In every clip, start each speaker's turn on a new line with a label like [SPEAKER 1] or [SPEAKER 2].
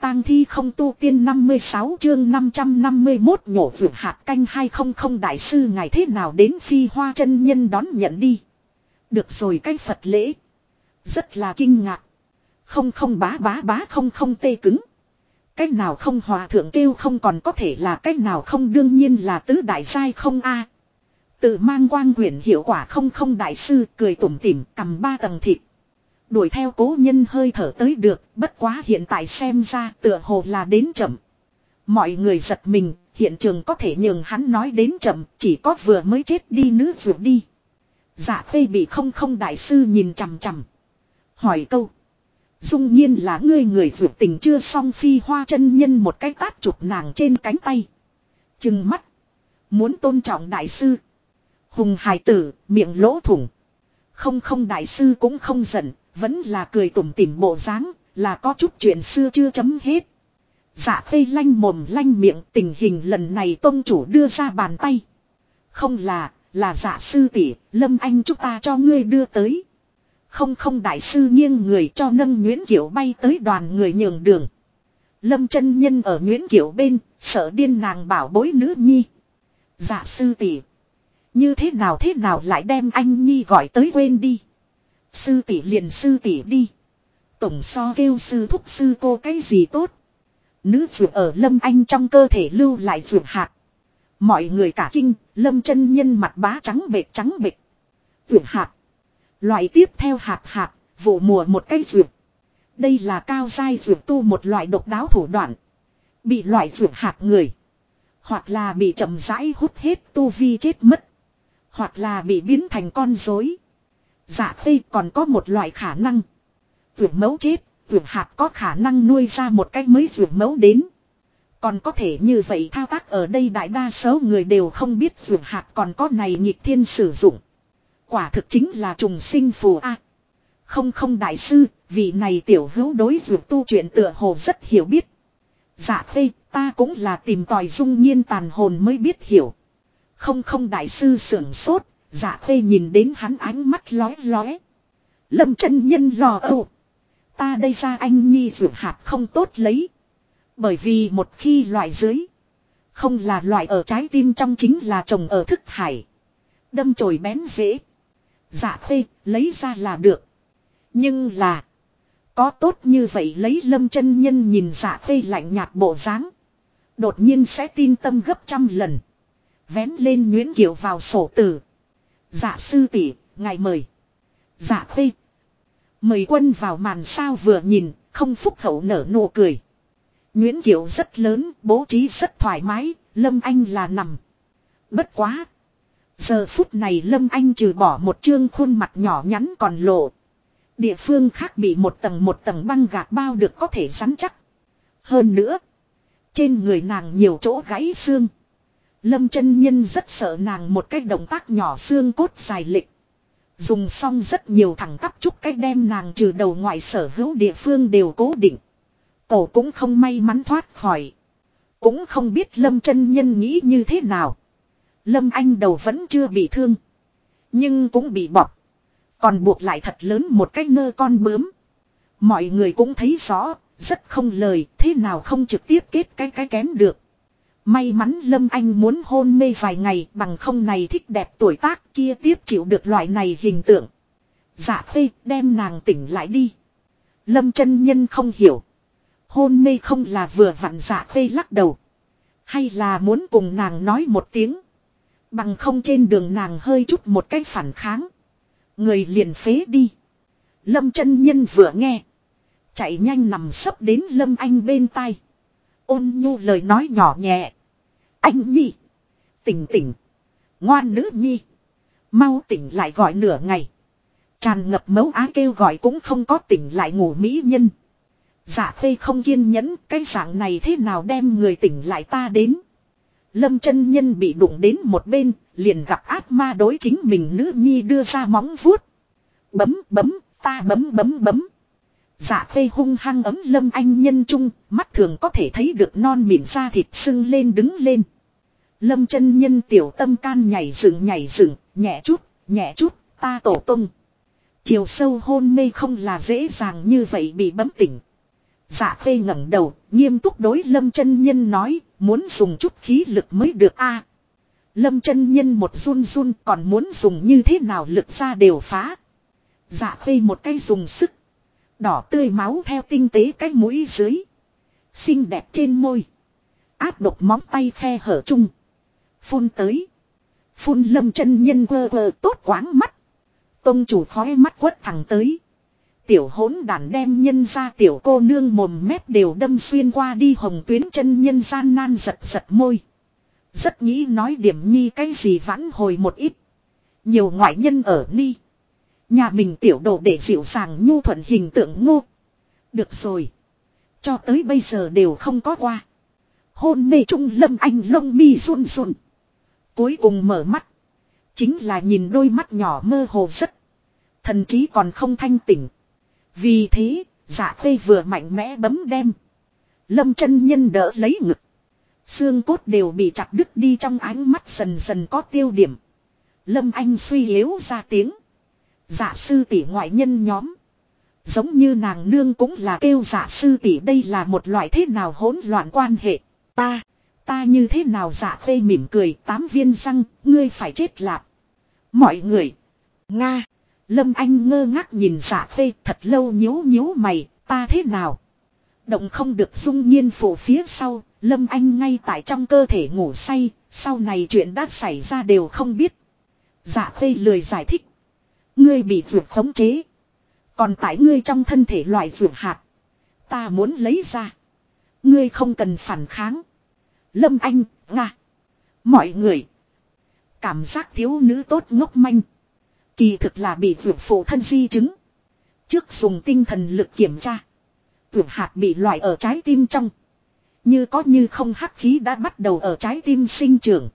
[SPEAKER 1] tang thi không tu tiên 56 chương 551 nhổ vượt hạt canh 200 đại sư ngài thế nào đến Phi Hoa chân nhân đón nhận đi. Được rồi cái Phật lễ. Rất là kinh ngạc. Không bá không tê cứng. Cách nào không hòa thượng kêu không còn có thể là cách nào không đương nhiên là tứ đại giai không a. Tự mang quang quyển hiệu quả không đại sư cười tủm tỉm cầm 3 tầng thịt. Đuổi theo cố nhân hơi thở tới được, bất quá hiện tại xem ra tựa hồ là đến chậm. Mọi người giật mình, hiện trường có thể nhường hắn nói đến chậm, chỉ có vừa mới chết đi nữ vượt đi. Dạ Khê bị không đại sư nhìn chằm chằm. Hỏi câu. Dung nhiên là ngươi người vượt tình chưa xong Phi Hoa chân nhân một cái tát chụp nàng trên cánh tay. Trừng mắt. Muốn tôn trọng đại sư. Hùng hài tử, miệng lỗ thủng. Không đại sư cũng không giận, vẫn là cười tủm tỉm bộ dáng, là có chút chuyện xưa chưa chấm hết. Dạ Khê lanh mồm lanh miệng, tình hình lần này tông chủ đưa ra bàn tay. Không là dạ sư tỷ, Lâm Anh chúng ta cho ngươi đưa tới. Không đại sư nghiêng người cho nâng Nguyễn Kiều bay tới đoàn người nhường đường. Lâm chân nhân ở Nguyễn Kiều bên, sợ điên nàng bảo bối nữ nhi. Dạ sư tỷ, như thế nào lại đem anh nhi gọi tới quên đi. Sư tỷ liền sư tỷ đi. Tổng so kêu sư thúc sư cô cái gì tốt. Nữ vượt ở Lâm Anh trong cơ thể lưu lại vượt hạt. Mọi người cả kinh, Lâm chân nhân mặt bá trắng bệch. Vượt hạt. Loại tiếp theo hạt, vụ mùa một cây vượt. Đây là cao giai vượt tu một loại độc đáo thủ đoạn. Bị loại vượt hạt người. Hoặc là bị chậm rãi hút hết tu vi chết mất. Hoặc là bị biến thành con rối. Dạ Khê còn có một loại khả năng. Vượt mẫu chết, vượt hạt có khả năng nuôi ra một cái mới vượt mẫu đến. Còn có thể như vậy thao tác ở đây đại đa số người đều không biết vượt hạt còn có này nghịch thiên sử dụng. Quả thực chính là trùng sinh phù a. Không đại sư, vị này tiểu hữu đối vượt tu chuyện tựa hồ rất hiểu biết. Dạ Khê, ta cũng là tìm tòi dung nhiên tàn hồn mới biết hiểu. Không đại sư sưởng sốt, Dạ Khê nhìn đến hắn ánh mắt lóe. Lâm chân nhân lo âu. Ta đây ra anh nhi vượt hạt không tốt lấy. Bởi vì một khi loại dưới. Không là loại ở trái tim trong chính là trồng ở thức hải. Đâm chồi bén dễ. Dạ Khê lấy ra là được. Nhưng là. Có tốt như vậy lấy Lâm chân nhân nhìn Dạ Khê lạnh nhạt bộ dáng. Đột nhiên sẽ tin tâm gấp trăm lần. Vén lên Nguyễn Kiều vào sổ tử. Dạ sư tỷ, ngài mời. Dạ Khê. Mời quân vào màn sao vừa nhìn, không phúc hậu nở nụ cười. Nguyễn Kiều rất lớn, bố trí rất thoải mái, Lâm Anh là nằm. Bất quá. Giờ phút này Lâm Anh trừ bỏ một chương khuôn mặt nhỏ nhắn còn lộ. Địa phương khác bị một tầng băng gạc bao được có thể rắn chắc. Hơn nữa. Trên người nàng nhiều chỗ gãy xương. Lâm chân nhân rất sợ nàng một cái động tác nhỏ xương cốt dài lịch. Dùng xong rất nhiều thẳng tắp chút cách đem nàng trừ đầu ngoại sở hữu địa phương đều cố định. Cổ cũng không may mắn thoát khỏi. Cũng không biết Lâm chân nhân nghĩ như thế nào. Lâm Anh đầu vẫn chưa bị thương. Nhưng cũng bị bọc. Còn buộc lại thật lớn một cái nơ con bướm. Mọi người cũng thấy rõ. Rất không lời. Thế nào không trực tiếp kết cái kén được. May mắn Lâm Anh muốn hôn mê vài ngày. Bằng không này thích đẹp tuổi tác kia tiếp chịu được loại này hình tượng. Dạ Khê đem nàng tỉnh lại đi. Lâm chân nhân không hiểu. Hôn mê không là vừa vặn Dạ Khê lắc đầu. Hay là muốn cùng nàng nói một tiếng. Bằng không trên đường nàng hơi chút một cái phản kháng. Người liền phế đi. Lâm chân nhân vừa nghe. Chạy nhanh nằm sấp đến Lâm Anh bên tai. Ôn nhu lời nói nhỏ nhẹ. Anh nhi. Tỉnh. Ngoan nữ nhi. Mau tỉnh lại gọi nửa ngày. Tràn ngập mấu á kêu gọi cũng không có tỉnh lại ngủ mỹ nhân. Dạ Khê không kiên nhẫn. Cái dạng này thế nào đem người tỉnh lại ta đến. Lâm chân nhân bị đụng đến một bên. Liền gặp ác ma đối chính mình nữ nhi đưa ra móng vuốt. Bấm ta bấm. Dạ Khê hung hăng ấm Lâm Anh nhân trung. Mắt thường có thể thấy được non mịn da thịt sưng lên đứng lên. Lâm chân nhân tiểu tâm can nhảy dựng nhẹ chút, ta tổ tung. Chiều sâu hôn mê không là dễ dàng như vậy bị bấm tỉnh. Dạ Khê ngẩng đầu, nghiêm túc đối Lâm chân nhân nói, muốn dùng chút khí lực mới được a. Lâm chân nhân một run run, còn muốn dùng như thế nào lực ra đều phá. Dạ Khê một cái dùng sức. Đỏ tươi máu theo tinh tế cái mũi dưới. Xinh đẹp trên môi. Áp độc móng tay khe hở chung. Phun tới. Phun Lâm chân nhân quơ quơ tốt quáng mắt. Tông chủ khói mắt quất thẳng tới. Tiểu hỗn đản đem nhân ra tiểu cô nương mồm mép đều đâm xuyên qua đi. Hồng Tuyến chân nhân gian nan giật giật môi. Rất nghĩ nói điểm nhi cái gì vãn hồi một ít. Nhiều ngoại nhân ở ni. Nhà mình tiểu đồ để dịu dàng nhu thuận hình tượng ngô. Được rồi. Cho tới bây giờ đều không có qua. Hôn mê trung Lâm Anh lông mi run run. Cuối cùng mở mắt. Chính là nhìn đôi mắt nhỏ mơ hồ rất. Thần trí còn không thanh tỉnh. Vì thế, Dạ Khê vừa mạnh mẽ bấm đem. Lâm chân nhân đỡ lấy ngực. Xương cốt đều bị chặt đứt đi, trong ánh mắt dần dần có tiêu điểm. Lâm Anh suy yếu ra tiếng. Dạ sư tỷ ngoại nhân nhóm. Giống như nàng nương cũng là kêu dạ sư tỷ, đây là một loại thế nào hỗn loạn quan hệ. Ta như thế nào? Dạ Khê mỉm cười, 8 viên răng, ngươi phải chết lạp. Mọi người. Nga. Lâm Anh ngơ ngác nhìn Dạ Khê thật lâu, nhíu nhíu mày, ta thế nào? Động không được. Dung Nhiên phủ phía sau, Lâm Anh ngay tại trong cơ thể ngủ say, sau này chuyện đã xảy ra đều không biết. Dạ Khê lười giải thích. Ngươi bị vượt khống chế. Còn tại ngươi trong thân thể loại vượt hạt. Ta muốn lấy ra. Ngươi không cần phản kháng. Lâm Anh, Nga. Mọi người. Cảm giác thiếu nữ tốt ngốc manh. Kỳ thực là bị vượt phụ thân di chứng. Trước dùng tinh thần lực kiểm tra. Vượt hạt bị loại ở trái tim trong. Như có như không hắc khí đã bắt đầu ở trái tim sinh trưởng.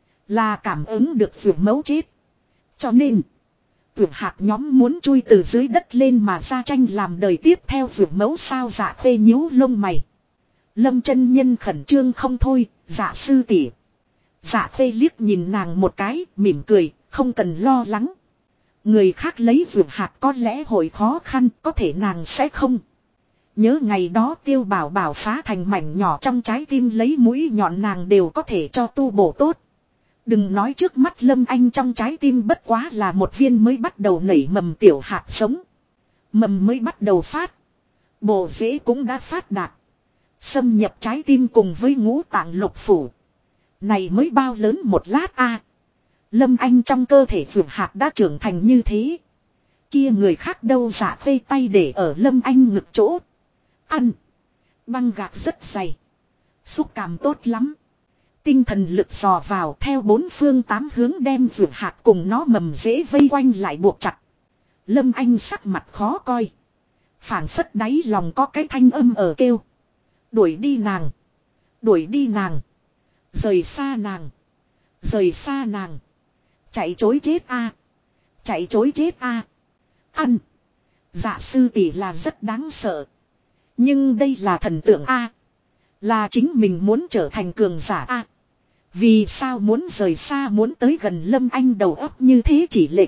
[SPEAKER 1] Là cảm ứng được vượt mấu chết. Cho nên. Vượt hạt nhóm muốn chui từ dưới đất lên mà ra tranh làm đời tiếp theo vượt mấu sao? Dạ Khê nhíu lông mày. Lâm chân nhân khẩn trương không thôi. Dạ sư tỷ. Dạ Khê liếc nhìn nàng một cái, mỉm cười, không cần lo lắng. Người khác lấy vượt hạt có lẽ hội khó khăn, có thể nàng sẽ không. Nhớ ngày đó Tiêu Bảo Bảo phá thành mảnh nhỏ trong trái tim lấy mũi nhọn, nàng đều có thể cho tu bổ tốt. Đừng nói trước mắt Lâm Anh trong trái tim bất quá là một viên mới bắt đầu nảy mầm tiểu hạt giống. Mầm mới bắt đầu phát. Bộ rễ cũng đã phát đạt. Xâm nhập trái tim cùng với ngũ tạng lục phủ. Này mới bao lớn một lát a. Lâm Anh trong cơ thể vượt hạt đã trưởng thành như thế. Kia người khác đâu? Dạ Khê tay để ở Lâm Anh ngực chỗ. Ăn. Băng gạc rất dày. Xúc cảm tốt lắm. Tinh thần lực dò vào theo 4 phương 8 hướng đem vượt hạt cùng nó mầm rễ vây quanh lại buộc chặt. Lâm Anh sắc mặt khó coi. Phảng phất đáy lòng có cái thanh âm ở kêu. Đuổi đi nàng. Đuổi đi nàng. Rời xa nàng. Rời xa nàng. Chạy chối chết a. Chạy chối chết a. Ăn. Dạ sư tỷ là rất đáng sợ. Nhưng đây là thần tượng a. Là chính mình muốn trở thành cường giả a. Vì sao muốn rời xa muốn tới gần? Lâm Anh đầu óc như thế chỉ lệnh.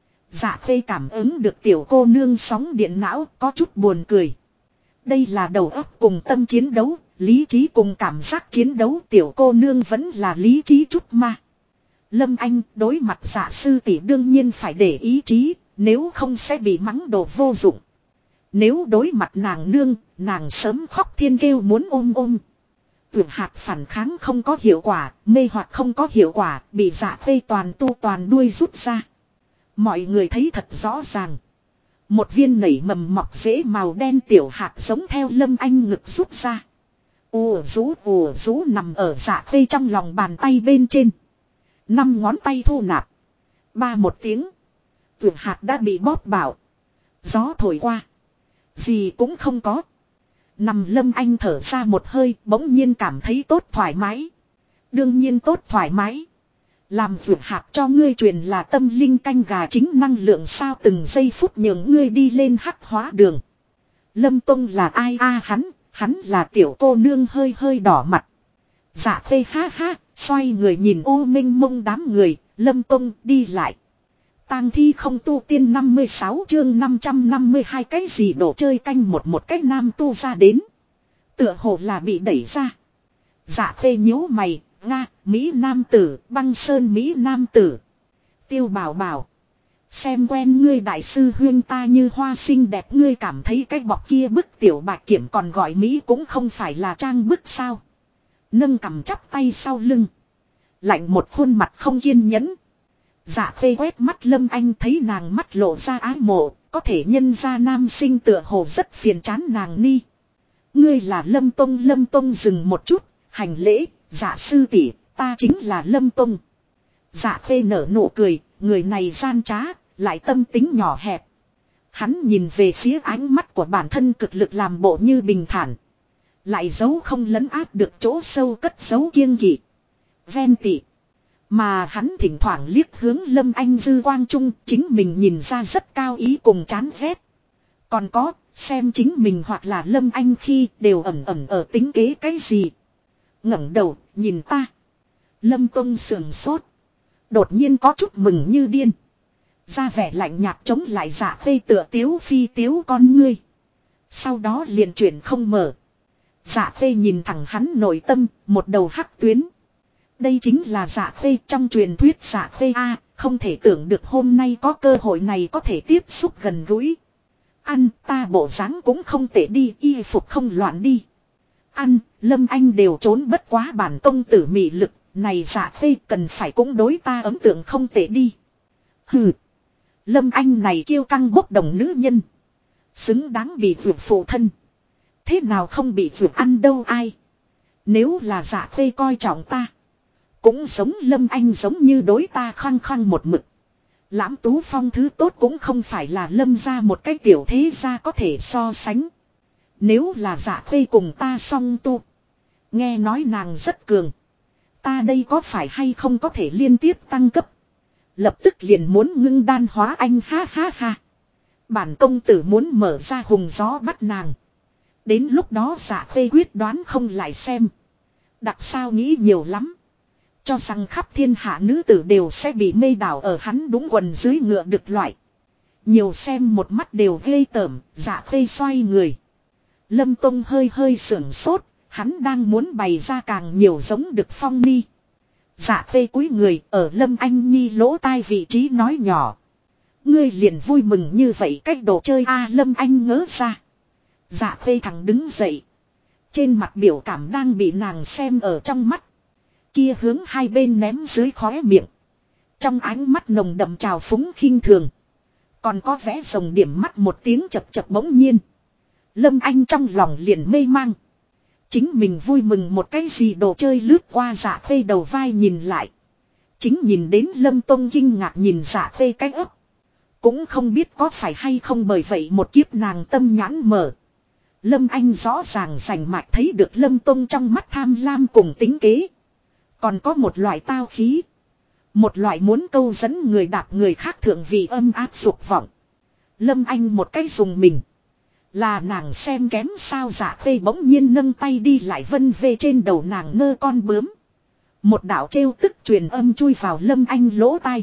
[SPEAKER 1] Dạ Khê cảm ứng được tiểu cô nương sóng điện não, có chút buồn cười. Đây là đầu óc cùng tâm chiến đấu, lý trí cùng cảm giác chiến đấu. Tiểu cô nương vẫn là lý trí chút mà. Lâm Anh đối mặt dạ sư tỷ đương nhiên phải để ý chí, nếu không sẽ bị mắng đồ vô dụng. Nếu đối mặt nàng nương, nàng sớm khóc thiên kêu muốn ôm. Vượt hạt phản kháng không có hiệu quả, mê hoặc không có hiệu quả, bị Dạ Khê toàn tu toàn đuôi rút ra. Mọi người thấy thật rõ ràng. Một viên nảy mầm mọc rễ màu đen tiểu hạt giống theo Lâm Anh ngực rút ra. Ùa rú nằm ở Dạ Khê trong lòng bàn tay bên trên. 5 ngón tay thu nạp. Ba một tiếng. Vượt hạt đã bị bóp bảo. Gió thổi qua. Gì cũng không có. Nằm Lâm Anh thở ra một hơi, bỗng nhiên cảm thấy tốt thoải mái. Đương nhiên tốt thoải mái. Làm vượt hạt cho ngươi truyền là tâm linh canh gà chính năng lượng sao? Từng giây phút nhường ngươi đi lên hắc hóa đường. Lâm Tông là ai a? Hắn là tiểu cô nương hơi hơi đỏ mặt. Dạ Khê ha ha, xoay người nhìn ô minh mông đám người, Lâm Tông đi lại. Tang thi không tu tiên 56 chương 552 cái gì đồ chơi canh một cái nam tu ra đến. Tựa hồ là bị đẩy ra. Dạ khê nhíu mày, Nga, Mỹ Nam tử, băng sơn Mỹ Nam tử. Tiêu Bảo Bảo. Xem quen ngươi đại sư huyên ta như hoa xinh đẹp, ngươi cảm thấy cái bọc kia bức tiểu bạch kiểm còn gọi Mỹ cũng không phải là trang bức sao. Nâng cằm chắp tay sau lưng. Lạnh một khuôn mặt không kiên nhẫn. Dạ khê quét mắt Lâm Anh, thấy nàng mắt lộ ra ái mộ, có thể nhân ra nam sinh tựa hồ rất phiền chán nàng ni. Ngươi là Lâm Tông. Lâm Tông dừng một chút, hành lễ, dạ sư tỷ, ta chính là Lâm Tông. Dạ khê nở nụ cười, người này gian trá, lại tâm tính nhỏ hẹp. Hắn nhìn về phía ánh mắt của bản thân cực lực làm bộ như bình thản. Lại giấu không lấn áp được chỗ sâu cất giấu kiêng kỵ. Ven tị. Mà hắn thỉnh thoảng liếc hướng Lâm Anh dư quang trung, chính mình nhìn ra rất cao ý cùng chán ghét. Còn có, xem chính mình hoặc là Lâm Anh khi đều ẩn ẩn ở tính kế cái gì. Ngẩng đầu, nhìn ta. Lâm Tông sườn sốt. Đột nhiên có chút mừng như điên. Ra vẻ lạnh nhạt chống lại Dạ khê tựa tiếu phi tiếu con ngươi. Sau đó liền chuyển không mở. Dạ khê nhìn thẳng hắn nội tâm, một đầu hắc tuyến. Đây chính là Dạ khê trong truyền thuyết Dạ khê A, không thể tưởng được hôm nay có cơ hội này có thể tiếp xúc gần gũi. Ăn, ta bộ dáng cũng không tệ đi, y phục không loạn đi. Ăn, Lâm Anh đều trốn bất quá bản công tử mị lực, này Dạ khê cần phải cũng đối ta ấn tượng không tệ đi. Hừ. Lâm Anh này kiêu căng bốc đồng nữ nhân. Xứng đáng bị vượt phụ thân. Thế nào không bị vượt ăn đâu ai. Nếu là Dạ khê coi trọng ta. Cũng giống Lâm Anh giống như đối ta khăng khăng một mực. Lãm Tú Phong thứ tốt cũng không phải là Lâm ra một cái tiểu thế gia có thể so sánh. Nếu là Dạ khê cùng ta song tu. Nghe nói nàng rất cường. Ta đây có phải hay không có thể liên tiếp tăng cấp. Lập tức liền muốn ngưng đan hóa anh, ha ha ha. Bản công tử muốn mở ra hùng gió bắt nàng. Đến lúc đó Dạ khê quyết đoán không lại xem. Đặc sao nghĩ nhiều lắm. Cho rằng khắp thiên hạ nữ tử đều sẽ bị mê đảo ở hắn đúng quần dưới ngựa được loại. Nhiều xem một mắt đều ghê tởm. Dạ khê xoay người. Lâm Tông hơi hơi sưởng sốt. Hắn đang muốn bày ra càng nhiều giống được phong ni. Dạ khê cúi người ở Lâm Anh Nhi lỗ tai vị trí nói nhỏ. Ngươi liền vui mừng như vậy cách đồ chơi a. Lâm Anh ngớ ra. Dạ khê thẳng đứng dậy. Trên mặt biểu cảm đang bị nàng xem ở trong mắt. Kia hướng hai bên ném dưới khóe miệng. Trong ánh mắt nồng đậm trào phúng khinh thường. Còn có vẽ rồng điểm mắt một tiếng chập chập bỗng nhiên. Lâm Anh trong lòng liền mê mang. Chính mình vui mừng một cái gì đồ chơi lướt qua Dạ khê đầu vai nhìn lại. Chính nhìn đến Lâm Tông kinh ngạc nhìn Dạ khê cái ấp. Cũng không biết có phải hay không bởi vậy một kiếp nàng tâm nhãn mở. Lâm Anh rõ ràng rành mạch thấy được Lâm Tông trong mắt tham lam cùng tính kế. Còn có một loại tao khí. Một loại muốn câu dẫn người đạp người khác thượng vì âm áp dục vọng. Lâm Anh một cái dùng mình. Là nàng xem kém sao. Dạ khê bỗng nhiên nâng tay đi lại vân về trên đầu nàng ngơ con bướm. Một đạo trêu tức truyền âm chui vào Lâm Anh lỗ tai.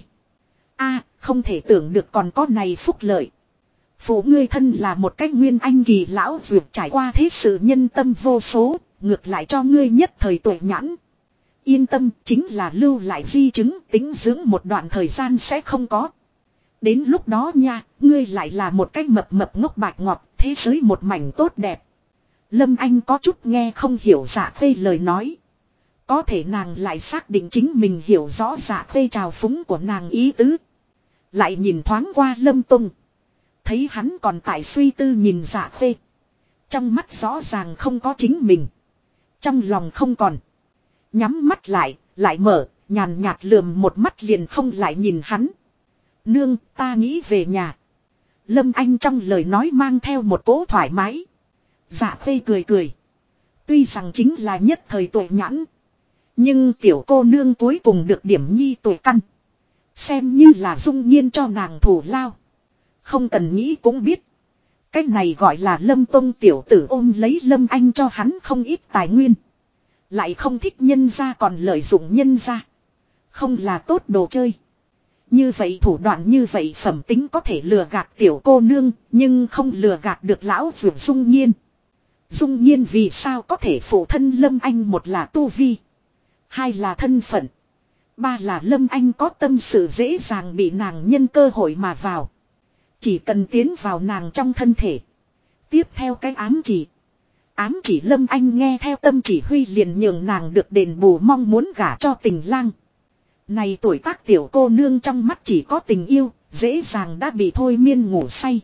[SPEAKER 1] A, không thể tưởng được còn có này phúc lợi. Phụ ngươi thân là một cách nguyên anh kỳ lão vượt trải qua thế sự nhân tâm vô số, ngược lại cho ngươi nhất thời tuổi nhãn. Yên tâm, chính là lưu lại di chứng, tính dưỡng một đoạn thời gian sẽ không có. Đến lúc đó nha, ngươi lại là một cái mập mập ngốc bạch ngọt, thế giới một mảnh tốt đẹp. Lâm Anh có chút nghe không hiểu Dạ khê lời nói. Có thể nàng lại xác định chính mình hiểu rõ Dạ khê trào phúng của nàng ý tứ. Lại nhìn thoáng qua Lâm Tông. Thấy hắn còn tại suy tư nhìn Dạ khê. Trong mắt rõ ràng không có chính mình. Trong lòng không còn. Nhắm mắt lại mở, nhàn nhạt lườm một mắt liền không lại nhìn hắn. Nương, ta nghĩ về nhà. Lâm Anh trong lời nói mang theo một cỗ thoải mái. Dạ khê cười cười. Tuy rằng chính là nhất thời tuổi nhãn. Nhưng tiểu cô nương cuối cùng được điểm nhi tuổi căn. Xem như là dung nhiên cho nàng thủ lao. Không cần nghĩ cũng biết. Cái này gọi là Lâm Tông tiểu tử ôm lấy Lâm Anh cho hắn không ít tài nguyên. Lại không thích nhân ra còn lợi dụng nhân ra. Không là tốt đồ chơi. Như vậy thủ đoạn như vậy phẩm tính có thể lừa gạt tiểu cô nương. Nhưng không lừa gạt được lão vượt dung nhiên. Dung Nhiên vì sao có thể phụ thân Lâm Anh, một là tu vi, hai là thân phận, ba là Lâm Anh có tâm sự dễ dàng bị nàng nhân cơ hội mà vào. Chỉ cần tiến vào nàng trong thân thể. Tiếp theo cái ám chỉ. Ám chỉ Lâm Anh nghe theo tâm chỉ huy liền nhường nàng được đền bù mong muốn gả cho Tình Lang. Này tuổi tác tiểu cô nương trong mắt chỉ có tình yêu, dễ dàng đã bị thôi miên ngủ say.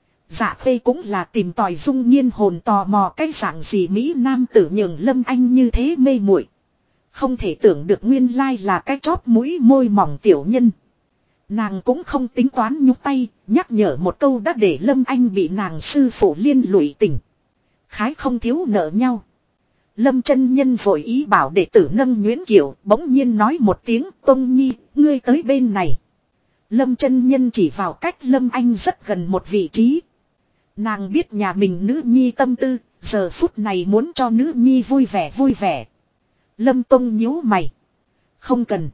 [SPEAKER 1] Dạ Khê cũng là tìm tòi Dung Nhiên hồn tò mò cái dạng gì Mỹ nam tử nhường Lâm Anh như thế mê muội. Không thể tưởng được nguyên lai là cái chóp mũi môi mỏng tiểu nhân. Nàng cũng không tính toán nhúc tay, nhắc nhở một câu đã để Lâm Anh bị nàng sư phụ liên lụy tình. Khái không thiếu nợ nhau. Lâm chân nhân vội ý bảo đệ tử nâng Nguyễn Kiều, bỗng nhiên nói một tiếng, Tông Nhi, ngươi tới bên này. Lâm chân nhân chỉ vào cách Lâm Anh rất gần một vị trí. Nàng biết nhà mình nữ nhi tâm tư, giờ phút này muốn cho nữ nhi vui vẻ vui vẻ. Lâm Tông nhíu mày. Không cần.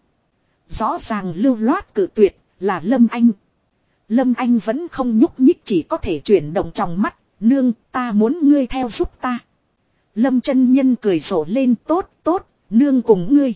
[SPEAKER 1] Rõ ràng lưu loát cự tuyệt là Lâm Anh. Lâm Anh vẫn không nhúc nhích, chỉ có thể chuyển động trong mắt. Nương, ta muốn ngươi theo giúp ta. Lâm chân nhân cười rộ lên, tốt, tốt, nương cùng ngươi.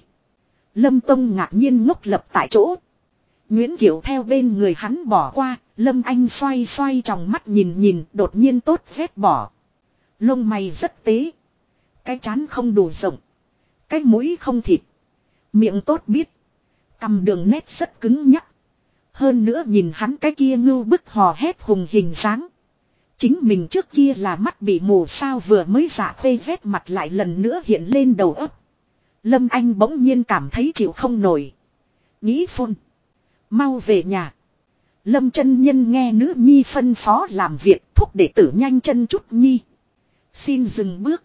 [SPEAKER 1] Lâm Tông ngạc nhiên ngốc lập tại chỗ. Nguyễn Kiều theo bên người hắn bỏ qua, Lâm Anh xoay xoay trong mắt nhìn nhìn, đột nhiên tốt vết bỏ. Lông mày rất tế. Cái trán không đủ rộng. Cái mũi không thịt. Miệng tốt biết. Cằm đường nét rất cứng nhắc. Hơn nữa nhìn hắn cái kia ngưu bức hò hét hùng hình dáng. Chính mình trước kia là mắt bị mù sao, vừa mới Dạ Khê vét mặt lại lần nữa hiện lên đầu óc. Lâm Anh bỗng nhiên cảm thấy chịu không nổi. Nghĩ phun. Mau về nhà. Lâm chân nhân nghe nữ nhi phân phó làm việc, thúc đệ tử nhanh chân chút nhi. Xin dừng bước.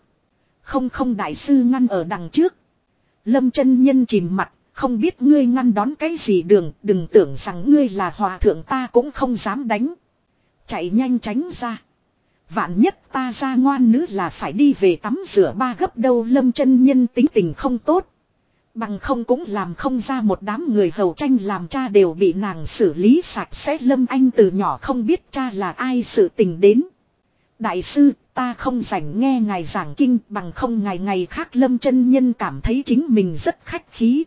[SPEAKER 1] Không đại sư ngăn ở đằng trước. Lâm chân nhân chìm mặt, không biết ngươi ngăn đón cái gì đường, đừng tưởng rằng ngươi là hòa thượng ta cũng không dám đánh. Chạy nhanh tránh ra. Vạn nhất ta ra ngoan nữ là phải đi về tắm rửa ba gấp đâu. Lâm chân nhân tính tình không tốt. Bằng không cũng làm không ra một đám người hầu tranh làm cha đều bị nàng xử lý sạch sẽ. Lâm Anh từ nhỏ không biết cha là ai sự tình đến. Đại sư, ta không rảnh nghe ngài giảng kinh, bằng không ngày ngày khác. Lâm chân nhân cảm thấy chính mình rất khách khí.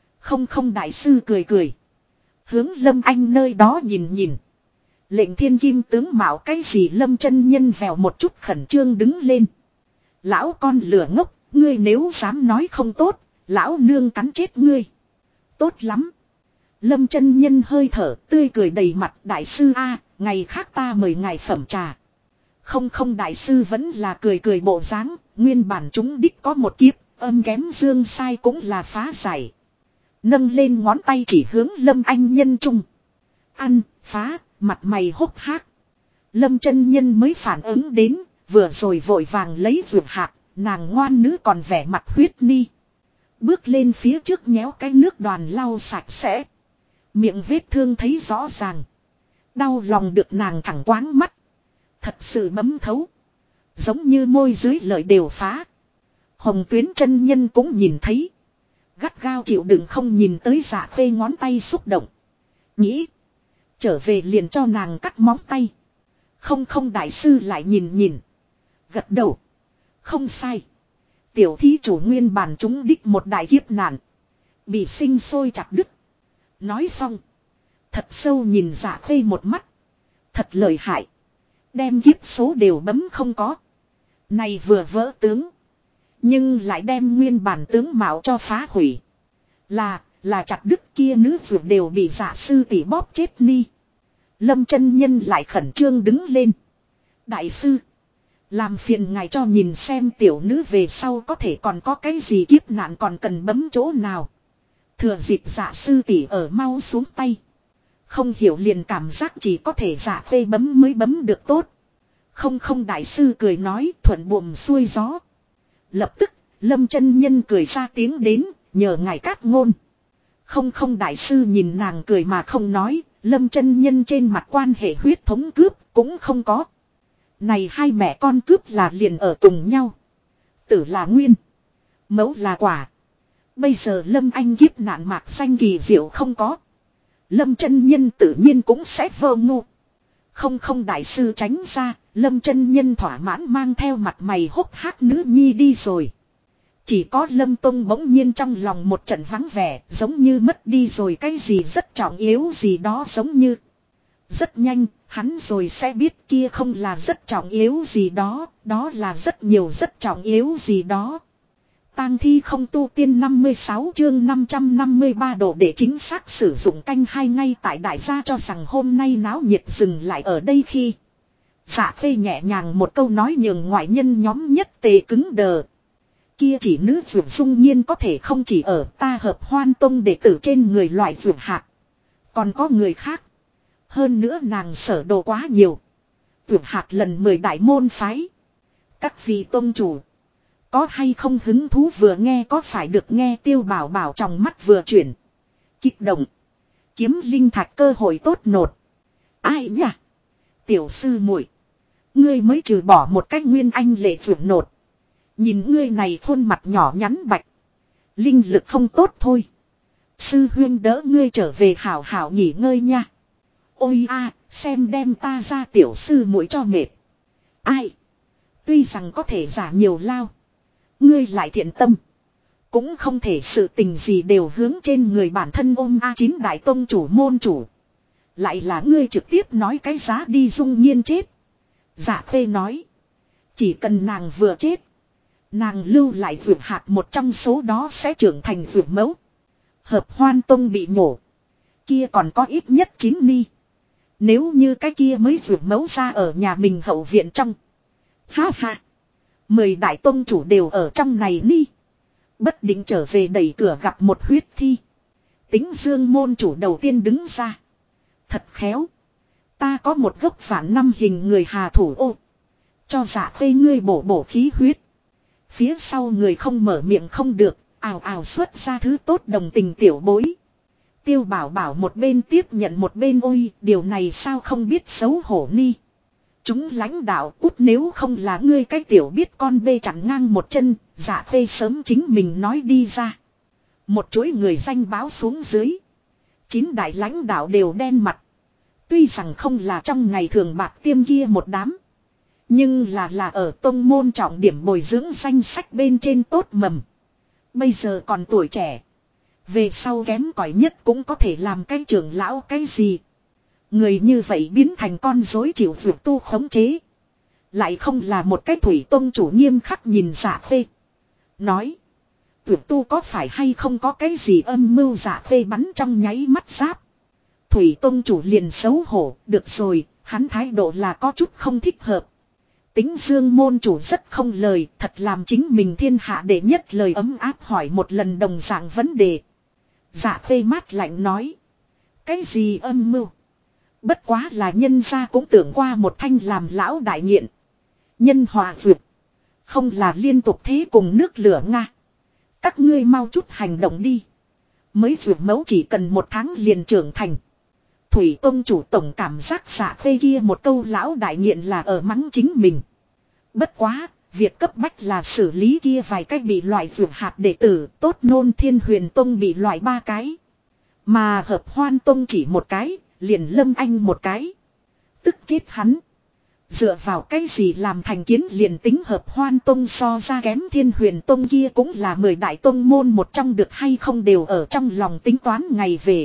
[SPEAKER 1] Không đại sư cười cười. Hướng Lâm Anh nơi đó nhìn nhìn. Lệnh thiên kim tướng mạo cái gì. Lâm chân nhân vèo một chút khẩn trương đứng lên. Lão con lửa ngốc, ngươi nếu dám nói không tốt, lão nương cắn chết ngươi. Tốt lắm. Lâm chân nhân hơi thở tươi cười đầy mặt. Đại sư a, ngày khác ta mời ngài phẩm trà. Không đại sư vẫn là cười bộ dáng. Nguyên bản chúng đích có một kiếp, âm kém dương sai cũng là phá giải. Nâng lên ngón tay chỉ hướng Lâm Anh nhân trung. Ăn, phá, mặt mày hốc hác. Lâm chân nhân mới phản ứng đến, vừa rồi vội vàng lấy vượt hạt, nàng ngoan nữ còn vẻ mặt huyết ni. Bước lên phía trước nhéo cái nước đoàn lau sạch sẽ. Miệng vết thương thấy rõ ràng. Đau lòng được nàng thẳng quáng mắt. Thật sự bấm thấu. Giống như môi dưới lợi đều phá. Hồng Tuyến chân nhân cũng nhìn thấy. Gắt gao chịu đựng không nhìn tới Dạ Khê ngón tay xúc động. Nghĩ. Trở về liền cho nàng cắt móng tay. Không đại sư lại nhìn nhìn. Gật đầu. Không sai. Tiểu thí chủ nguyên bản chúng đích một đại kiếp nạn. Bị sinh sôi chặt đứt. Nói xong. Thật sâu nhìn Dạ Khê một mắt. Thật lợi hại. Đem kiếp số đều bấm không có. Này vừa vỡ tướng. Nhưng lại đem nguyên bản tướng mạo cho phá hủy. Là chặt đứt kia nữ vượt đều bị Dạ sư tỷ bóp chết ni. Lâm chân nhân lại khẩn trương đứng lên. Đại sư. Làm phiền ngài cho nhìn xem tiểu nữ về sau có thể còn có cái gì kiếp nạn còn cần bấm chỗ nào. Thừa dịp Dạ sư tỷ ở mau xuống tay. Không hiểu liền cảm giác chỉ có thể Dạ Khê bấm mới bấm được tốt. Không đại sư cười nói thuận buồm xuôi gió. Lập tức Lâm chân nhân cười ra tiếng đến, nhờ ngài cát ngôn. Không đại sư nhìn nàng cười mà không nói. Lâm chân nhân trên mặt quan hệ huyết thống cướp cũng không có. Này hai mẹ con cướp là liền ở cùng nhau. Tử là nguyên, mẫu là quả. Bây giờ Lâm Anh kiếp nạn mạc xanh kỳ diệu không có. Lâm chân nhân tự nhiên cũng sẽ vơ ngu. Không đại sư tránh ra, Lâm chân nhân thỏa mãn mang theo mặt mày hốc hác nữ nhi đi rồi. Chỉ có Lâm Tông bỗng nhiên trong lòng một trận vắng vẻ, giống như mất đi rồi cái gì rất trọng yếu gì đó, giống như. Rất nhanh, hắn rồi sẽ biết kia không là rất trọng yếu gì đó, đó là rất nhiều rất trọng yếu gì đó. Tang thi không tu tiên 56 chương 553 độ để chính xác sử dụng canh hai ngay tại đại gia cho rằng hôm nay náo nhiệt dừng lại ở đây khi. Dạ Khê nhẹ nhàng một câu nói nhường ngoại nhân nhóm nhất tề cứng đờ. Kia chỉ nữ vượt dung nhiên có thể không chỉ ở ta hợp hoan tông đệ tử trên người loại vượt hạt. Còn có người khác. Hơn nữa nàng sở đồ quá nhiều. Vượt hạt lần 10 đại môn phái. Các vị tông chủ. Có hay không hứng thú vừa nghe có phải được nghe Tiêu Bảo Bảo trong mắt vừa chuyển. Kích động. Kiếm linh thạch cơ hội tốt nột. Ai nhỉ? Tiểu sư muội, ngươi mới trừ bỏ một cách nguyên anh lệ vượt nột. Nhìn ngươi này khuôn mặt nhỏ nhắn bạch. Linh lực không tốt thôi. Sư huyên đỡ ngươi trở về hảo hảo nghỉ ngơi nha. Ôi a, xem đem ta ra tiểu sư muội cho mệt. Ai? Tuy rằng có thể giả nhiều lao. Ngươi lại thiện tâm. Cũng không thể sự tình gì đều hướng trên người bản thân ôm A9 đại tông chủ môn chủ. Lại là ngươi trực tiếp nói cái giá đi dung nhiên chết. Dạ Khê nói. Chỉ cần nàng vừa chết. Nàng lưu lại vượt hạt một trong số đó sẽ trưởng thành vượt mẫu. Hợp hoan tông bị nhổ. Kia còn có ít nhất 9 ni. Nếu như cái kia mới vượt mẫu ra ở nhà mình hậu viện trong. Ha ha. 10 đại tông chủ đều ở trong này ni. Bất định trở về đẩy cửa gặp một huyết thi. Tính Dương môn chủ đầu tiên đứng ra. Thật khéo. Ta có một gốc phản năm hình người hà thủ ô. Cho Dạ Khê ngươi bổ bổ khí huyết. Phía sau người không mở miệng không được. Ào ào xuất ra thứ tốt đồng tình tiểu bối. Tiêu Bảo Bảo một bên tiếp nhận một bên ôi. Điều này sao không biết xấu hổ ni. Chúng lãnh đạo út nếu không là ngươi cái tiểu biết con bê chặn ngang một chân. Dạ Khê sớm chính mình nói đi ra. Một chuỗi người danh báo xuống dưới. 9 đại lãnh đạo đều đen mặt. Tuy rằng không là trong ngày thường bạc tiêm kia một đám. Nhưng là ở tông môn trọng điểm bồi dưỡng danh sách bên trên tốt mầm. Bây giờ còn tuổi trẻ. Về sau kém cỏi nhất cũng có thể làm cái trưởng lão cái gì. Người như vậy biến thành con rối chịu vượt tu khống chế. Lại không là một cái thủy tông chủ nghiêm khắc nhìn Dạ Khê. Nói. Vượt tu có phải hay không có cái gì âm mưu. Dạ Khê bắn trong nháy mắt giáp. Thủy tông chủ liền xấu hổ. Được rồi, hắn thái độ là có chút không thích hợp. Tính Dương môn chủ rất không lời. Thật làm chính mình thiên hạ đệ nhất lời ấm áp hỏi một lần đồng dạng vấn đề. Dạ Khê mát lạnh nói. Cái gì âm mưu? Bất quá là nhân gia cũng tưởng qua một thanh làm lão đại nghiện. Nhân hòa vượt. Không là liên tục thế cùng nước lửa Nga. Các ngươi mau chút hành động đi. Mới vượt mẫu chỉ cần 1 tháng liền trưởng thành. Thủy tông chủ tổng cảm giác Dạ Khê kia một câu lão đại nghiện là ở mắng chính mình. Bất quá, việc cấp bách là xử lý kia vài cách bị loại vượt hạt đệ tử. Tốt nôn Thiên Huyền Tông bị loại 3 cái. Mà Hợp Hoan Tông chỉ 1 cái. Liền Lâm Anh 1 cái. Tức chết hắn. Dựa vào cái gì làm thành kiến liền tính Hợp Hoan Tông so ra kém Thiên Huyền Tông kia cũng là 10 đại tông môn một trong được hay không đều ở trong lòng tính toán ngày về.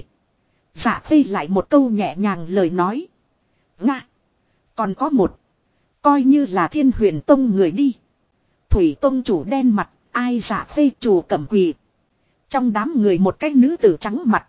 [SPEAKER 1] Dạ Khê lại một câu nhẹ nhàng lời nói. Nga. Còn có một. Coi như là Thiên Huyền Tông người đi. Thủy Tông chủ đen mặt. Ai Dạ Khê chủ cẩm quỳ. Trong đám người một cái nữ tử trắng mặt.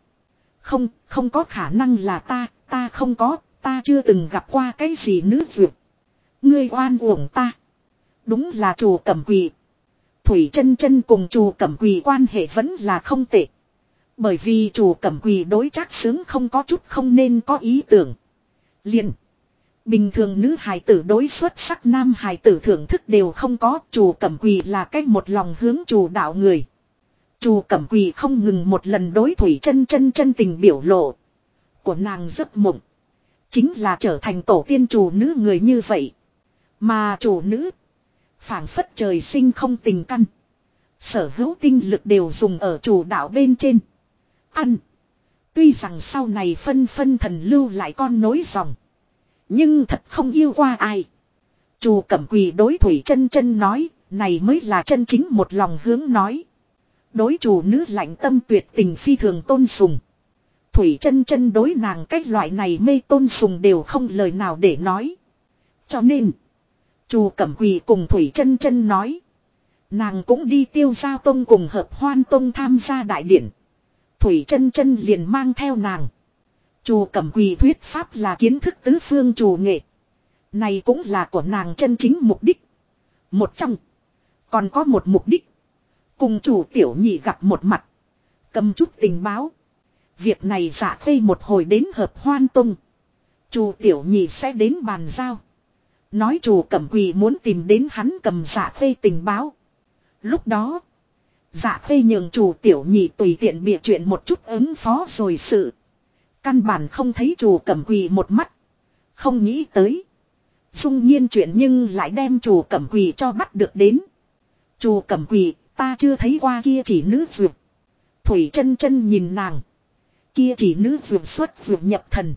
[SPEAKER 1] Không có khả năng là ta không có, ta chưa từng gặp qua cái gì nữ vượt. Ngươi oan uổng ta. Đúng là chùa Cẩm Quỳ. Thủy chân chân cùng chùa Cẩm Quỳ quan hệ vẫn là không tệ. Bởi vì chùa Cẩm Quỳ đối Trác Sướng không có chút không nên có ý tưởng. Liền. Bình thường nữ hài tử đối xuất sắc nam hài tử thưởng thức đều không có. Chùa Cẩm Quỳ là cách một lòng hướng chùa đạo người. Chùa Cẩm Quỳ không ngừng một lần đối Thủy chân chân tình biểu lộ. Của nàng giấc mộng. Chính là trở thành tổ tiên chủ nữ người như vậy. Mà chủ nữ. Phảng phất trời sinh không tình căn. Sở hữu tinh lực đều dùng ở chủ đạo bên trên. Ăn. Tuy rằng sau này phân thần lưu lại con nối dòng. Nhưng thật không yêu qua ai. Chu Cẩm Quỳ đối Thủy Chân Chân nói, này mới là chân chính một lòng hướng nói. Đối chủ nữ lạnh tâm tuyệt tình phi thường tôn sùng. Thủy Chân Chân đối nàng cách loại này mê tôn sùng đều không lời nào để nói. Cho nên, Chu Cẩm Quỳ cùng Thủy Chân Chân nói, nàng cũng đi Tiêu Giao Tông cùng Hợp Hoan Tông tham gia đại điển. Thủy Chân Chân liền mang theo nàng. Chu Cẩm Quỳ thuyết pháp là kiến thức tứ phương chủ nghệ. Này cũng là của nàng chân chính mục đích. Một trong, còn có một mục đích. Cùng chủ tiểu nhị gặp một mặt. Cầm chút tình báo. Việc này Dạ Khê một hồi đến Hợp Hoan Tông. Chu tiểu nhị sẽ đến bàn giao. Nói Chu Cẩm Quỳ muốn tìm đến hắn cầm Dạ Khê tình báo. Lúc đó, Dạ Khê nhường Chu tiểu nhị tùy tiện bịa chuyện một chút ứng phó rồi sự. Căn bản không thấy Chu Cẩm Quỳ một mắt. Không nghĩ tới. Dung nhiên chuyện nhưng lại đem Chu Cẩm Quỳ cho bắt được đến. Chu Cẩm Quỳ, ta chưa thấy qua kia chỉ nữ vượt. Thủy Chân Chân nhìn nàng. Kia chỉ nữ vượt xuất vượt nhập thần.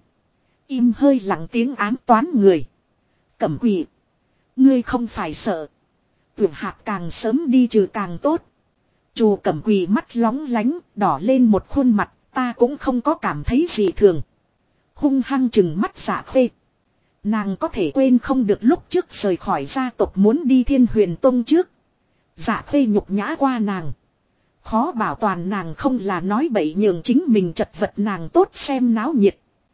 [SPEAKER 1] Im hơi lặng tiếng ám toán người. Cẩm Quỳ, ngươi không phải sợ. Vượt hạt càng sớm đi trừ càng tốt. Chu Cẩm Quỳ mắt lóng lánh, đỏ lên một khuôn mặt, ta cũng không có cảm thấy gì thường. Hung hăng chừng mắt Dạ Khê. Nàng có thể quên không được lúc trước rời khỏi gia tộc muốn đi Thiên Huyền Tông trước. Dạ Khê nhục nhã qua nàng. Khó bảo toàn nàng không là nói bậy nhường chính mình chật vật nàng tốt xem náo nhiệt.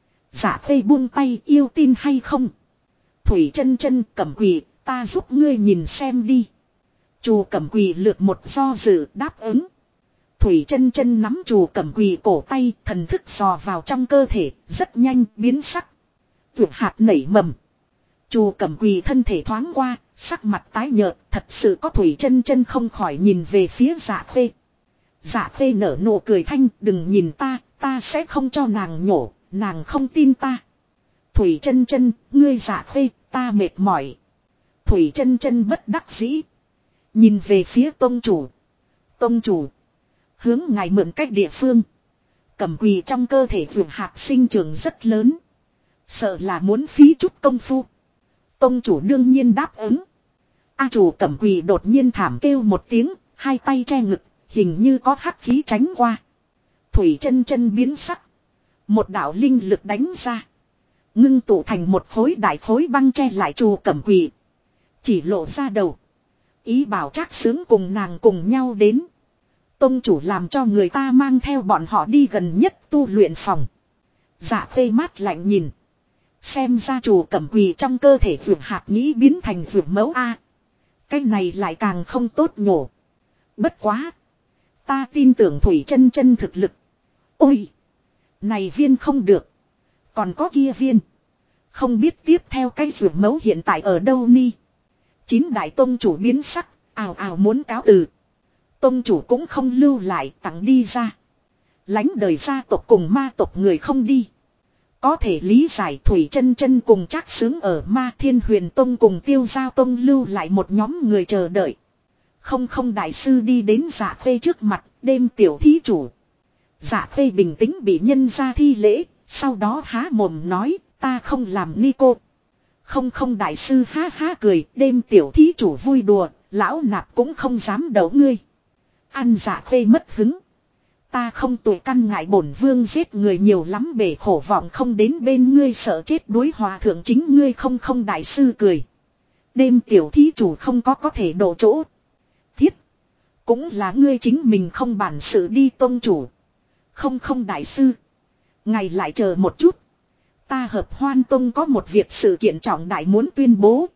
[SPEAKER 1] Dạ Khê buông tay, yêu tin hay không? Thủy Chân Chân, Cẩm Quỳ, ta giúp ngươi nhìn xem đi. Chu Cẩm Quỳ lược một do dự đáp ứng. Thủy Chân Chân nắm Chu Cẩm Quỳ cổ tay, thần thức dò vào trong cơ thể, rất nhanh biến sắc. Vượt hạt nảy mầm. Chu Cẩm Quỳ thân thể thoáng qua, sắc mặt tái nhợt, thật sự có Thủy Chân Chân không khỏi nhìn về phía Dạ Khê. Dạ Khê nở nụ cười thanh, đừng nhìn ta, ta sẽ không cho nàng nhổ, nàng không tin ta. Thủy Chân Chân, ngươi Dạ Khê, ta mệt mỏi. Thủy Chân Chân bất đắc dĩ. Nhìn về phía tông chủ. Tông chủ. Hướng ngài mượn cách địa phương. Cẩm Quỳ trong cơ thể vượt hạt sinh trưởng rất lớn. Sợ là muốn phí chút công phu. Tông chủ đương nhiên đáp ứng. A chủ Cẩm Quỳ đột nhiên thảm kêu một tiếng, hai tay che ngực, hình như có hắc khí tránh qua. Thủy Chân Chân biến sắc. Một đạo linh lực đánh ra. Ngưng tụ thành một khối đại khối băng che lại Chu Cẩm Quỳ. Chỉ lộ ra đầu. Ý bảo Trác Sướng cùng nàng cùng nhau đến. Tông chủ làm cho người ta mang theo bọn họ đi gần nhất tu luyện phòng. Dạ Khê mát lạnh nhìn. Xem ra Chu Cẩm Quỳ trong cơ thể vượt hạt nghĩ biến thành vượt mẫu A. Cái này lại càng không tốt nhổ. Bất quá. Ta tin tưởng Thủy Chân Chân thực lực. Ôi. Này viên không được. Còn có kia viên. Không biết tiếp theo cái vượt mẫu hiện tại ở đâu ni. 9 đại tông chủ biến sắc. Ào ào muốn cáo từ. Tông chủ cũng không lưu lại tặng đi ra. Lánh đời gia tộc cùng ma tộc người không đi. Có thể lý giải Thủy Chân Chân cùng Trác Sướng ở Ma Thiên Huyền Tông cùng Tiêu Giao Tông lưu lại một nhóm người chờ đợi. Không đại sư đi đến Dạ Khê trước mặt, đêm tiểu thí chủ. Dạ Khê bình tĩnh bị nhân ra thi lễ, sau đó há mồm nói, ta không làm ni cô. Không đại sư ha ha cười, đêm tiểu thí chủ vui đùa, lão nạp cũng không dám đấu ngươi. Ăn Dạ Khê mất hứng. Ta không tuổi căn ngại bổn vương giết người nhiều lắm bể khổ vọng không đến bên ngươi sợ chết đuối hòa thượng chính ngươi không đại sư cười. Đêm tiểu thí chủ không có thể độ chỗ. Thiết. Cũng là ngươi chính mình không bản sự đi tông chủ. Không đại sư. Ngày lại chờ một chút. Ta Hợp Hoan Tông có một việc sự kiện trọng đại muốn tuyên bố.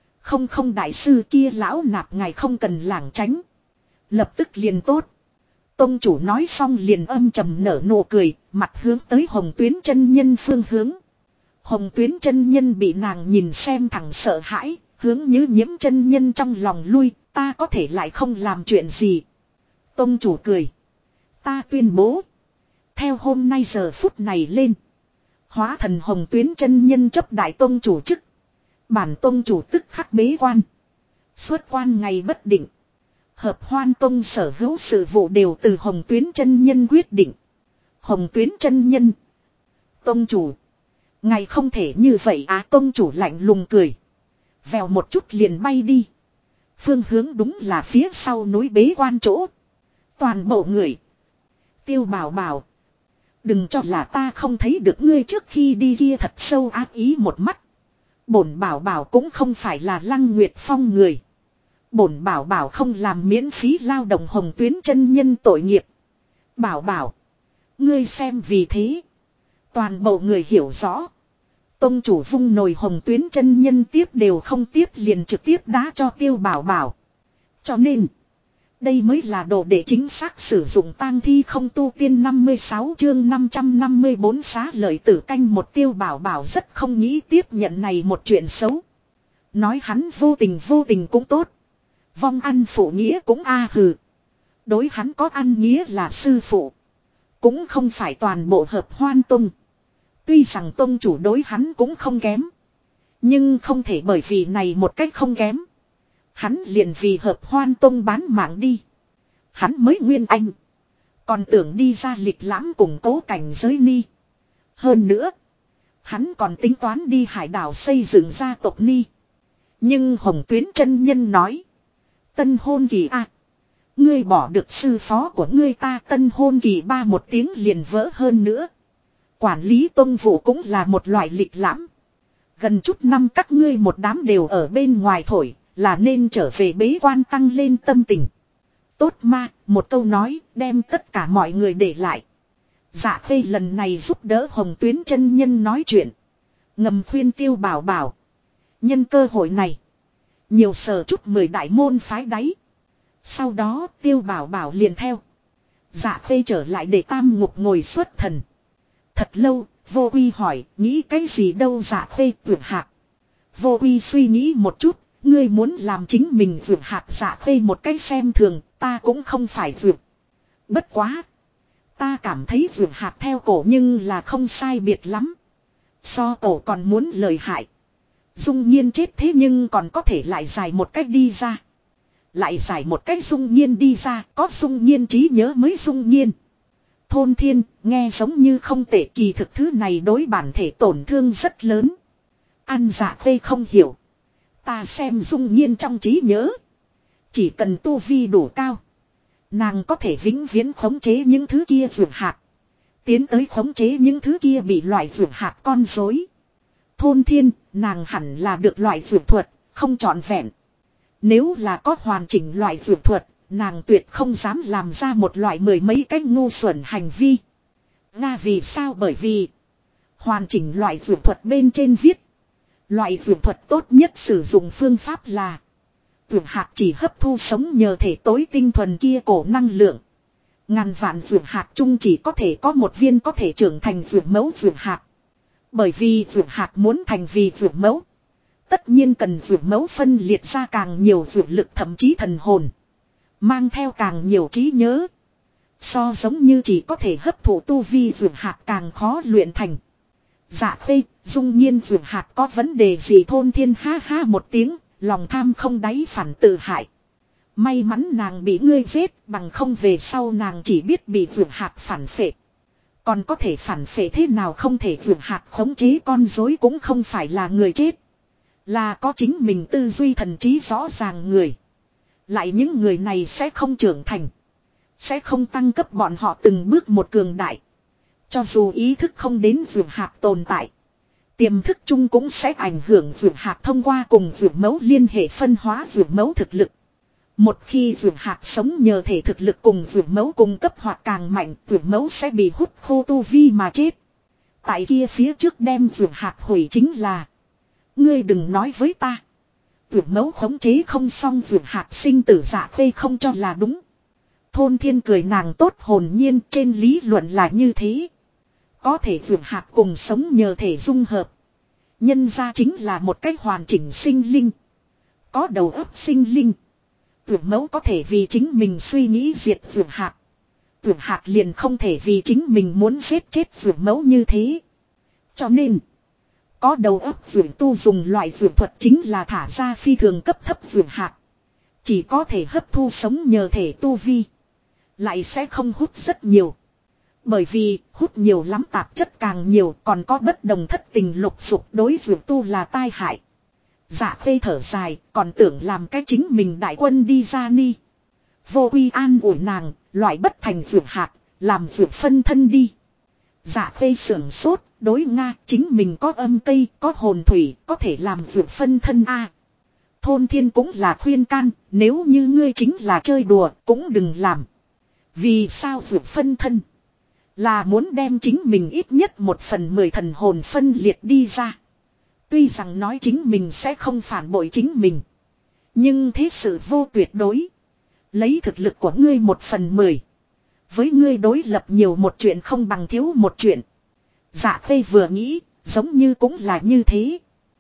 [SPEAKER 1] Không đại sư kia lão nạp ngài không cần lảng tránh. Lập tức liền tốt. Tông chủ nói xong liền âm trầm nở nụ cười, mặt hướng tới Hồng Tuyến chân nhân phương hướng. Hồng Tuyến chân nhân bị nàng nhìn xem thẳng sợ hãi, hướng như nhiễm chân nhân trong lòng lui, ta có thể lại không làm chuyện gì. Tông chủ cười. Ta tuyên bố. Theo hôm nay giờ phút này lên. Hóa thần Hồng Tuyến chân nhân chấp đại tông chủ chức. Bản tông chủ tức khắc bế quan. Xuất quan ngày bất định. Hợp Hoan Tông sở hữu sự vụ đều từ Hồng Tuyến chân nhân quyết định. Hồng Tuyến chân nhân. Tông chủ. Ngày không thể như vậy á tông chủ lạnh lùng cười. Vèo một chút liền bay đi. Phương hướng đúng là phía sau núi bế quan chỗ. Toàn bộ người. Tiêu Bảo Bảo. Đừng cho là ta không thấy được ngươi trước khi đi kia thật sâu ác ý một mắt. Bổn Bảo Bảo cũng không phải là Lăng Nguyệt Phong người. Bổn Bảo Bảo không làm miễn phí lao động Hồng Tuyến chân nhân tội nghiệp. Bảo Bảo. Ngươi xem vì thế. Toàn bộ người hiểu rõ. Tông chủ vung nồi Hồng Tuyến chân nhân tiếp đều không tiếp liền trực tiếp đá cho Tiêu Bảo Bảo. Cho nên. Đây mới là đồ để chính xác sử dụng tang thi không tu tiên 56 chương 554 xá lợi tử canh một. Tiêu Bảo Bảo rất không nghĩ tiếp nhận này một chuyện xấu. Nói hắn vô tình cũng tốt. Vong ăn phụ nghĩa cũng hừ. Đối hắn có ăn nghĩa là sư phụ. Cũng không phải toàn bộ hợp Hoan Tông. Tuy rằng tông chủ đối hắn cũng không kém. Nhưng không thể bởi vì này một cách không kém. Hắn liền vì hợp Hoan Tông bán mạng đi. Hắn mới nguyên anh. Còn tưởng đi ra lịch lãm củng cố cảnh giới ni. Hơn nữa. Hắn còn tính toán đi hải đảo xây dựng gia tộc ni. Nhưng Hồng Tuyến chân nhân nói. Tân hôn kỳ ngươi bỏ được sư phó của ngươi ta tân hôn kỳ ba một tiếng liền vỡ hơn nữa. Quản lý tông vụ cũng là một loại lịch lãm. Gần chút năm các ngươi một đám đều ở bên ngoài thổi. Là nên trở về bế quan tăng lên tâm tình. Tốt ma, một câu nói đem tất cả mọi người để lại. Dạ Khê lần này giúp đỡ Hồng Tuyến chân nhân nói chuyện. Ngầm khuyên Tiêu Bảo Bảo. Nhân cơ hội này. Nhiều sở chút 10 đại môn phái đáy. Sau đó Tiêu Bảo Bảo liền theo. Dạ Khê trở lại để tam ngục ngồi xuất thần. Thật lâu, Vô Quy hỏi, nghĩ cái gì đâu Dạ Khê tuyệt hạc. Vô Quy suy nghĩ một chút. Ngươi muốn làm chính mình vượt hạt Dạ Khê một cái xem thường, ta cũng không phải vượt. Bất quá. Ta cảm thấy vượt hạt theo cổ nhưng là không sai biệt lắm. So cổ còn muốn lợi hại. Dung Nhiên chết thế nhưng còn có thể lại giải một cách đi ra. Lại giải một cách Dung Nhiên đi ra, có Dung Nhiên trí nhớ mới Dung Nhiên. Thôn Thiên, nghe giống như không tệ kỳ thực thứ này đối bản thể tổn thương rất lớn. Ăn Dạ Khê không hiểu. Ta xem Dung Nhiên trong trí nhớ. Chỉ cần tu vi đủ cao. Nàng có thể vĩnh viễn khống chế những thứ kia vượt hạt. Tiến tới khống chế những thứ kia bị loại vượt hạt con rối. Thôn Thiên, nàng hẳn là được loại vượt thuật, không trọn vẹn. Nếu là có hoàn chỉnh loại vượt thuật, nàng tuyệt không dám làm ra một loại 10 mấy cách ngu xuẩn hành vi. Nga vì sao? Bởi vì hoàn chỉnh loại vượt thuật bên trên viết. Loại vượt thuật tốt nhất sử dụng phương pháp là vượt hạt chỉ hấp thu sống nhờ thể tối tinh thuần kia cổ năng lượng. Ngàn vạn vượt hạt chung chỉ có thể có một viên có thể trưởng thành vượt mẫu vượt hạt. Bởi vì vượt hạt muốn thành vì vượt mẫu. Tất nhiên cần vượt mẫu phân liệt ra càng nhiều vượt lực thậm chí thần hồn. Mang theo càng nhiều trí nhớ. So giống như chỉ có thể hấp thụ tu vi vượt hạt càng khó luyện thành. Dạ Khê, Dung Nhiên vượt hạt có vấn đề gì? Thôn Thiên ha ha một tiếng, lòng tham không đáy phản tự hại. May mắn nàng bị ngươi giết, bằng không về sau nàng chỉ biết bị vượt hạt phản phệ. Còn có thể phản phệ thế nào? Không thể vượt hạt khống chế con rối cũng không phải là người chết. Là có chính mình tư duy thần trí rõ ràng người. Lại những người này sẽ không trưởng thành. Sẽ không tăng cấp bọn họ từng bước một cường đại. Cho dù ý thức không đến vượt hạt tồn tại. Tiềm thức chung cũng sẽ ảnh hưởng vượt hạt thông qua cùng vượt mẫu liên hệ phân hóa vượt mẫu thực lực. Một khi vượt hạt sống nhờ thể thực lực cùng vượt mẫu cung cấp hoặc càng mạnh, vượt mẫu sẽ bị hút khô tu vi mà chết. Tại kia phía trước đem vượt hạt hủy chính là. Ngươi đừng nói với ta. Vượt mẫu khống chế không xong vượt hạt sinh tử. Dạ Khê không cho là đúng. Thôn Thiên cười nàng tốt hồn nhiên, trên lý luận là như thế. Có thể vượt hạt cùng sống nhờ thể dung hợp. Nhân ra chính là một cách hoàn chỉnh sinh linh. Có đầu óc sinh linh. Vượt mẫu có thể vì chính mình suy nghĩ diệt vượt hạt. Vượt hạt liền không thể vì chính mình muốn giết chết vượt mẫu như thế. Cho nên, có đầu óc vượt tu dùng loại vượt thuật chính là thả ra phi thường cấp thấp vượt hạt. Chỉ có thể hấp thu sống nhờ thể tu vi. Lại sẽ không hút rất nhiều. Bởi vì hút nhiều lắm tạp chất càng nhiều, còn có bất đồng thất tình lục dục đối vượt tu là tai hại. Dạ khê thở dài, còn tưởng làm cái chính mình đại quân đi ra ni. Vô Quy an ủi nàng, loại bất thành vượt hạt, làm vượt phân thân đi. Dạ khê sưởng sốt, đối Nga, chính mình có âm cây, có hồn thủy, có thể làm vượt phân thân a. Thôn Thiên cũng là khuyên can, nếu như ngươi chính là chơi đùa, cũng đừng làm. Vì sao vượt phân thân? Là muốn đem chính mình ít nhất 1/10 thần hồn phân liệt đi ra. Tuy rằng nói chính mình sẽ không phản bội chính mình. Nhưng thế sự vô tuyệt đối. Lấy thực lực của ngươi 1/10. Với ngươi đối lập nhiều một chuyện không bằng thiếu một chuyện. Dạ khê vừa nghĩ, giống như cũng là như thế.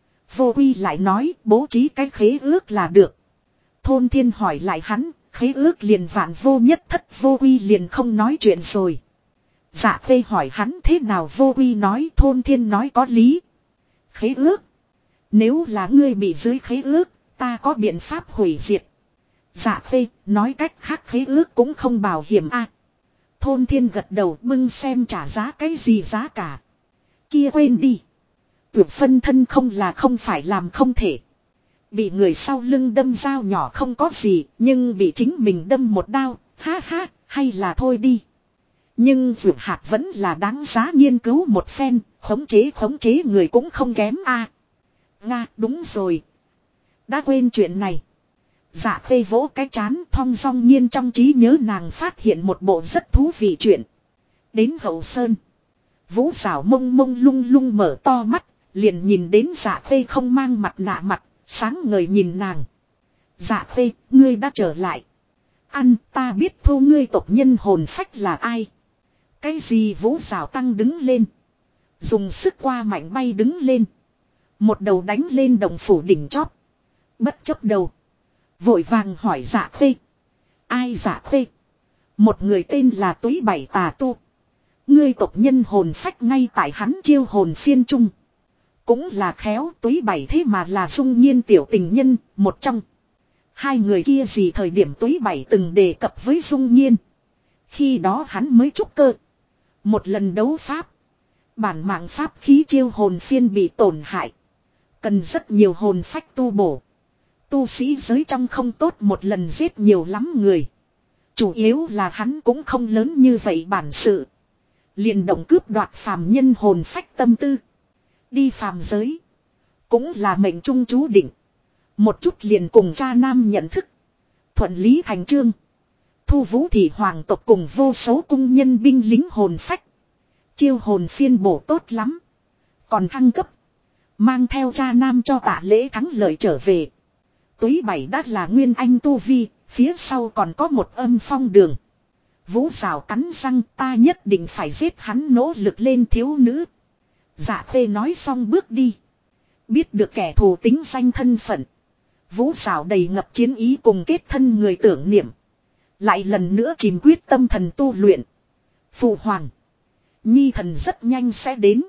[SPEAKER 1] Vô Quy lại nói bố trí cái khế ước là được. Thôn Thiên hỏi lại hắn, khế ước liền vạn vô nhất thất. Vô Quy liền không nói chuyện rồi. Dạ khê hỏi hắn thế nào, Vô Quy nói Thôn Thiên nói có lý. Khế ước. Nếu là ngươi bị dưới khế ước, ta có biện pháp hủy diệt. Dạ khê nói cách khác khế ước cũng không bảo hiểm a. Thôn Thiên gật đầu, bưng xem trả giá cái gì giá cả. Kia quên đi. Vượt phân thân không là không phải làm không thể. Bị người sau lưng đâm dao nhỏ không có gì, nhưng bị chính mình đâm một đao, ha ha, hay là thôi đi. Nhưng vượt hạt vẫn là đáng giá nghiên cứu một phen, khống chế người cũng không kém a. Nga, đúng rồi. Đã quên chuyện này. Dạ khê vỗ cái chán, thong dong nhiên trong trí nhớ nàng phát hiện một bộ rất thú vị chuyện. Đến Hậu Sơn. Vũ Sảo mông mông lung lung mở to mắt, liền nhìn đến Dạ khê không mang mặt nạ mặt, sáng ngời nhìn nàng. Dạ khê, ngươi đã trở lại. Ăn, ta biết thu ngươi tộc nhân hồn phách là ai. Cái gì? Vũ Sảo tăng đứng lên. Dùng sức qua mạnh bay đứng lên. Một đầu đánh lên đồng phủ đỉnh chóp. Bất chấp đầu. Vội vàng hỏi Dạ khê. Ai? Dạ khê? Một người tên là Túy Bảy Tà Tu. Ngươi tộc nhân hồn phách ngay tại hắn chiêu hồn phiên trung. Cũng là khéo. Túy Bảy thế mà là Dung Nhiên tiểu tình nhân, một trong. Hai người kia gì thời điểm Túy Bảy từng đề cập với Dung Nhiên. Khi đó hắn mới trúc cơ. Một lần đấu pháp. Bản mạng pháp khí chiêu hồn phiên bị tổn hại. Cần rất nhiều hồn phách tu bổ. Tu sĩ giới trong không tốt một lần giết nhiều lắm người. Chủ yếu là hắn cũng không lớn như vậy bản sự. Liền động cướp đoạt phàm nhân hồn phách tâm tư. Đi phàm giới. Cũng là mệnh trung chú định. Một chút liền cùng cha nam nhận thức. Thuận lý thành chương. Thu vũ thị hoàng tộc cùng vô số cung nhân binh lính hồn phách. Chiêu hồn phiên bổ tốt lắm. Còn thăng cấp. Mang theo cha nam cho Tạ Lễ thắng lợi trở về. Túy Bảy đã là nguyên anh tu vi. Phía sau còn có một âm phong đường. Vũ Sảo cắn răng, ta nhất định phải giết hắn, nỗ lực lên thiếu nữ. Dạ khê nói xong bước đi. Biết được kẻ thù tính danh thân phận. Vũ Sảo đầy ngập chiến ý cùng kết thân người tưởng niệm. Lại lần nữa chìm quyết tâm thần tu luyện. Phụ hoàng. Nhi thần rất nhanh sẽ đến.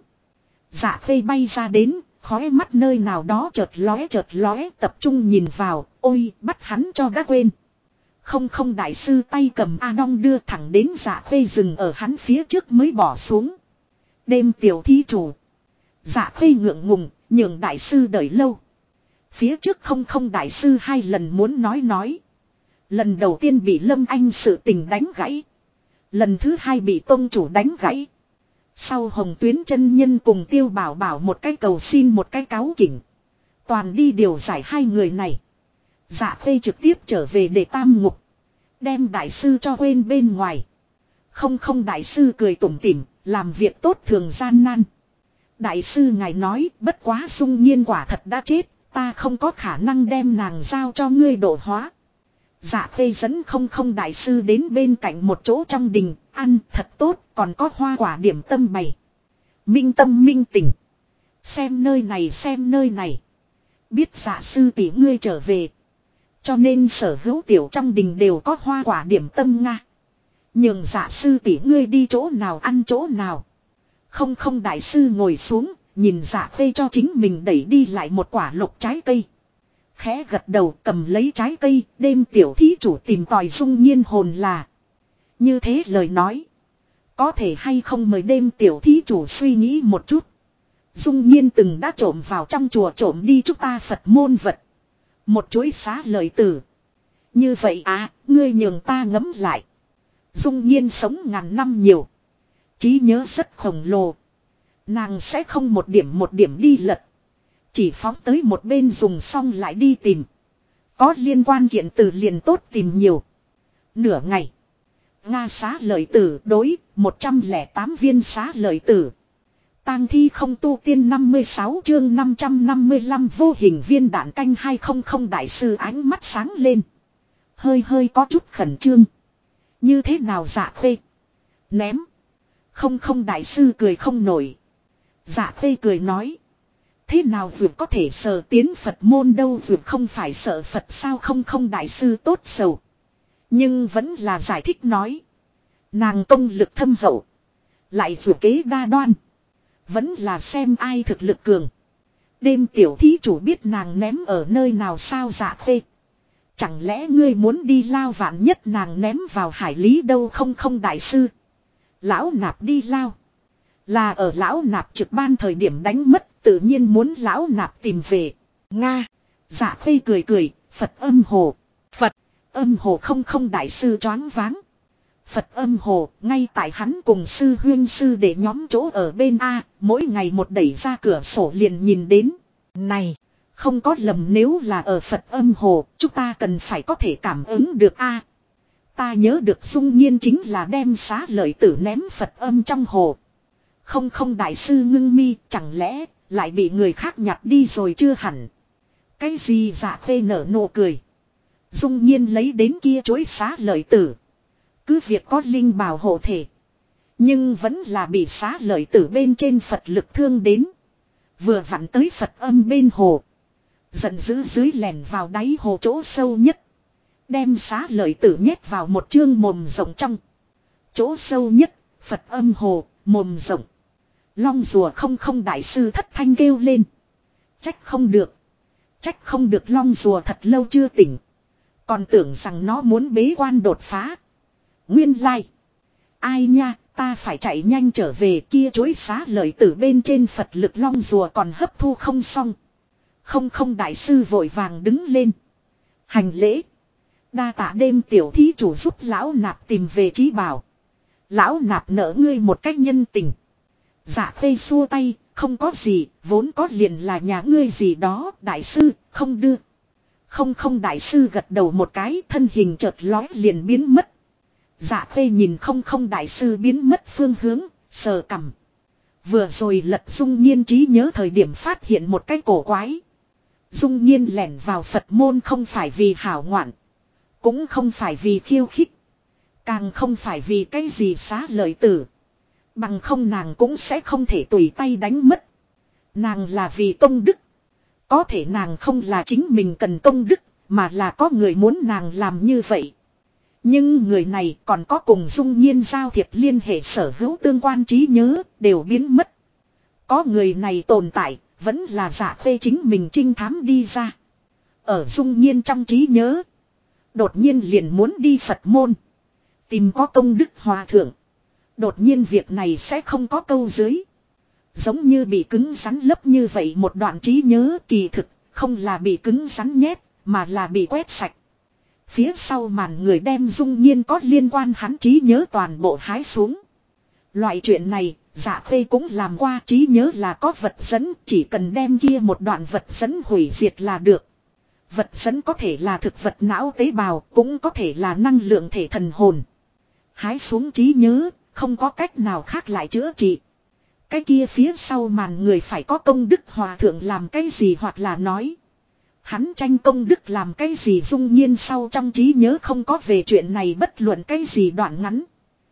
[SPEAKER 1] Dạ khê bay ra đến, khóe mắt nơi nào đó chợt lóe tập trung nhìn vào, ôi bắt hắn cho đã quên. Không đại sư tay cầm A Đong đưa thẳng đến Dạ khê dừng ở hắn phía trước mới bỏ xuống. Đêm tiểu thí chủ. Dạ khê ngượng ngùng, nhường đại sư đợi lâu. Phía trước không đại sư hai lần muốn nói. Lần đầu tiên bị Lâm Anh sự tình đánh gãy. Lần thứ hai bị tông chủ đánh gãy. Sau Hồng Tuyến chân nhân cùng Tiêu Bảo Bảo một cái cầu xin một cái cáo kỉnh. Toàn đi điều giải hai người này. Dạ khê trực tiếp trở về để tam ngục. Đem đại sư cho quên bên ngoài. Không đại sư cười tủm tỉm, làm việc tốt thường gian nan. Đại sư ngài nói bất quá Dung Nhiên quả thật đã chết. Ta không có khả năng đem nàng giao cho ngươi độ hóa. Dạ khê dẫn không đại sư đến bên cạnh một chỗ trong đình. Ăn thật tốt, còn có hoa quả điểm tâm bày. Minh tâm minh tình. Xem nơi này. Biết dạ sư tỷ ngươi trở về. Cho nên sở hữu tiểu trong đình đều có hoa quả điểm tâm Nga. Nhường dạ sư tỷ ngươi đi chỗ nào ăn chỗ nào. Không đại sư ngồi xuống, nhìn dạ khê cho chính mình đẩy đi lại một quả lục trái cây. Khẽ gật đầu cầm lấy trái cây, đêm tiểu thí chủ tìm tòi Dung Nhiên hồn là. Như thế lời nói. Có thể hay không mời đêm tiểu thí chủ suy nghĩ một chút. Dung Nhiên từng đã trộm vào trong chùa trộm đi chúng ta Phật môn vật. Một chuỗi xá lợi tử. Như vậy à, ngươi nhường ta ngẫm lại. Dung Nhiên sống ngàn năm nhiều. Trí nhớ rất khổng lồ. Nàng sẽ không một điểm đi lật. Chỉ phóng tới một bên dùng xong lại đi tìm. Có liên quan kiện từ liền tốt tìm nhiều. Nửa ngày. Nga xá lợi tử đối 108 viên xá lợi tử. Tang thi không tu tiên 56 chương 555 vô hình viên đạn canh 200 đại sư ánh mắt sáng lên. Hơi có chút khẩn trương. Như thế nào Dạ Khê? Ném. Không đại sư cười không nổi. Dạ Khê cười nói. Thế nào vượt có thể sờ tiến Phật môn đâu, vượt không phải sợ Phật sao? Không đại sư tốt sầu. Nhưng vẫn là giải thích nói. Nàng công lực thâm hậu. Lại vượt kế đa đoan. Vẫn là xem ai thực lực cường. Đêm tiểu thí chủ biết nàng ném ở nơi nào sao Dạ Khê? Chẳng lẽ ngươi muốn đi lao vạn nhất nàng ném vào hải lý đâu? Không đại sư. Lão nạp đi lao. Là ở lão nạp trực ban thời điểm đánh mất, tự nhiên muốn lão nạp tìm về. Nga. Dạ Khê cười, Phật âm hồ. Phật âm hồ không đại sư choáng váng. Phật âm hồ, ngay tại hắn cùng sư huyên sư để nhóm chỗ ở bên A, mỗi ngày một đẩy ra cửa sổ liền nhìn đến. Này, không có lầm nếu là ở Phật âm hồ, chúng ta cần phải có thể cảm ứng được A. Ta nhớ được Dung Nhiên chính là đem xá lợi tử ném Phật âm trong hồ. Không đại sư ngưng mi, chẳng lẽ lại bị người khác nhặt đi rồi chưa hẳn. Cái gì Dạ Khê nở nụ cười. Dung Nhiên lấy đến kia chuỗi xá lợi tử. Cứ việc có linh bảo hộ thể. Nhưng vẫn là bị xá lợi tử bên trên Phật lực thương đến. Vừa vặn tới Phật âm bên hồ. Giận dữ dưới lèn vào đáy hồ chỗ sâu nhất. Đem xá lợi tử nhét vào một chương mồm rộng trong. Chỗ sâu nhất, Phật âm hồ, mồm rộng. Long rùa không đại sư thất thanh kêu lên. Trách không được long rùa thật lâu chưa tỉnh. Còn tưởng rằng nó muốn bế quan đột phá. Nguyên lai. Ai nha, ta phải chạy nhanh trở về kia chuỗi xá lợi tử bên trên Phật lực long rùa còn hấp thu không xong. Không đại sư vội vàng đứng lên. Hành lễ. Đa tạ đêm tiểu thí chủ giúp lão nạp tìm về trí bảo. Lão nạp nợ ngươi một cách nhân tình. Dạ Khê xua tay, không có gì, vốn có liền là nhà ngươi gì đó, đại sư, không đưa. Không đại sư gật đầu một cái, thân hình chợt lói liền biến mất. Dạ Khê nhìn không đại sư biến mất phương hướng, sờ cằm. Vừa rồi lật Dung Nhiên trí nhớ thời điểm phát hiện một cái cổ quái. Dung Nhiên lẻn vào Phật môn không phải vì hảo ngoạn. Cũng không phải vì khiêu khích. Càng không phải vì cái gì xá lợi tử. Bằng không nàng cũng sẽ không thể tùy tay đánh mất. Nàng là vì công đức. Có thể nàng không là chính mình cần công đức, mà là có người muốn nàng làm như vậy. Nhưng người này còn có cùng Dung Nhiên giao thiệp liên hệ sở hữu tương quan trí nhớ, đều biến mất. Có người này tồn tại, vẫn là Dạ Khê chính mình trinh thám đi ra. Ở Dung Nhiên trong trí nhớ, đột nhiên liền muốn đi Phật môn. Tìm có công đức hòa thượng. Đột nhiên việc này sẽ không có câu dưới. Giống như bị cứng rắn lấp như vậy một đoạn trí nhớ kỳ thực, không là bị cứng rắn nhét, mà là bị quét sạch. Phía sau màn người đem Dung Nhiên có liên quan hắn trí nhớ toàn bộ hái xuống. Loại chuyện này, Dạ Khê cũng làm qua, trí nhớ là có vật dẫn, chỉ cần đem kia một đoạn vật dẫn hủy diệt là được. Vật dẫn có thể là thực vật não tế bào, cũng có thể là năng lượng thể thần hồn. Hái xuống trí nhớ, không có cách nào khác lại chữa trị. Cái kia phía sau màn người phải có công đức hòa thượng làm cái gì, hoặc là nói hắn tranh công đức làm cái gì. Dung Nhiên sau trong trí nhớ không có về chuyện này bất luận cái gì đoạn ngắn.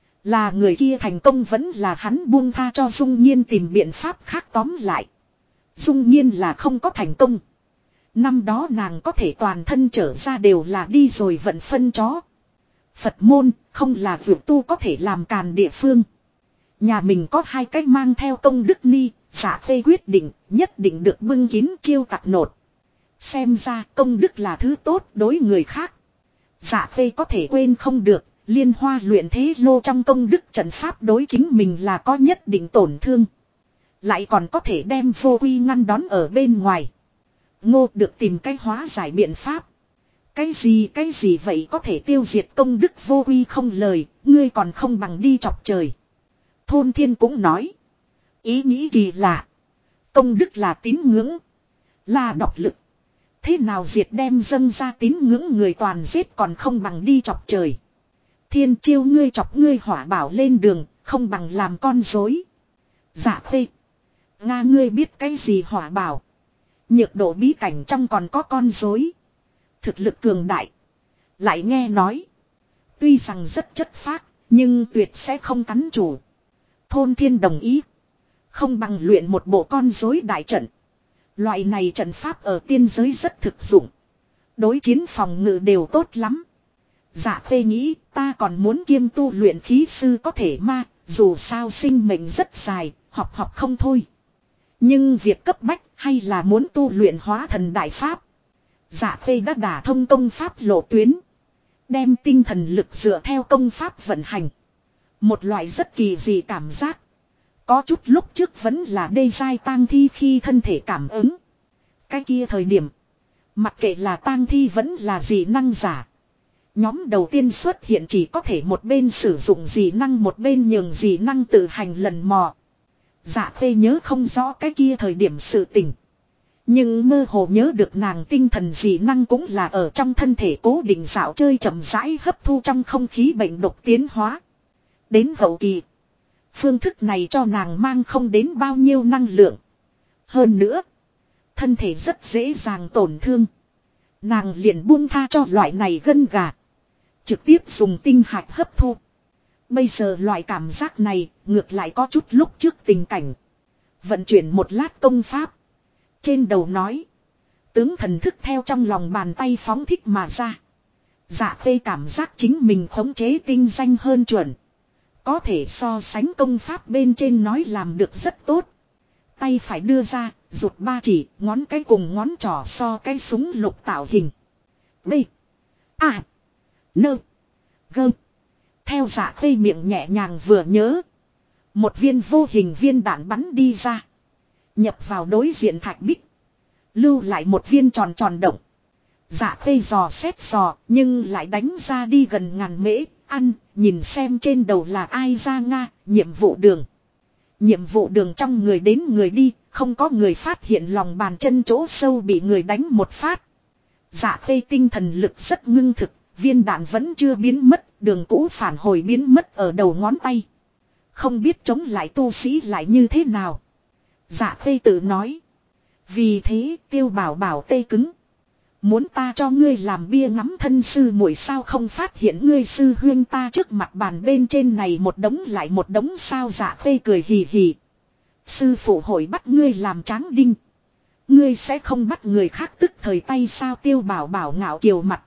[SPEAKER 1] Là người kia thành công vẫn là hắn buông tha cho Dung Nhiên tìm biện pháp khác, tóm lại Dung Nhiên là không có thành công. Năm đó nàng có thể toàn thân trở ra đều là đi rồi vận phân chó. Phật môn không là vượt tu có thể làm càn địa phương. Nhà mình có hai cách mang theo công đức ni, Dạ Khê quyết định nhất định được bưng kín chiêu tặc nột. Xem ra công đức là thứ tốt đối người khác. Dạ Khê có thể quên không được, Liên Hoa luyện thế lô trong công đức trận pháp đối chính mình là có nhất định tổn thương. Lại còn có thể đem vô quy ngăn đón ở bên ngoài. Ngô được tìm cách hóa giải biện pháp. Cái gì vậy có thể tiêu diệt công đức vô quy không lời, ngươi còn không bằng đi chọc trời. Thôn Thiên cũng nói. Ý nghĩ kỳ lạ. Công đức là tín ngưỡng. Là độc lực. Thế nào diệt đem dâng ra tín ngưỡng người toàn giết còn không bằng đi chọc trời. Thiên chiêu ngươi chọc ngươi hỏa bảo lên đường, không bằng làm con dối. Dạ phê. Nga ngươi biết cái gì hỏa bảo. Nhược độ bí cảnh trong còn có con dối. Thực lực cường đại. Lại nghe nói. Tuy rằng rất chất phác, nhưng tuyệt sẽ không cắn chủ. Thôn Thiên đồng ý. Không bằng luyện một bộ con rối đại trận. Loại này trận pháp ở tiên giới rất thực dụng. Đối chiến phòng ngự đều tốt lắm. Dạ phê nghĩ ta còn muốn kiêm tu luyện khí sư có thể ma. Dù sao sinh mệnh rất dài, học không thôi. Nhưng việc cấp bách hay là muốn tu luyện hóa thần đại pháp. Dạ phê đã đả thông công pháp lộ tuyến. Đem tinh thần lực dựa theo công pháp vận hành. Một loại rất kỳ dị cảm giác. Có chút lúc trước vẫn là đê giai tang thi khi thân thể cảm ứng. Cái kia thời điểm. Mặc kệ là tang thi vẫn là dị năng giả. Nhóm đầu tiên xuất hiện chỉ có thể một bên sử dụng dị năng một bên nhường dị năng tự hành lần mò. Dạ phê nhớ không rõ cái kia thời điểm sự tình. Nhưng mơ hồ nhớ được nàng tinh thần dị năng cũng là ở trong thân thể cố định dạo chơi chậm rãi hấp thu trong không khí bệnh độc tiến hóa. Đến hậu kỳ. Phương thức này cho nàng mang không đến bao nhiêu năng lượng. Hơn nữa. Thân thể rất dễ dàng tổn thương. Nàng liền buông tha cho loại này gân gà. Trực tiếp dùng tinh hạch hấp thu. Bây giờ loại cảm giác này ngược lại có chút lúc trước tình cảnh. Vận chuyển một lát công pháp. Trên đầu nói. Tướng thần thức theo trong lòng bàn tay phóng thích mà ra. Dạ phê cảm giác chính mình khống chế tinh danh hơn chuẩn. Có thể so sánh công pháp bên trên nói làm được rất tốt. Tay phải đưa ra, rụt ba chỉ, ngón cái cùng ngón trỏ so cái súng lục tạo hình. B. A. Nơ. Gơ. Theo dạ phê miệng nhẹ nhàng vừa nhớ. Một viên vô hình viên đạn bắn đi ra. Nhập vào đối diện thạch bích. Lưu lại một viên tròn tròn động. Dạ phê dò xét dò, nhưng lại đánh ra đi gần ngàn mễ. Ăn, nhìn xem trên đầu là ai ra Nga, nhiệm vụ đường. Nhiệm vụ đường trong người đến người đi, không có người phát hiện lòng bàn chân chỗ sâu bị người đánh một phát. Dạ phê tinh thần lực rất ngưng thực, viên đạn vẫn chưa biến mất, đường cũ phản hồi biến mất ở đầu ngón tay. Không biết chống lại tu sĩ lại như thế nào. Dạ phê tự nói. Vì thế Tiêu Bảo Bảo tê cứng. Muốn ta cho ngươi làm bia ngắm thân sư muội sao không phát hiện ngươi sư huyên ta trước mặt bàn bên trên này một đống lại một đống sao. Dạ phê cười hì hì. Sư phụ hội bắt ngươi làm tráng đinh. Ngươi sẽ không bắt người khác tức thời tay sao. Tiêu Bảo Bảo ngạo kiều mặt.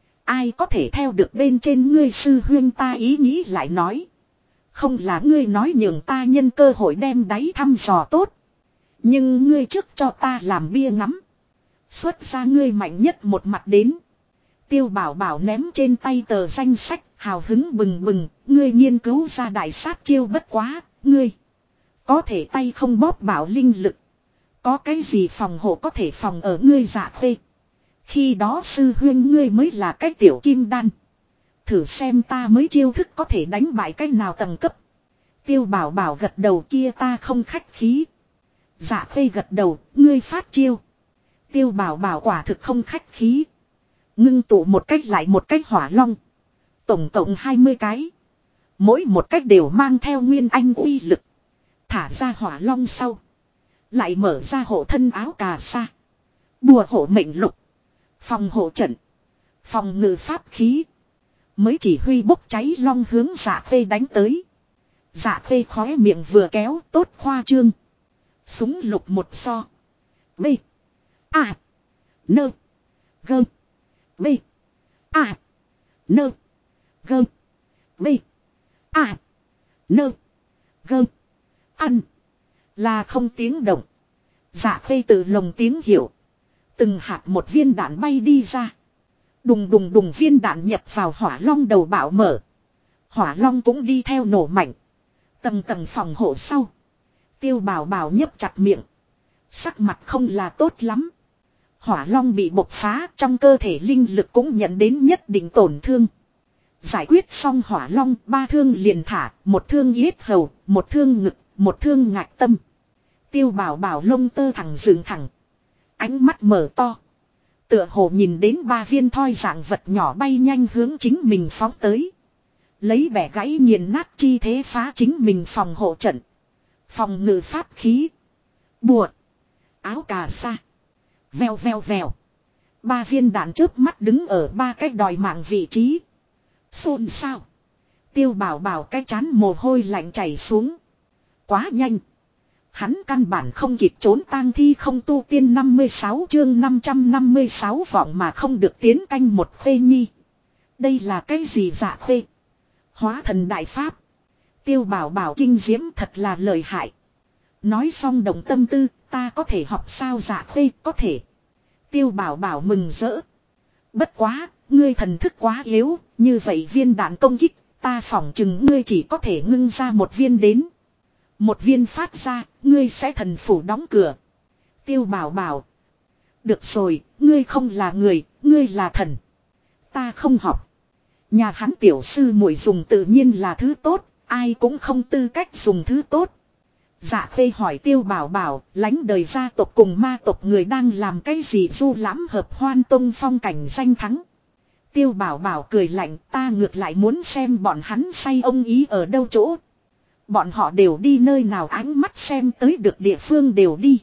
[SPEAKER 1] Ai có thể theo được bên trên ngươi sư huyên ta ý nghĩ lại nói. Không là ngươi nói nhường ta nhân cơ hội đem đáy thăm dò tốt. Nhưng ngươi trước cho ta làm bia ngắm. Xuất ra ngươi mạnh nhất một mặt đến. Tiêu Bảo Bảo ném trên tay tờ danh sách, hào hứng bừng bừng, ngươi nghiên cứu ra đại sát chiêu bất quá, ngươi. Có thể tay không bóp bảo linh lực. Có cái gì phòng hộ có thể phòng ở ngươi. Dạ phê. Khi đó sư huyên ngươi mới là cái tiểu kim đan. Thử xem ta mới chiêu thức có thể đánh bại cái nào tầng cấp. Tiêu Bảo Bảo gật đầu kia ta không khách khí. Dạ phê gật đầu, ngươi phát chiêu. Tiêu Bảo Bảo quả thực không khách khí. Ngưng tụ một cách lại một cách hỏa long. Tổng cộng 20 cái. Mỗi một cách đều mang theo nguyên anh uy lực. Thả ra hỏa long sau. Lại mở ra hộ thân áo cà sa. Bùa hộ mệnh lục. Phòng hộ trận. Phòng ngự pháp khí. Mới chỉ huy bốc cháy long hướng dạ phê đánh tới. Dạ phê khóe miệng vừa kéo tốt khoa trương. Súng lục một so. B. A. Nơ. Gơ. B. A. Nơ. Gơ. B. A. Nơ. Gơ. Ăn. Là không tiếng động. Dạ phê tự lồng tiếng hiểu. Từng hạt một viên đạn bay đi ra. Đùng đùng đùng viên đạn nhập vào hỏa long đầu bạo mở. Hỏa long cũng đi theo nổ mạnh. Tầng tầng phòng hộ sau. Tiêu Bảo Bảo nhấp chặt miệng. Sắc mặt không là tốt lắm. Hỏa long bị bộc phá, trong cơ thể linh lực cũng nhận đến nhất định tổn thương. Giải quyết xong hỏa long, 3 thương liền thả, một thương yết hầu, một thương ngực, một thương ngạch tâm. Tiêu Bảo Bảo lông tơ thẳng dựng thẳng. Ánh mắt mở to. Tựa hồ nhìn đến 3 viên thoi dạng vật nhỏ bay nhanh hướng chính mình phóng tới. Lấy bẻ gãy nghiền nát chi thế phá chính mình phòng hộ trận. Phòng ngự pháp khí. Bùa. Áo cà sa. Vèo vèo vèo. 3 viên đạn chớp mắt đứng ở 3 cái đòi mạng vị trí. Xôn xao. Tiêu Bảo Bảo cái chán mồ hôi lạnh chảy xuống. Quá nhanh. Hắn căn bản không kịp trốn tang thi không tu tiên 56 chương 556 vọng mà không được tiến canh một khuê nhi. Đây là cái gì dạ khuê? Hóa thần đại pháp. Tiêu Bảo Bảo kinh diễm thật là lợi hại. Nói xong đồng tâm tư, ta có thể học sao dạ khuê, có thể. Tiêu Bảo Bảo mừng rỡ. Bất quá, ngươi thần thức quá yếu, như vậy viên đạn công kích, ta phỏng chừng ngươi chỉ có thể ngưng ra một viên đến. Một viên phát ra, ngươi sẽ thần phủ đóng cửa. Tiêu Bảo Bảo. Được rồi, ngươi không là người, ngươi là thần. Ta không học. Nhà hắn tiểu sư muội dùng tự nhiên là thứ tốt, ai cũng không tư cách dùng thứ tốt. Dạ Khê hỏi Tiêu Bảo Bảo, lãnh đời gia tộc cùng ma tộc người đang làm cái gì du lãm hợp hoan tông phong cảnh danh thắng. Tiêu Bảo Bảo cười lạnh, ta ngược lại muốn xem bọn hắn say ông ý ở đâu chỗ. Bọn họ đều đi nơi nào ánh mắt xem tới được địa phương đều đi.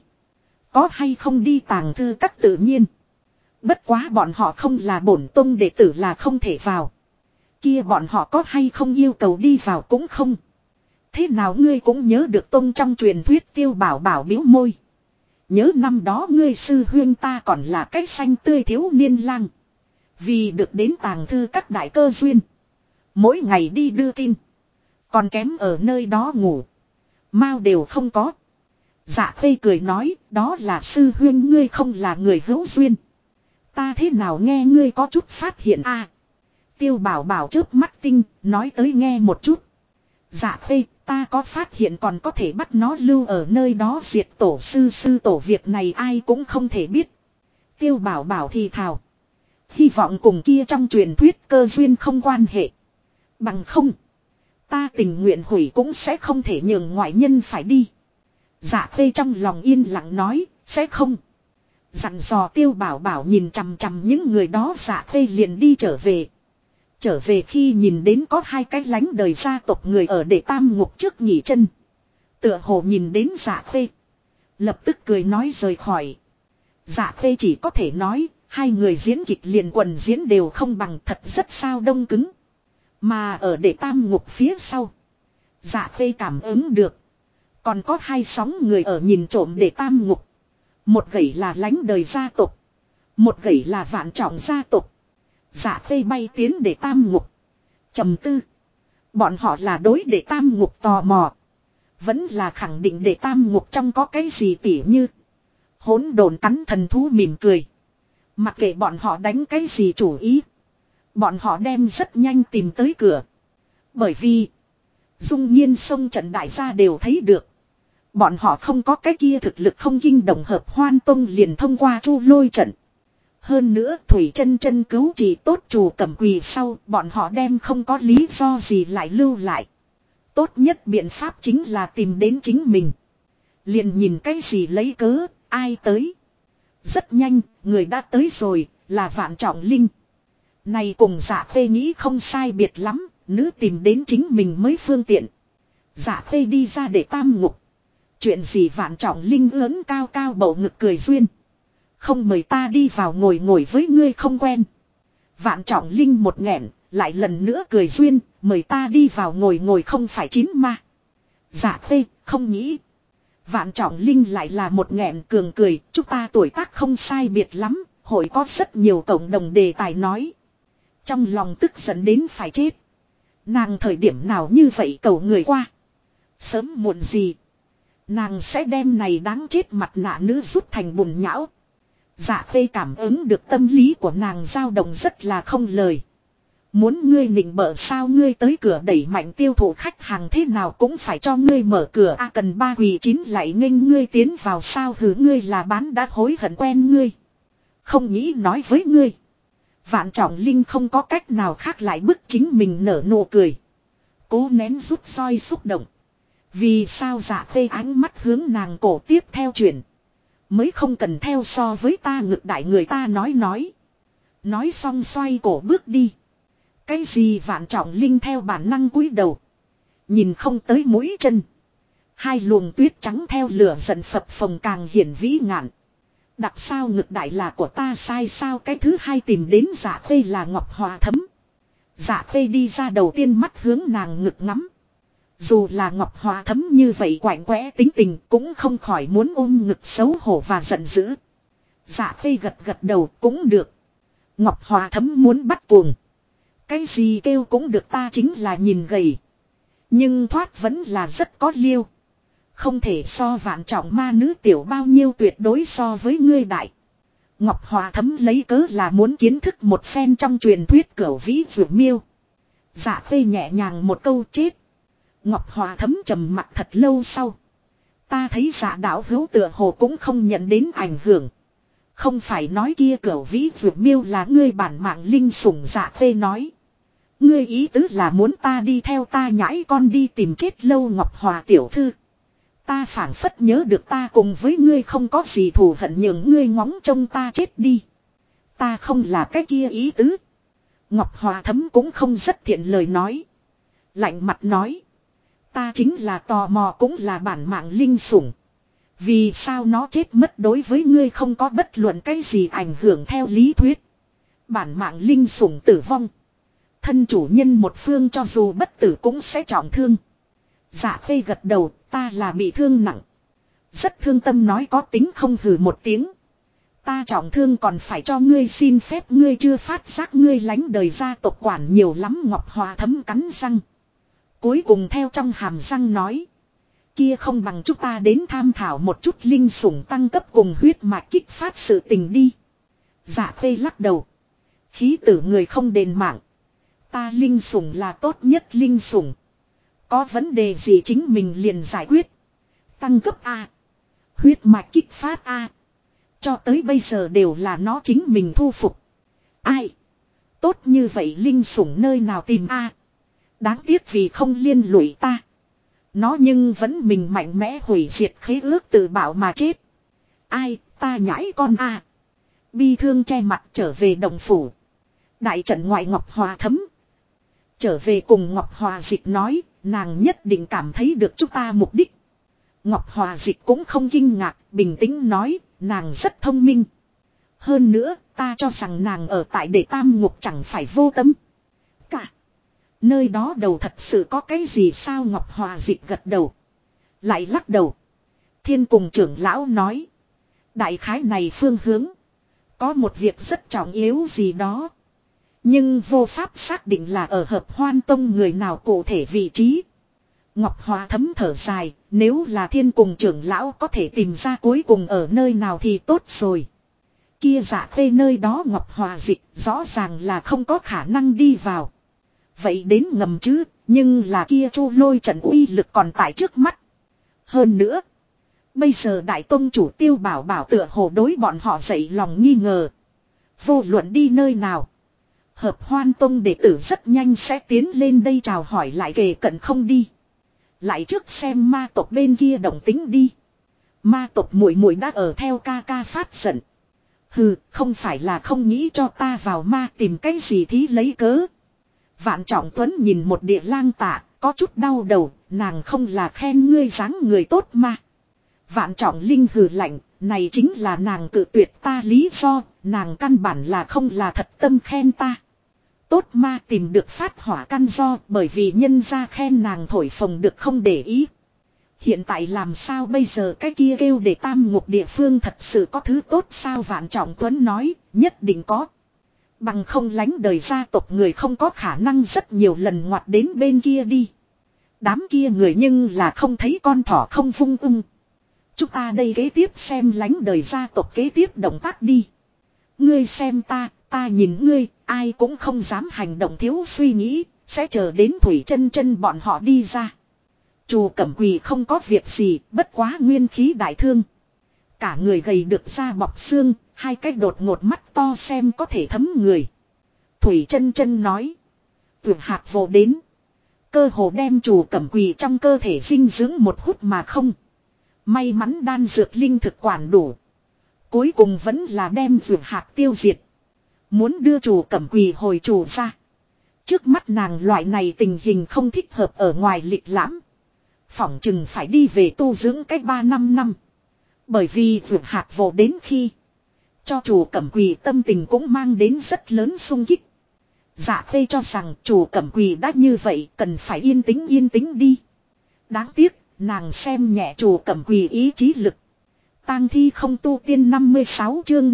[SPEAKER 1] Có hay không đi tàng thư các tự nhiên. Bất quá bọn họ không là bổn tông đệ tử là không thể vào. Kia bọn họ có hay không yêu cầu đi vào cũng không. Thế nào ngươi cũng nhớ được tông trong truyền thuyết Tiêu Bảo Bảo bĩu môi. Nhớ năm đó ngươi sư huyên ta còn là cái xanh tươi thiếu niên lang. Vì được đến tàng thư các đại cơ duyên. Mỗi ngày đi đưa tin. Còn kém ở nơi đó ngủ. Mao đều không có. Dạ Khê cười nói, đó là sư huyên ngươi không là người hữu duyên. Ta thế nào nghe ngươi có chút phát hiện a? Tiêu Bảo Bảo chớp mắt tinh, nói tới nghe một chút. Dạ Khê, ta có phát hiện còn có thể bắt nó lưu ở nơi đó diệt tổ sư tổ việc này ai cũng không thể biết. Tiêu Bảo Bảo thì thào. Hy vọng cùng kia trong truyền thuyết cơ duyên không quan hệ. Bằng không. Ta tình nguyện hủy cũng sẽ không thể nhường ngoại nhân phải đi. Dạ Khê trong lòng yên lặng nói, sẽ không. Dặn dò Tiêu Bảo Bảo nhìn chằm chằm những người đó Dạ Khê liền đi trở về. Trở về khi nhìn đến có 2 cái lánh đời gia tộc người ở để tam ngục trước nghỉ chân. Tựa hồ nhìn đến Dạ Khê. Lập tức cười nói rời khỏi. Dạ Khê chỉ có thể nói, 2 người diễn kịch liền quần diễn đều không bằng thật rất sao đông cứng. Mà ở để tam ngục phía sau. Dạ Khê cảm ứng được. Còn có 2 sóng người ở nhìn trộm để tam ngục. Một gẩy là lánh đời gia tộc. Một gẩy là vạn trọng gia tộc. Dạ Khê bay tiến để tam ngục. Trầm tư. Bọn họ là đối để tam ngục tò mò. Vẫn là khẳng định để tam ngục trong có cái gì tỉ như. Hỗn độn cắn thần thú mỉm cười. Mặc kệ bọn họ đánh cái gì chủ ý. Bọn họ đem rất nhanh tìm tới cửa. Bởi vì. Dung nhiên sông trận đại gia đều thấy được. Bọn họ không có cái kia thực lực không kinh động hợp hoan tông liền thông qua chu lôi trận. Hơn nữa Thủy chân chân cứu trị tốt chủ cẩm quỳ sau bọn họ đem không có lý do gì lại lưu lại. Tốt nhất biện pháp chính là tìm đến chính mình. Liền nhìn cái gì lấy cớ, ai tới. Rất nhanh, người đã tới rồi, là Vạn Trọng Linh. Này cùng Dạ Khê nghĩ không sai biệt lắm, nữ tìm đến chính mình mới phương tiện. Dạ Khê đi ra để tam ngục. Chuyện gì Vạn Trọng Linh ớn cao cao bầu ngực cười duyên. Không mời ta đi vào ngồi với ngươi không quen. Vạn Trọng Linh một nghẹn, lại lần nữa cười duyên, mời ta đi vào ngồi không phải chín ma. Dạ Khê, không nghĩ. Vạn Trọng Linh lại là một nghẹn cường cười, chúng ta tuổi tác không sai biệt lắm, hội có rất nhiều cộng đồng đề tài nói. Trong lòng tức giận đến phải chết. Nàng thời điểm nào như vậy cầu người qua. Sớm muộn gì. Nàng sẽ đem này đáng chết mặt nạ nữ rút thành bùn nhão. Dạ Khê cảm ứng được tâm lý của nàng dao động rất là không lời. Muốn ngươi nịnh bợ sao, ngươi tới cửa đẩy mạnh tiêu thụ, khách hàng thế nào cũng phải cho ngươi mở cửa a, cần 3 quỳ 9 lại nghênh ngươi tiến vào sao, hử ngươi là bán đã hối hận quen ngươi. Không nghĩ nói với ngươi. Vạn Trọng Linh không có cách nào khác lại bức chính mình nở nụ cười. Cố nén rút roi xúc động. Vì sao Dạ Khê ánh mắt hướng nàng cổ tiếp theo chuyển. Mới không cần theo so với ta ngược đại người ta nói. Nói xong xoay cổ bước đi. Cái gì Vạn Trọng Linh theo bản năng cúi đầu. Nhìn không tới mũi chân. Hai luồng tuyết trắng theo lửa giận phập phồng càng hiển vĩ ngạn. Đặc sao ngực đại là của ta sai sao, cái thứ hai tìm đến Dạ Khê là Ngọc Hòa Thấm. Dạ Khê đi ra đầu tiên mắt hướng nàng ngực ngắm. Dù là Ngọc Hòa Thấm như vậy quạnh quẽ tính tình cũng không khỏi muốn ôm ngực xấu hổ và giận dữ. Dạ Khê gật đầu cũng được. Ngọc Hòa Thấm muốn bắt cuồng. Cái gì kêu cũng được, ta chính là nhìn gầy. Nhưng thoát vẫn là rất có liêu. Không thể so Vạn Trọng ma nữ tiểu bao nhiêu, tuyệt đối so với ngươi đại. Ngọc Hòa Thấm lấy cớ là muốn kiến thức một phen trong truyền thuyết cửu vĩ dược miêu. Dạ Khê nhẹ nhàng một câu chết. Ngọc Hòa Thấm trầm mặt thật lâu sau. Ta thấy Dạ đạo hữu tựa hồ cũng không nhận đến ảnh hưởng. Không phải nói kia cửu vĩ dược miêu là ngươi bản mạng linh sủng, Dạ Khê nói. Ngươi ý tứ là muốn ta đi theo ta nhãi con đi tìm chết lâu Ngọc Hòa tiểu thư. Ta phảng phất nhớ được ta cùng với ngươi không có gì thù hận, nhưng ngươi ngóng trông ta chết đi. Ta không là cái kia ý tứ. Ngọc Hòa Thấm cũng không rất thiện lời nói. Lạnh mặt nói. Ta chính là tò mò, cũng là bản mạng linh sủng. Vì sao nó chết mất đối với ngươi không có bất luận cái gì ảnh hưởng, theo lý thuyết. Bản mạng linh sủng tử vong. Thân chủ nhân một phương cho dù bất tử cũng sẽ trọng thương. Dạ Khê gật đầu, ta là bị thương nặng. Rất thương tâm nói có tính không, hừ một tiếng. Ta trọng thương còn phải cho ngươi xin phép, ngươi chưa phát giác ngươi lánh đời gia tộc quản nhiều lắm. Ngọc Hòa Thấm cắn răng. Cuối cùng theo trong hàm răng nói. Kia không bằng chúng ta đến tham thảo một chút linh sủng tăng cấp cùng huyết mạch kích phát sự tình đi. Dạ Khê lắc đầu. Khí tử người không đền mạng. Ta linh sủng là tốt nhất linh sủng. Có vấn đề gì chính mình liền giải quyết. Tăng cấp A. Huyết mạch kích phát A. Cho tới bây giờ đều là nó chính mình thu phục. Ai? Tốt như vậy linh sủng nơi nào tìm A. Đáng tiếc vì không liên lụy ta. Nó nhưng vẫn mình mạnh mẽ hủy diệt khế ước tự bảo mà chết. Ai, ta nhãi con A. Bi thương che mặt trở về đồng phủ. Đại trận ngoại Ngọc Hòa Thấm. Trở về cùng Ngọc Hòa Dịch nói, nàng nhất định cảm thấy được chúng ta mục đích. Ngọc Hòa Dịch cũng không kinh ngạc, bình tĩnh nói, nàng rất thông minh. Hơn nữa, ta cho rằng nàng ở tại Đệ Tam Ngục chẳng phải vô tâm. Cả nơi đó đầu thật sự có cái gì sao? Ngọc Hòa Dịch gật đầu. Lại lắc đầu. Thiên cùng trưởng lão nói. Đại khái này phương hướng. Có một việc rất trọng yếu gì đó. Nhưng vô pháp xác định là ở Hợp Hoan Tông người nào cụ thể vị trí. Ngọc Hòa Thấm thở dài, nếu là thiên cùng trưởng lão có thể tìm ra cuối cùng ở nơi nào thì tốt rồi. Kia Dạ Khê nơi đó Ngọc Hòa Dịch rõ ràng là không có khả năng đi vào. Vậy đến ngầm chứ, nhưng là kia Chu Lôi trận uy lực còn tại trước mắt. Hơn nữa, bây giờ Đại Tông chủ Tiêu Bảo Bảo tựa hồ đối bọn họ dậy lòng nghi ngờ. Vô luận đi nơi nào, Hợp Hoan Tông đệ tử rất nhanh sẽ tiến lên đây chào hỏi, lại kề cận không đi. Lại trước xem ma tộc bên kia động tính đi. Ma tộc muội muội đã ở theo ca ca phát giận. Hừ, không phải là không nghĩ cho ta vào ma tìm cái gì thí lấy cớ. Vạn Trọng Tuấn nhìn một địa lang tạ, có chút đau đầu, nàng không là khen ngươi dáng người tốt mà. Vạn Trọng Linh hừ lạnh, này chính là nàng cự tuyệt ta lý do, nàng căn bản là không là thật tâm khen ta. Tốt ma tìm được phát hỏa căn do, bởi vì nhân gia khen nàng thổi phồng được không để ý. Hiện tại làm sao bây giờ, cái kia kêu Đệ Tam Ngục địa phương thật sự có thứ tốt sao? Vạn Trọng Tuấn nói, nhất định có. Bằng không lánh đời gia tộc người không có khả năng rất nhiều lần ngoặt đến bên kia đi. Đám kia người nhưng là không thấy con thỏ không vung ưng. Chúng ta đây kế tiếp xem lánh đời gia tộc kế tiếp động tác đi. Ngươi xem ta, Ta nhìn ngươi, ai cũng không dám hành động thiếu suy nghĩ, sẽ chờ đến Thủy Chân Chân bọn họ đi ra. Chu Cẩm Quỳ không có việc gì, bất quá nguyên khí đại thương. Cả người gầy được da bọc xương, hai cái đột ngột mắt to xem có thể thấm người. Thủy Chân Chân nói. Vượt hạt vô đến. Cơ hồ đem Chu Cẩm Quỳ trong cơ thể dinh dưỡng một hút mà không. May mắn đan dược linh thực quản đủ. Cuối cùng vẫn là đem vượt hạt tiêu diệt. Muốn đưa Chu Cẩm Quỳ hồi chủ ra. Trước mắt nàng loại này tình hình không thích hợp ở ngoài lịch lãm. Phỏng chừng phải đi về tu dưỡng cách 3-5 năm. Bởi vì vượt hạt vô đến khi. Cho Chu Cẩm Quỳ tâm tình cũng mang đến rất lớn sung kích. Dạ Khê cho rằng Chu Cẩm Quỳ đã như vậy cần phải yên tĩnh đi. Đáng tiếc, nàng xem nhẹ Chu Cẩm Quỳ ý chí lực. Tang thi không tu tiên 56 chương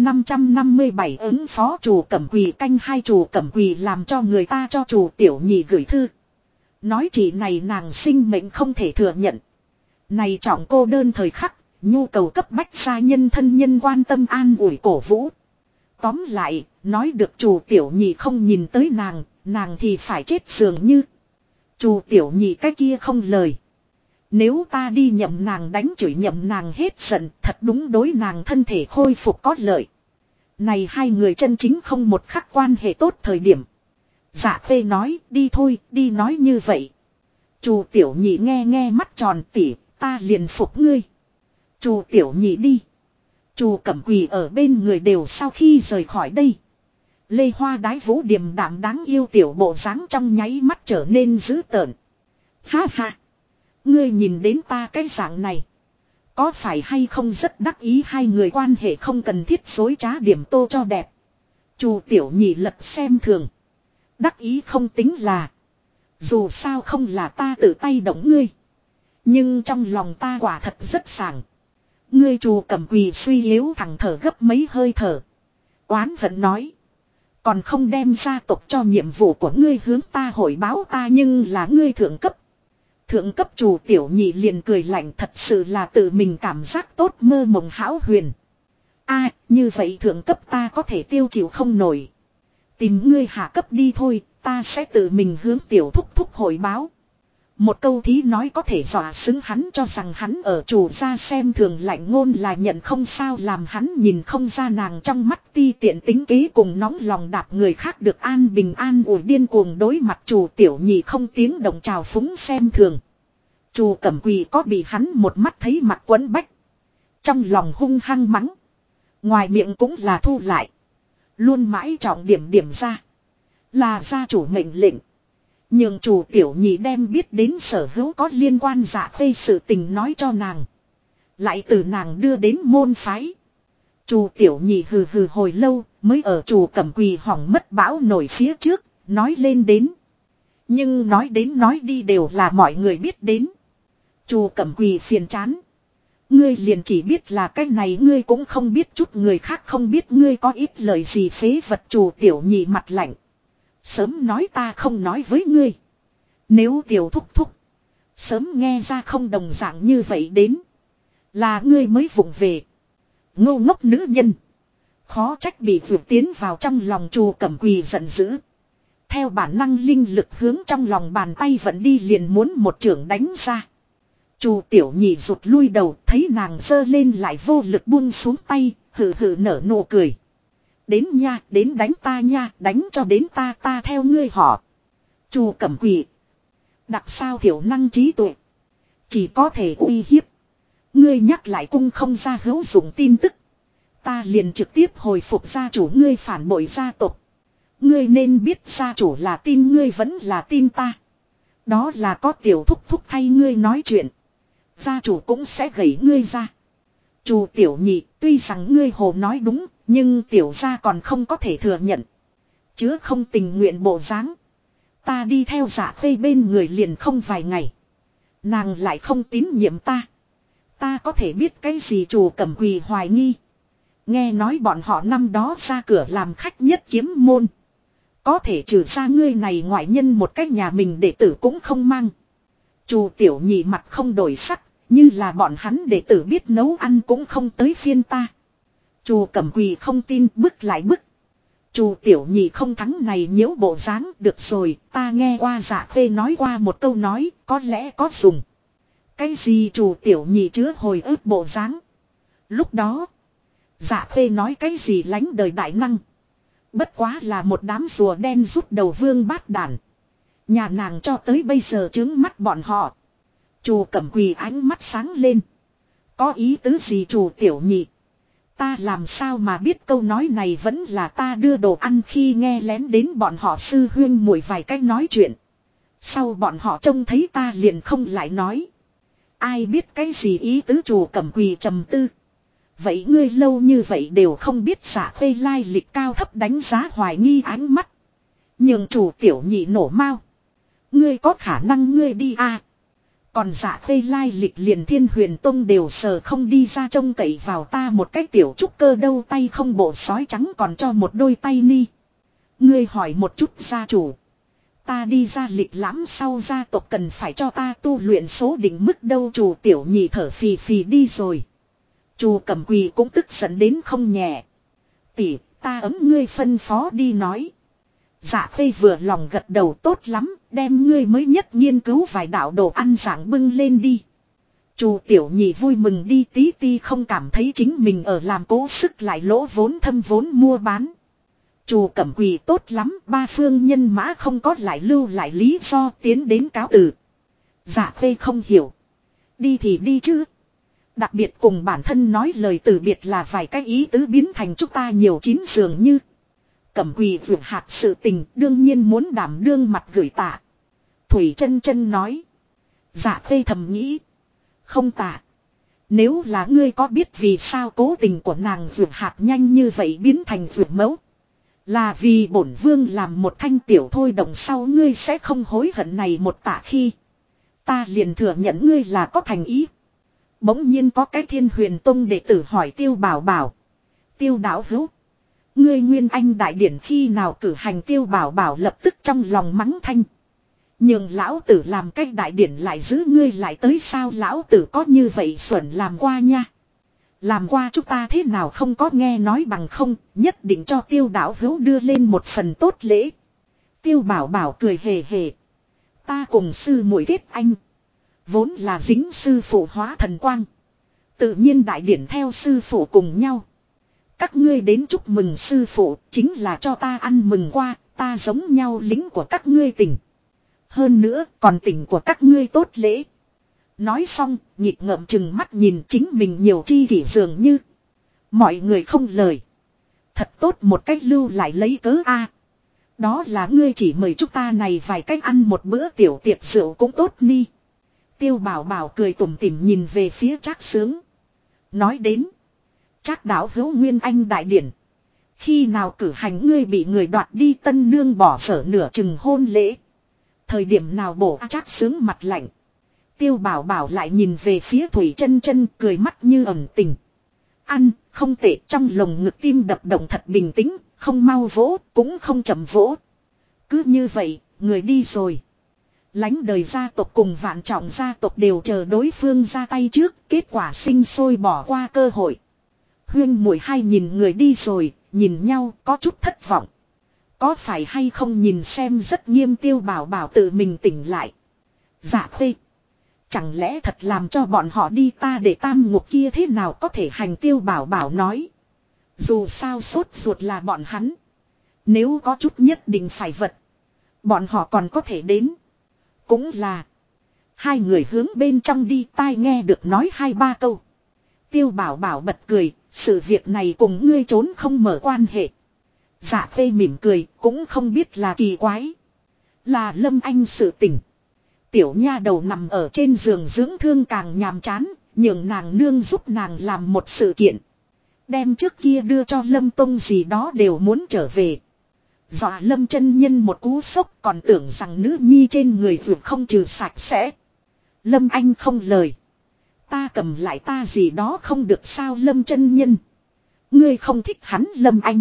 [SPEAKER 1] 557 ứng phó Chu Cẩm Quỳ canh hai Chu Cẩm Quỳ làm cho người ta cho Chu Tiểu Nhị gửi thư. Nói chỉ này nàng sinh mệnh không thể thừa nhận. Này trọng cô đơn thời khắc, nhu cầu cấp bách gia nhân thân nhân quan tâm an ủi cổ vũ. Tóm lại, nói được Chu Tiểu Nhị không nhìn tới nàng thì phải chết dường như. Chu Tiểu Nhị cái kia không lời. Nếu ta đi nhậm nàng đánh chửi nhậm nàng hết giận, thật đúng đối nàng thân thể khôi phục có lợi. Này hai người chân chính không một khắc quan hệ tốt thời điểm. Dạ Khê nói, đi thôi, đi nói như vậy. Chu Tiểu Nhị nghe mắt tròn tỉ, ta liền phục ngươi. Chu Tiểu Nhị đi. Chu Cẩm Quỳ ở bên người đều sau khi rời khỏi đây. Lê Hoa Đái Vũ điềm đạm đáng yêu tiểu bộ dáng trong nháy mắt trở nên dữ tợn. Ha ha. Ngươi nhìn đến ta cái dạng này. Có phải hay không rất đắc ý hai người quan hệ không cần thiết dối trá điểm tô cho đẹp. Chu Tiểu Nhị lật xem thường. Đắc ý không tính là. Dù sao không là ta tự tay động ngươi. Nhưng trong lòng ta quả thật rất sảng. Ngươi Chu Cẩm Quỳ suy yếu thẳng thở gấp mấy hơi thở. Oán hận nói. Còn không đem gia tộc cho nhiệm vụ của ngươi hướng ta hội báo ta nhưng là ngươi thượng cấp. Thượng cấp Chu Tiểu Nhị liền cười lạnh thật sự là tự mình cảm giác tốt mơ mộng hão huyền. Như vậy thượng cấp ta có thể tiêu chịu không nổi. Tìm ngươi hạ cấp đi thôi, ta sẽ tự mình hướng tiểu thúc thúc hội báo. Một câu thí nói có thể dọa xứng hắn cho rằng hắn ở chủ gia xem thường lạnh ngôn là nhận không sao làm hắn nhìn không ra nàng trong mắt ti tiện tính kế cùng nóng lòng đạp người khác được an bình an ủi điên cuồng đối mặt Chu Tiểu Nhị không tiếng động trào phúng xem thường. Chu Cẩm Quỳ có bị hắn một mắt thấy mặt quấn bách. Trong lòng hung hăng mắng. Ngoài miệng cũng là thu lại. Luôn mãi trọng điểm ra. Là gia chủ mệnh lệnh. Nhưng Chu Tiểu Nhị đem biết đến sở hữu có liên quan Dạ Khê sự tình nói cho nàng. Lại từ nàng đưa đến môn phái. Chu Tiểu Nhị hừ hừ hồi lâu mới ở Chu Cẩm Quỳ hỏng mất bão nổi phía trước. Nói lên đến. Nhưng nói đến nói đi đều là mọi người biết đến. Chu Cẩm Quỳ phiền chán. Ngươi liền chỉ biết là cái này ngươi cũng không biết chút người khác không biết ngươi có ít lời gì phế vật Chu Tiểu Nhị mặt lạnh. Sớm nói ta không nói với ngươi. Nếu tiểu thúc thúc. Sớm nghe ra không đồng dạng như vậy đến. Là ngươi mới vụng về. Ngô ngốc nữ nhân. Khó trách bị vượt tiến vào trong lòng Chu Cẩm Quỳ giận dữ. Theo bản năng linh lực hướng trong lòng bàn tay vẫn đi liền muốn một chưởng đánh ra. Chu Tiểu Nhị rụt lui đầu thấy nàng giơ lên lại vô lực buông xuống tay. Hừ hừ nở nụ cười. Đến nha, đến đánh ta nha, đánh cho đến ta theo ngươi họ. Chu Cẩm Quỳ. Đặc sao thiểu năng trí tuệ. Chỉ có thể uy hiếp. Ngươi nhắc lại cung không ra hữu dụng tin tức. Ta liền trực tiếp hồi phục gia chủ ngươi phản bội gia tộc. Ngươi nên biết gia chủ là tin ngươi vẫn là tin ta. Đó là có tiểu thúc thúc thay ngươi nói chuyện. Gia chủ cũng sẽ gẩy ngươi ra. Chu Tiểu Nhị, tuy rằng ngươi hồ nói đúng, nhưng tiểu gia còn không có thể thừa nhận. Chứa không tình nguyện bộ dáng. Ta đi theo Dạ Khê bên người liền không vài ngày. Nàng lại không tín nhiệm ta. Ta có thể biết cái gì Chu Cẩm Quỳ hoài nghi. Nghe nói bọn họ năm đó ra cửa làm khách nhất kiếm môn. Có thể trừ ra ngươi này ngoại nhân một cách nhà mình đệ tử cũng không mang. Chu Tiểu Nhị mặt không đổi sắc. Như là bọn hắn đệ tử biết nấu ăn cũng không tới phiên ta. Chu Cẩm Quỳ không tin bức lại bức. Chu tiểu nhị không thắng này nhiễu bộ dáng, được rồi, ta nghe qua Dạ Khê nói qua một câu nói, có lẽ có dùng. Cái gì? Chu tiểu nhị chứa hồi ức bộ dáng. Lúc đó, Dạ Khê nói cái gì lánh đời đại năng. Bất quá là một đám rùa đen rút đầu vương bát đản. Nhà nàng cho tới bây giờ trướng mắt bọn họ. Chu Cẩm Quỳ ánh mắt sáng lên. Có ý tứ gì Chu tiểu nhị? Ta làm sao mà biết câu nói này vẫn là ta đưa đồ ăn khi nghe lén đến bọn họ sư huyên muội vài cách nói chuyện. Sau bọn họ trông thấy ta liền không lại nói. Ai biết cái gì ý tứ? Chu Cẩm Quỳ trầm tư. Vậy ngươi lâu như vậy đều không biết Dạ Khê lai lịch cao thấp, đánh giá hoài nghi ánh mắt. Nhưng Chu tiểu nhị nổ mau. Ngươi có khả năng ngươi đi à? Còn Dạ Khê lai lịch liền Thiên Huyền Tông đều sờ không đi ra, trông cậy vào ta một cái tiểu trúc cơ đâu, tay không bộ sói trắng còn cho một đôi tay ni. Ngươi hỏi một chút gia chủ. Ta đi ra lịch lãm sau gia tộc cần phải cho ta tu luyện số định mức đâu? Chu tiểu nhị thở phì phì đi rồi. Chu Cẩm Quỳ cũng tức giận đến không nhẹ. Tỷ, ta ấm ngươi phân phó đi nói. Dạ Khê vừa lòng gật đầu, tốt lắm, đem ngươi mới nhất nghiên cứu vài đạo đồ ăn dạng bưng lên đi. Chu tiểu nhị vui mừng đi, tí ti không cảm thấy chính mình ở làm cố sức lại lỗ vốn thâm vốn mua bán. Chu Cẩm Quỳ tốt lắm, ba phương nhân mã không có lại lưu lại lý do tiến đến cáo từ. Dạ Khê không hiểu. Đi thì đi chứ. Đặc biệt cùng bản thân nói lời từ biệt là vài cái ý tứ biến thành chúng ta nhiều chín dường như. Cẩm Quỳ vượt hạt sự tình đương nhiên muốn đảm đương mặt gửi tạ. Thủy chân chân nói. Dạ Khê thầm nghĩ. Không tạ. Nếu là ngươi có biết vì sao cố tình của nàng vượt hạt nhanh như vậy biến thành vượt mẫu. Là vì bổn vương làm một thanh tiểu thôi đồng sau ngươi sẽ không hối hận này một tạ khi. Ta liền thừa nhận ngươi là có thành ý. Bỗng nhiên có cái Thiên Huyền Tông đệ tử hỏi Tiêu Bảo Bảo. Tiêu đạo hữu. Ngươi Nguyên Anh đại điển khi nào cử hành? Tiêu Bảo Bảo lập tức trong lòng mắng thanh. Nhưng lão tử làm cách đại điển lại giữ ngươi lại tới sao? Lão tử có như vậy xuẩn làm qua nha. Làm qua chúng ta thế nào không có nghe nói bằng không, nhất định cho Tiêu đạo hữu đưa lên một phần tốt lễ. Tiêu Bảo Bảo cười hề hề. Ta cùng sư muội kết anh. Vốn là dính sư phụ hóa thần quang. Tự nhiên đại điển theo sư phụ cùng nhau. Các ngươi đến chúc mừng sư phụ chính là cho ta ăn mừng qua, ta giống nhau lính của các ngươi tỉnh. Hơn nữa còn tỉnh của các ngươi tốt lễ. Nói xong, nhịp ngậm chừng mắt nhìn chính mình nhiều chi kỷ dường như. Mọi người không lời. Thật tốt một cách lưu lại lấy cớ a. Đó là ngươi chỉ mời chúng ta này vài cách ăn một bữa tiểu tiệc rượu cũng tốt ni. Tiêu Bảo Bảo cười tủm tỉm nhìn về phía Trác Sướng. Nói đến. Trác đạo hữu Nguyên Anh đại điển. Khi nào cử hành? Ngươi bị người đoạt đi tân nương bỏ sở nửa chừng hôn lễ. Thời điểm nào? Bổ Trác Sướng mặt lạnh. Tiêu Bảo Bảo lại nhìn về phía Thủy Chân Chân cười mắt như ẩn tình. Ăn, không tệ, trong lồng ngực tim đập động thật bình tĩnh, không mau vỗ, cũng không chậm vỗ. Cứ như vậy, người đi rồi. Lánh đời gia tộc cùng Vạn Trọng gia tộc đều chờ đối phương ra tay trước, kết quả sinh sôi bỏ qua cơ hội. Huyên muội hai nhìn người đi rồi, nhìn nhau có chút thất vọng. Có phải hay không nhìn xem rất nghiêm? Tiêu Bảo Bảo tự mình tỉnh lại. Dạ Khê. Chẳng lẽ thật làm cho bọn họ đi? Ta để tam ngục kia thế nào có thể hành? Tiêu Bảo Bảo nói. Dù sao sốt ruột là bọn hắn. Nếu có chút nhất định phải vật. Bọn họ còn có thể đến. Cũng là. Hai người hướng bên trong đi, tai nghe được nói hai ba câu. Tiêu Bảo Bảo bật cười. Sự việc này cùng ngươi trốn không mở quan hệ. Dạ Khê mỉm cười, cũng không biết là kỳ quái. Là Lâm Anh sự tình. Tiểu nha đầu nằm ở trên giường dưỡng thương càng nhàm chán, nhường nàng nương giúp nàng làm một sự kiện. Đem trước kia đưa cho Lâm Tông gì đó đều muốn trở về. Dọa Lâm chân nhân một cú sốc, còn tưởng rằng nữ nhi trên người vượt không trừ sạch sẽ. Lâm Anh không lời. Ta cầm lại ta gì đó không được sao? Lâm chân nhân. Ngươi không thích hắn Lâm Anh.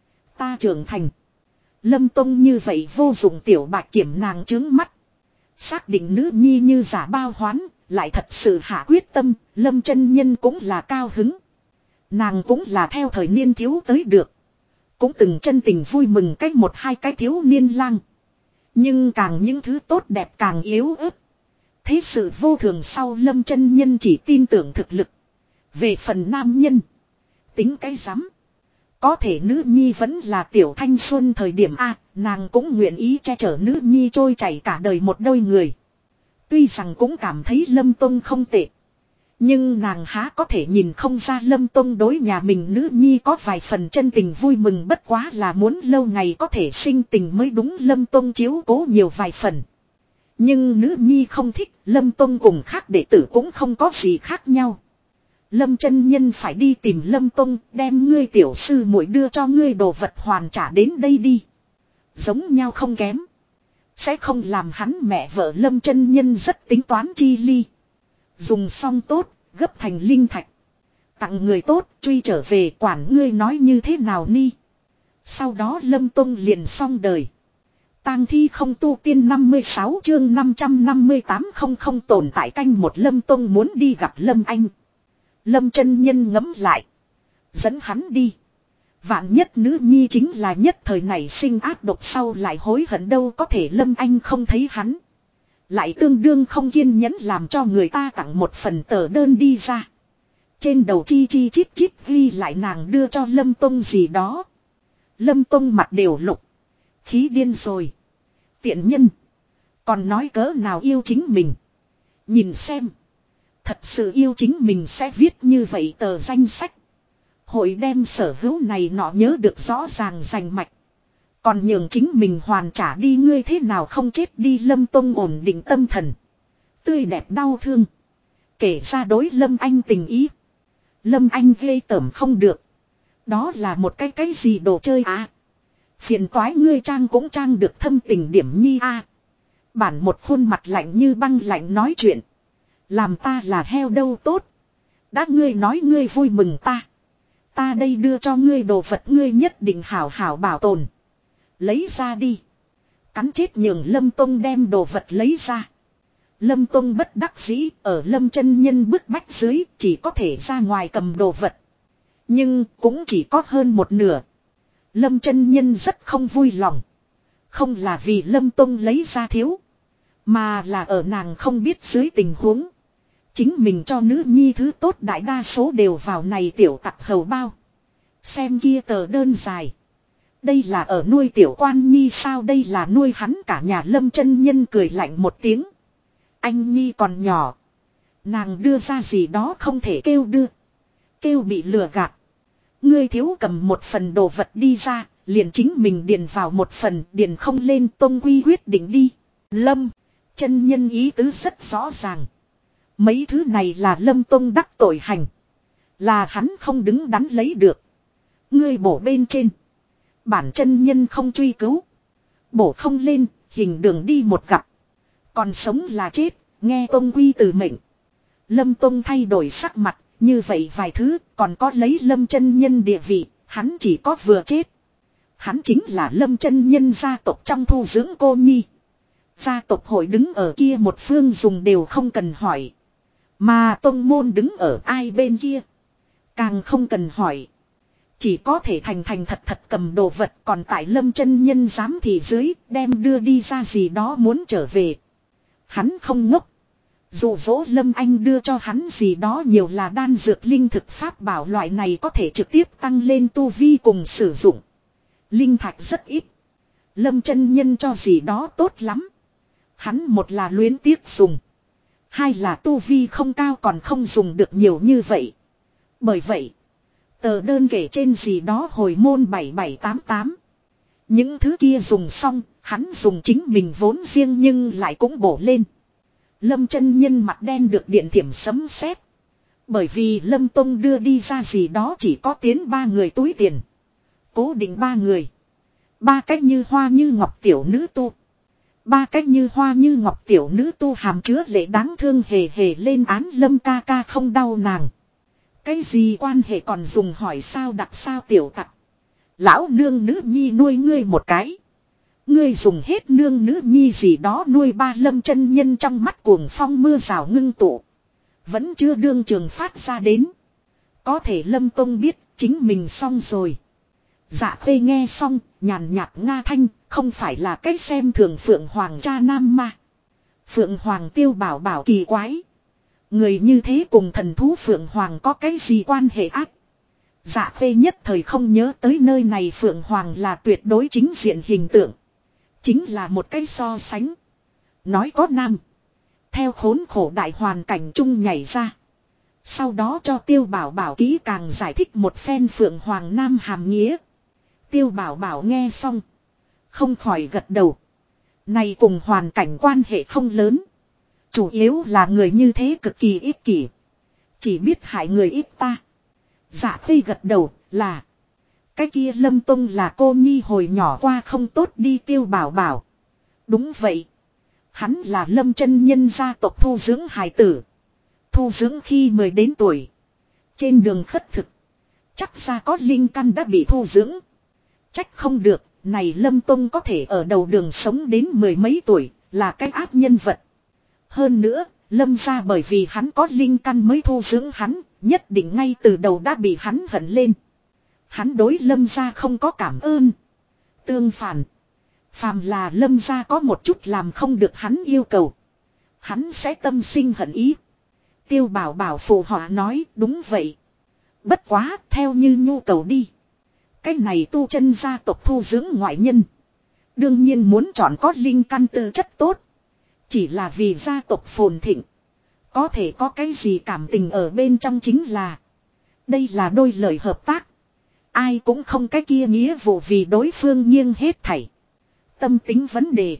[SPEAKER 1] Ta trưởng thành. Lâm Tông như vậy vô dụng. Tiểu Bạch Kiểm nàng trướng mắt. Xác định nữ nhi như giả bao hoán, lại thật sự hạ quyết tâm, Lâm chân nhân cũng là cao hứng. Nàng cũng là theo thời niên thiếu tới được. cũng từng chân tình vui mừng cách một hai cái thiếu niên lang. Nhưng càng những thứ tốt đẹp càng yếu ớt. Thế sự vô thường sau Lâm chân nhân chỉ tin tưởng thực lực. Về phần nam nhân. Tính cái rắm. Có thể nữ nhi vẫn là tiểu thanh xuân thời điểm A. Nàng cũng nguyện ý che chở nữ nhi trôi chảy cả đời một đôi người. Tuy rằng cũng cảm thấy Lâm Tông không tệ. Nhưng nàng há có thể nhìn không ra Lâm Tông đối nhà mình nữ nhi có vài phần chân tình vui mừng, bất quá là muốn lâu ngày có thể sinh tình mới đúng. Lâm Tông chiếu cố nhiều vài phần. Nhưng nữ nhi không thích, Lâm Tông cùng khác đệ tử cũng không có gì khác nhau. Lâm chân nhân phải đi tìm Lâm Tông, đem ngươi tiểu sư muội đưa cho ngươi đồ vật hoàn trả đến đây đi. Giống nhau không kém. Sẽ không làm hắn mẹ vợ Lâm chân nhân rất tính toán chi ly. Dùng xong tốt, gấp thành linh thạch. Tặng người tốt, truy trở về, quản ngươi nói như thế nào ni. Sau đó Lâm Tông liền xong đời. Tang thi không tu tiên 56 chương 558 không tồn tại canh một. Lâm Tông muốn đi gặp Lâm Anh. Lâm chân nhân ngẫm lại. Dẫn hắn đi. Vạn nhất nữ nhi chính là nhất thời này sinh ác độc sau lại hối hận đâu có thể Lâm Anh không thấy hắn. Lại tương đương không kiên nhẫn làm cho người ta tặng một phần tờ đơn đi ra. Trên đầu chi chi chít chít ghi lại nàng đưa cho Lâm Tông gì đó. Lâm Tông mặt đều lục. Khí điên rồi. Tiện nhân. Còn nói cỡ nào yêu chính mình. Nhìn xem. Thật sự yêu chính mình sẽ viết như vậy tờ danh sách. Hội đem sở hữu này nọ nhớ được rõ ràng rành mạch. Còn nhường chính mình hoàn trả đi, ngươi thế nào không chết đi. Lâm Tông ổn định tâm thần. Tươi đẹp đau thương. Kể ra đối Lâm Anh tình ý. Lâm Anh ghê tởm không được. Đó là một cái gì đồ chơi à. Phiền toái ngươi trang cũng trang được thâm tình điểm nhi a. Bản một khuôn mặt lạnh như băng lạnh nói chuyện. Làm ta là heo đâu tốt. Đã ngươi nói ngươi vui mừng ta. Ta đây đưa cho ngươi đồ vật ngươi nhất định hảo hảo bảo tồn. Lấy ra đi. Cắn chết nhường Lâm Tông đem đồ vật lấy ra. Lâm Tông bất đắc dĩ ở Lâm chân nhân bức bách dưới chỉ có thể ra ngoài cầm đồ vật. Nhưng cũng chỉ có hơn một nửa. Lâm chân nhân rất không vui lòng. Không là vì Lâm Tông lấy ra thiếu. Mà là ở nàng không biết dưới tình huống. Chính mình cho nữ nhi thứ tốt đại đa số đều vào này tiểu tặc hầu bao. Xem kia tờ đơn dài. Đây là ở nuôi tiểu quan nhi sao, đây là nuôi hắn cả nhà. Lâm chân nhân cười lạnh một tiếng. Anh nhi còn nhỏ. Nàng đưa ra gì đó không thể kêu đưa. Kêu bị lừa gạt. Ngươi thiếu cầm một phần đồ vật đi ra, liền chính mình điền vào một phần, điền không lên Tông Quy quyết định đi. Lâm, chân nhân ý tứ rất rõ ràng. Mấy thứ này là Lâm Tông đắc tội hành. Là hắn không đứng đắn lấy được. Ngươi bổ bên trên. Bản chân nhân không truy cứu. Bổ không lên, hình đường đi một gặp. Còn sống là chết, nghe Tông Quy từ mệnh. Lâm Tông thay đổi sắc mặt. Như vậy vài thứ còn có lấy Lâm chân nhân địa vị, hắn chỉ có vừa chết. Hắn chính là Lâm chân nhân gia tộc trong thu dưỡng cô nhi. Gia tộc hội đứng ở kia một phương dùng đều không cần hỏi. Mà tông môn đứng ở ai bên kia. Càng không cần hỏi. Chỉ có thể thành thật thật cầm đồ vật, còn tại Lâm chân nhân giám thị dưới đem đưa đi ra gì đó muốn trở về. Hắn không ngốc. Dụ dỗ Lâm Anh đưa cho hắn gì đó nhiều là đan dược linh thực pháp bảo loại này có thể trực tiếp tăng lên tu vi cùng sử dụng. Linh thạch rất ít. Lâm chân nhân cho gì đó tốt lắm. Hắn một là luyến tiếc dùng. Hai là tu vi không cao còn không dùng được nhiều như vậy. Bởi vậy, tờ đơn kể trên gì đó hồi môn 7788. Những thứ kia dùng xong, hắn dùng chính mình vốn riêng nhưng lại cũng bổ lên. Lâm chân nhân mặt đen được điện thiểm sấm sét. Bởi vì Lâm Tông đưa đi ra gì đó chỉ có tiến 3 người túi tiền. Cố định 3 người. 3 cách như hoa như ngọc tiểu nữ tu. 3 cách như hoa như ngọc tiểu nữ tu hàm chứa lệ đáng thương hề hề lên án Lâm ca ca không đau nàng. Cái gì quan hệ còn dùng hỏi sao đặc sao tiểu tặc. Lão nương nữ nhi nuôi ngươi một cái. Ngươi dùng hết nương nữ nhi gì đó nuôi 3. Lâm chân nhân trong mắt cuồng phong mưa rào ngưng tụ. Vẫn chưa đương trường phát ra đến. Có thể Lâm Tông biết chính mình xong rồi. Dạ Khê nghe xong, nhàn nhạt nga thanh, không phải là cách xem thường Phượng Hoàng cha nam mà. Phượng Hoàng Tiêu Bảo Bảo kỳ quái. Người như thế cùng thần thú Phượng Hoàng có cái gì quan hệ ác? Dạ Khê nhất thời không nhớ tới nơi này Phượng Hoàng là tuyệt đối chính diện hình tượng. Chính là một cái so sánh. Nói có nam. Theo khốn khổ đại hoàn cảnh chung nhảy ra. Sau đó cho Tiêu Bảo Bảo kỹ càng giải thích một phen Phượng Hoàng nam hàm nghĩa. Tiêu Bảo Bảo nghe xong. Không khỏi gật đầu. Này cùng hoàn cảnh quan hệ không lớn. Chủ yếu là người như thế cực kỳ ích kỷ. Chỉ biết hại người ít ta. Dạ Khê gật đầu là. Cái kia Lâm Tông là cô nhi hồi nhỏ qua không tốt đi Tiêu Bảo Bảo. Đúng vậy. Hắn là Lâm chân nhân gia tộc thu dưỡng hài tử. Thu dưỡng khi 10 đến tuổi. Trên đường khất thực. Chắc ra có linh căn đã bị thu dưỡng. Trách không được. Này Lâm Tông có thể ở đầu đường sống đến 10 mấy tuổi. Là cái ác nhân vật. Hơn nữa. Lâm gia bởi vì hắn có linh căn mới thu dưỡng hắn. Nhất định ngay từ đầu đã bị hắn hận lên. Hắn đối Lâm gia không có cảm ơn. Tương phản. Phàm là Lâm gia có một chút làm không được hắn yêu cầu. Hắn sẽ tâm sinh hận ý. Tiêu Bảo Bảo phụ họa nói đúng vậy. Bất quá theo như nhu cầu đi. Cái này tu chân gia tộc thu dưỡng ngoại nhân. Đương nhiên muốn chọn có linh căn tư chất tốt. Chỉ là vì gia tộc phồn thịnh. Có thể có cái gì cảm tình ở bên trong chính là. Đây là đôi lời hợp tác. Ai cũng không cái kia nghĩa vụ vì đối phương nghiêng hết thảy. Tâm tính vấn đề.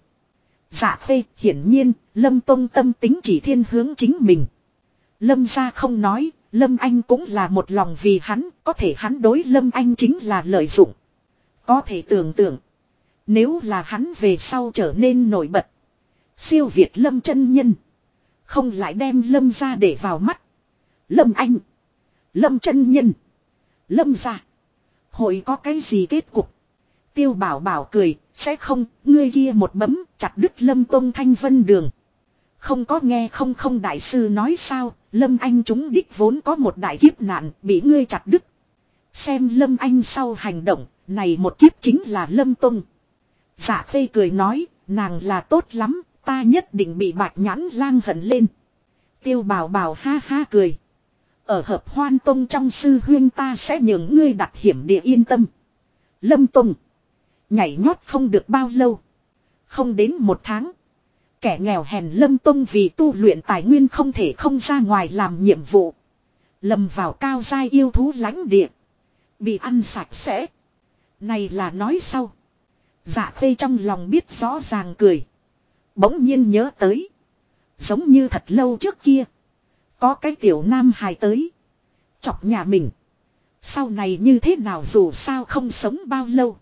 [SPEAKER 1] Dạ Khê hiển nhiên Lâm Tông tâm tính chỉ thiên hướng chính mình. Lâm gia không nói. Lâm Anh cũng là một lòng vì hắn. Có thể hắn đối Lâm Anh chính là lợi dụng. Có thể tưởng tượng. Nếu là hắn về sau trở nên nổi bật. Siêu việt Lâm chân nhân. Không lại đem Lâm gia để vào mắt. Lâm Anh. Lâm chân nhân. Lâm gia. Hội có cái gì kết cục? Tiêu Bảo Bảo cười, sẽ không, ngươi kia một bấm, chặt đứt Lâm Tông Thanh Vân đường. Không có nghe không đại sư nói sao, Lâm Anh chúng đích vốn có một đại kiếp nạn, bị ngươi chặt đứt. Xem Lâm Anh sau hành động, này một kiếp chính là Lâm Tông. Dạ Khê cười nói, nàng là tốt lắm, ta nhất định bị Bạch Nhãn Lang hận lên. Tiêu Bảo Bảo ha ha cười. Ở Hợp Hoan Tông trong sư huyên ta sẽ nhường ngươi đặt hiểm địa yên tâm. Lâm Tông. Nhảy nhót không được bao lâu. Không đến một tháng. Kẻ nghèo hèn Lâm Tông vì tu luyện tài nguyên không thể không ra ngoài làm nhiệm vụ. Lầm vào cao giai yêu thú lãnh địa. Bị ăn sạch sẽ. Này là nói sau. Dạ Khê trong lòng biết rõ ràng cười. Bỗng nhiên nhớ tới. Giống như thật lâu trước kia. Có cái tiểu nam hài tới. Chọc nhà mình. Sau này như thế nào dù sao không sống bao lâu.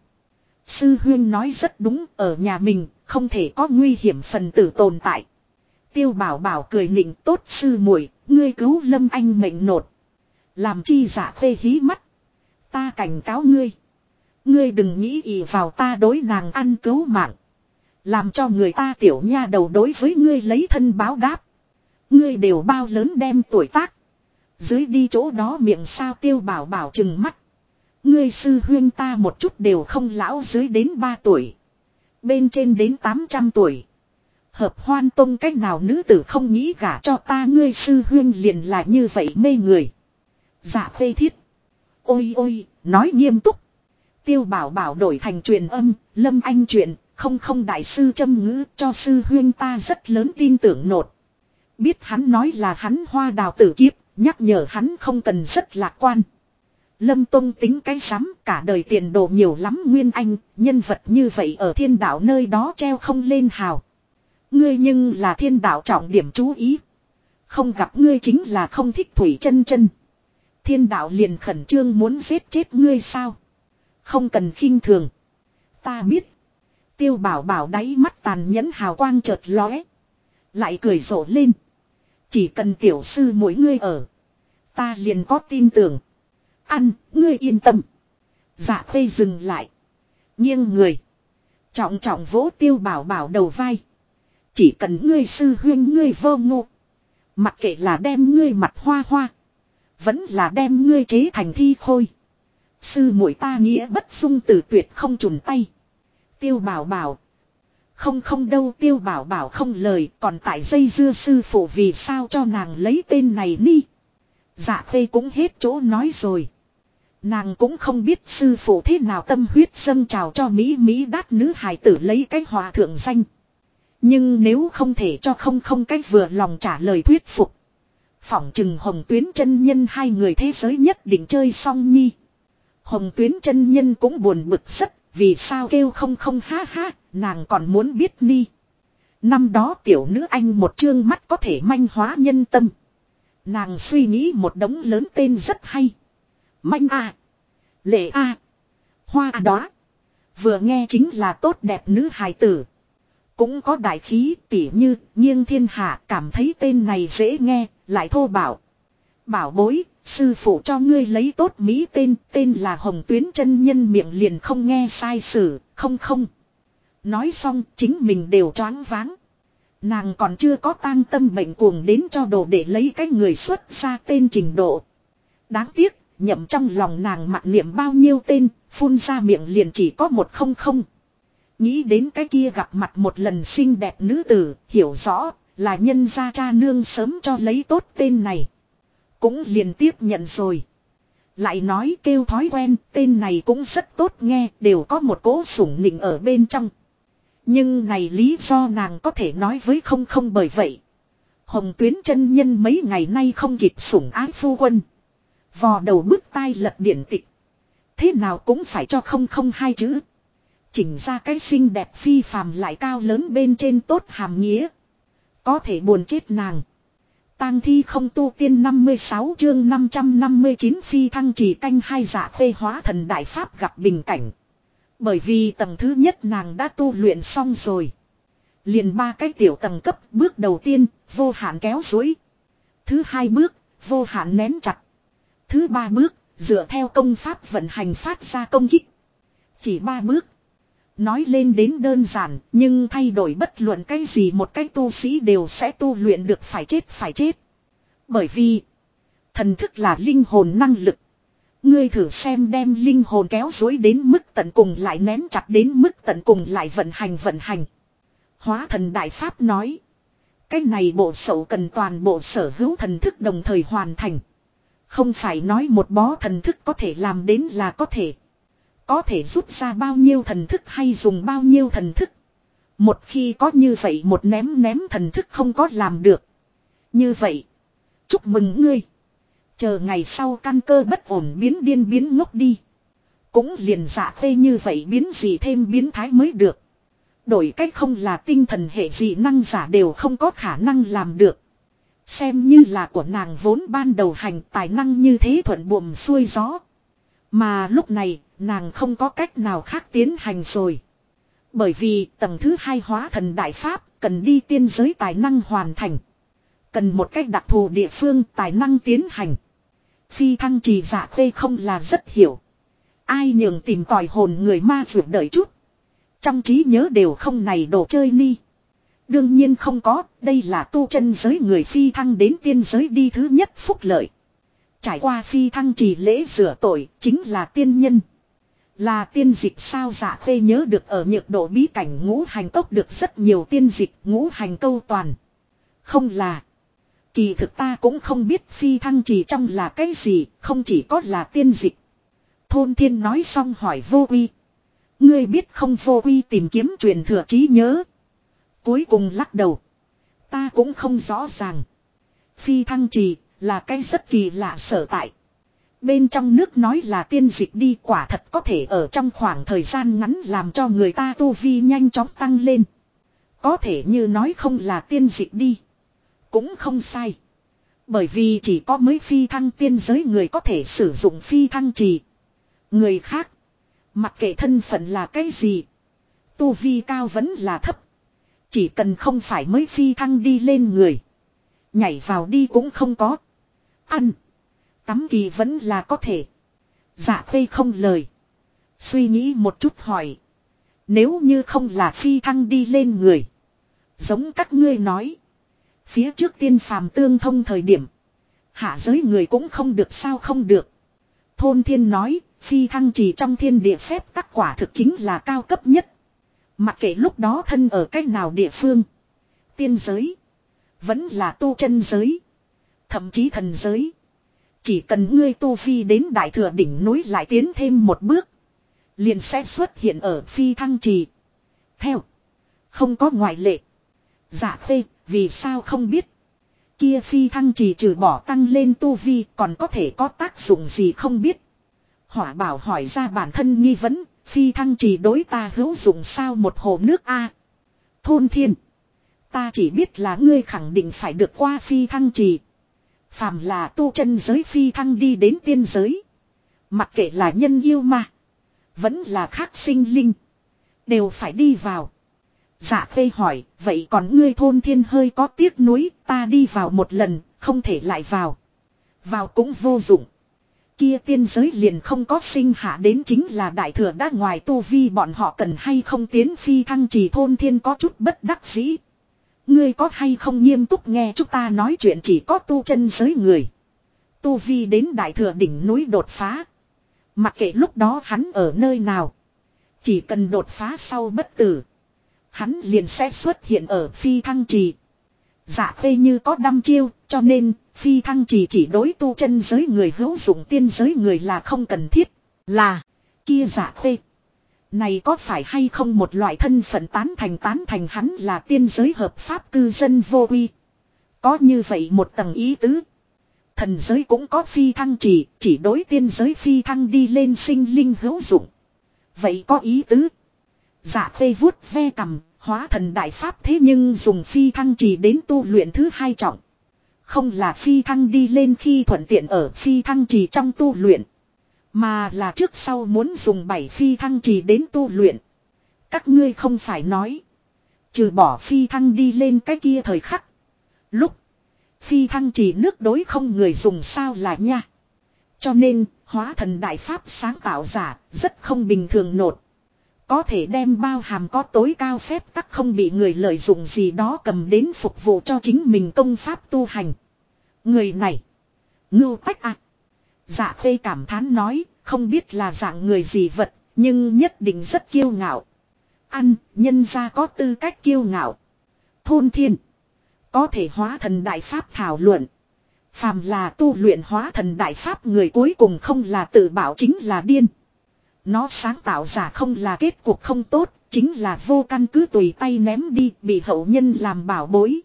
[SPEAKER 1] Sư huyên nói rất đúng. Ở nhà mình không thể có nguy hiểm phần tử tồn tại. Tiêu Bảo Bảo cười nịnh tốt sư muội, ngươi cứu Lâm Anh mệnh nột. Làm chi Dạ Khê hí mắt. Ta cảnh cáo ngươi. Ngươi đừng nghĩ ỷ vào ta đối nàng ăn cứu mạng. Làm cho người ta tiểu nha đầu đối với ngươi lấy thân báo đáp. Ngươi đều bao lớn đem tuổi tác. Dưới đi chỗ đó miệng sao Tiêu Bảo Bảo trừng mắt. Ngươi sư huyên ta một chút đều không lão dưới đến 3 tuổi. Bên trên đến 800 tuổi. Hợp Hoan Tông cách nào nữ tử không nghĩ gả cho ta ngươi sư huyên liền là như vậy mê người. Dạ Khê thiết. Ôi ôi, nói nghiêm túc. Tiêu Bảo Bảo đổi thành truyền âm, Lâm Anh chuyện, không đại sư châm ngữ cho sư huyên ta rất lớn tin tưởng nột. Biết hắn nói là hắn hoa đào tử kiếp, nhắc nhở hắn không cần rất lạc quan. Lâm Tông tính cái rắm cả đời tiền đồ nhiều lắm Nguyên Anh, nhân vật như vậy ở thiên đạo nơi đó treo không lên hào. Ngươi nhưng là thiên đạo trọng điểm chú ý. Không gặp ngươi chính là không thích Thủy Chân Chân. Thiên đạo liền khẩn trương muốn giết chết ngươi sao? Không cần khinh thường. Ta biết. Tiêu Bảo Bảo đáy mắt tàn nhẫn hào quang chợt lóe. Lại cười rộ lên. Chỉ cần tiểu sư mỗi ngươi ở. Ta liền có tin tưởng. Ăn, ngươi yên tâm. Dạ Khê dừng lại. Nghiêng người. Trọng trọng vỗ Tiêu Bảo Bảo đầu vai. Chỉ cần ngươi sư huyên ngươi vô ngộ. Mặc kệ là đem ngươi mặt hoa hoa. Vẫn là đem ngươi chế thành thi khôi. Sư muội ta nghĩa bất dung từ tuyệt không chùn tay. Tiêu Bảo Bảo. Không không đâu, Tiêu Bảo Bảo không lời, còn tại dây dưa sư phụ vì sao cho nàng lấy tên này ni. Dạ Khê cũng hết chỗ nói rồi. Nàng cũng không biết sư phụ thế nào tâm huyết dâng trào cho Mỹ đát nữ hài tử lấy cái hòa thượng danh. Nhưng nếu không thể cho không cách vừa lòng trả lời thuyết phục. Phỏng chừng Hồng Tuyến chân nhân hai người thế giới nhất định chơi xong nhi. Hồng Tuyến chân nhân cũng buồn bực rất, vì sao kêu không ha ha, nàng còn muốn biết ni. Năm đó tiểu nữ anh một trương mắt có thể manh hóa nhân tâm. Nàng suy nghĩ một đống lớn tên rất hay. Manh a, lệ a, hoa đó. Vừa nghe chính là tốt đẹp nữ hài tử. Cũng có đại khí tỉ như nghiêng thiên hạ, cảm thấy tên này dễ nghe, lại thô bảo. Bảo bối, sư phụ cho ngươi lấy tốt mỹ tên là Hồng Tuyến chân nhân miệng liền không nghe sai sử, không. Nói xong chính mình đều choáng váng. Nàng còn chưa có tang tâm bệnh cuồng đến cho đồ để lấy cái người xuất ra tên trình độ. Đáng tiếc, nhậm trong lòng nàng mặc niệm bao nhiêu tên, phun ra miệng liền chỉ có một không. Nghĩ đến cái kia gặp mặt một lần xinh đẹp nữ tử, hiểu rõ là nhân gia cha nương sớm cho lấy tốt tên này. Cũng liền tiếp nhận rồi. Lại nói kêu thói quen, tên này cũng rất tốt nghe, đều có một cỗ sủng nịnh ở bên trong. Nhưng này lý do nàng có thể nói với không bởi vậy. Hồng Tuyến chân nhân mấy ngày nay không kịp sủng ái phu quân. Vò đầu bứt tai lật điển tịch. Thế nào cũng phải cho không hai chữ. Chỉnh ra cái xinh đẹp phi phàm lại cao lớn bên trên tốt hàm nghĩa. Có thể buồn chết nàng. Tang thi không tu tiên 56 chương 559 phi thăng trì canh hai Dạ Khê hóa thần đại pháp gặp bình cảnh. Bởi vì tầng thứ nhất nàng đã tu luyện xong rồi. Liền ba cái tiểu tầng cấp, bước đầu tiên, vô hạn kéo duỗi. Thứ hai bước, vô hạn nén chặt. Thứ ba bước, dựa theo công pháp vận hành phát ra công kích. Chỉ ba bước. Nói lên đến đơn giản, nhưng thay đổi bất luận cái gì một cái tu sĩ đều sẽ tu luyện được phải chết. Bởi vì, thần thức là linh hồn năng lực. Ngươi thử xem đem linh hồn kéo dối đến mức tận cùng lại nén chặt đến mức tận cùng lại vận hành. Hóa thần đại pháp nói. Cái này bộ sậu cần toàn bộ sở hữu thần thức đồng thời hoàn thành. Không phải nói một bó thần thức có thể làm đến là có thể. Có thể rút ra bao nhiêu thần thức hay dùng bao nhiêu thần thức. Một khi có như vậy một ném thần thức không có làm được. Như vậy. Chúc mừng ngươi. Chờ ngày sau căn cơ bất ổn biến điên biến ngốc đi. Cũng liền Dạ Khê như vậy biến gì thêm biến thái mới được. Đổi cách không là tinh thần hệ dị năng giả đều không có khả năng làm được. Xem như là của nàng vốn ban đầu hành tài năng như thế thuận buồm xuôi gió. Mà lúc này nàng không có cách nào khác tiến hành rồi. Bởi vì tầng thứ hai hóa thần đại pháp cần đi tiên giới tài năng hoàn thành. Cần một cách đặc thù địa phương tài năng tiến hành. Phi thăng trì Dạ Khê không là rất hiểu. Ai nhường tìm tòi hồn người ma vượt đợi chút. Trong trí nhớ đều không này đồ chơi ni. Đương nhiên không có, đây là tu chân giới người phi thăng đến tiên giới đi thứ nhất phúc lợi. Trải qua phi thăng trì lễ rửa tội, chính là tiên nhân. Là tiên dịch sao Dạ Khê nhớ được ở nhược độ bí cảnh ngũ hành tốc được rất nhiều tiên dịch ngũ hành câu toàn. Không là. Kỳ thực ta cũng không biết phi thăng trì trong là cái gì, không chỉ có là tiên dịch. Thôn Thiên nói xong hỏi Vô Uy. Ngươi biết không Vô Uy tìm kiếm truyền thừa trí nhớ. Cuối cùng lắc đầu. Ta cũng không rõ ràng. Phi thăng trì là cái rất kỳ lạ sở tại. Bên trong nước nói là tiên dịch đi quả thật có thể ở trong khoảng thời gian ngắn làm cho người ta tu vi nhanh chóng tăng lên. Có thể như nói không là tiên dịch đi. Cũng không sai. Bởi vì chỉ có mới phi thăng tiên giới người có thể sử dụng phi thăng trì. Người khác. Mặc kệ thân phận là cái gì. Tu vi cao vẫn là thấp. Chỉ cần không phải mới phi thăng đi lên người. Nhảy vào đi cũng không có. Ăn. Tắm kỳ vẫn là có thể. Dạ Khê không lời. Suy nghĩ một chút hỏi. Nếu như không là phi thăng đi lên người. Giống các ngươi nói. Phía trước tiên phàm tương thông thời điểm. Hạ giới người cũng không được sao không được. Thôn Thiên nói, phi thăng trì trong thiên địa phép tắc quả thực chính là cao cấp nhất. Mặc kệ lúc đó thân ở cách nào địa phương. Tiên giới. Vẫn là tu chân giới. Thậm chí thần giới. Chỉ cần ngươi tu phi đến đại thừa đỉnh núi lại tiến thêm một bước. Liền sẽ xuất hiện ở phi thăng trì. Theo. Không có ngoại lệ. Dạ Khê, vì sao không biết. Kia phi thăng trì trừ bỏ tăng lên tu vi còn có thể có tác dụng gì không biết. Hỏa Bảo hỏi ra bản thân nghi vấn. Phi thăng trì đối ta hữu dụng sao một hồ nước a? Thôn Thiên. Ta chỉ biết là ngươi khẳng định phải được qua phi thăng trì. Phàm là tu chân giới phi thăng đi đến tiên giới. Mặc kệ là nhân yêu mà. Vẫn là khác sinh linh. Đều phải đi vào. Dạ Khê hỏi, vậy còn ngươi Thôn Thiên hơi có tiếc nuối, ta đi vào một lần, không thể lại vào. Vào cũng vô dụng. Kia tiên giới liền không có sinh hạ đến chính là đại thừa đã ngoài tu vi bọn họ cần hay không tiến phi thăng trì. Thôn Thiên có chút bất đắc dĩ. Ngươi có hay không nghiêm túc nghe chúng ta nói chuyện chỉ có tu chân giới người. Tu vi đến đại thừa đỉnh núi đột phá. Mặc kệ lúc đó hắn ở nơi nào. Chỉ cần đột phá sau bất tử. Hắn liền sẽ xuất hiện ở phi thăng trì. Dạ Khê như có đăm chiêu, cho nên phi thăng trì chỉ đối tu chân giới người hữu dụng, tiên giới người là không cần thiết. Là, kia Dạ Khê. Này có phải hay không một loại thân phận tán thành hắn là tiên giới hợp pháp cư dân vô quy. Có như vậy một tầng ý tứ. Thần giới cũng có phi thăng trì, chỉ đối tiên giới phi thăng đi lên sinh linh hữu dụng. Vậy có ý tứ. Dạ Khê vuốt ve cằm, hóa thần đại pháp thế nhưng dùng phi thăng trì đến tu luyện thứ hai trọng. Không là phi thăng đi lên khi thuận tiện ở phi thăng trì trong tu luyện. Mà là trước sau muốn dùng 7 phi thăng trì đến tu luyện. Các ngươi không phải nói. Trừ bỏ phi thăng đi lên cái kia thời khắc. Lúc phi thăng trì nước đối không người dùng sao là nha. Cho nên hóa thần đại pháp sáng tạo giả rất không bình thường nột. Có thể đem bao hàm có tối cao phép tắc không bị người lợi dụng gì đó cầm đến phục vụ cho chính mình công pháp tu hành. Người này. Ngưu tách à. Dạ Khê cảm thán nói, không biết là dạng người gì vật, nhưng nhất định rất kiêu ngạo. Ăn, nhân ra có tư cách kiêu ngạo. Thôn Thiên. Có thể hóa thần đại pháp thảo luận. Phàm là tu luyện hóa thần đại pháp người cuối cùng không là tự bảo chính là điên. Nó sáng tạo giả không là kết cục không tốt, chính là vô căn cứ tùy tay ném đi, bị hậu nhân làm bảo bối.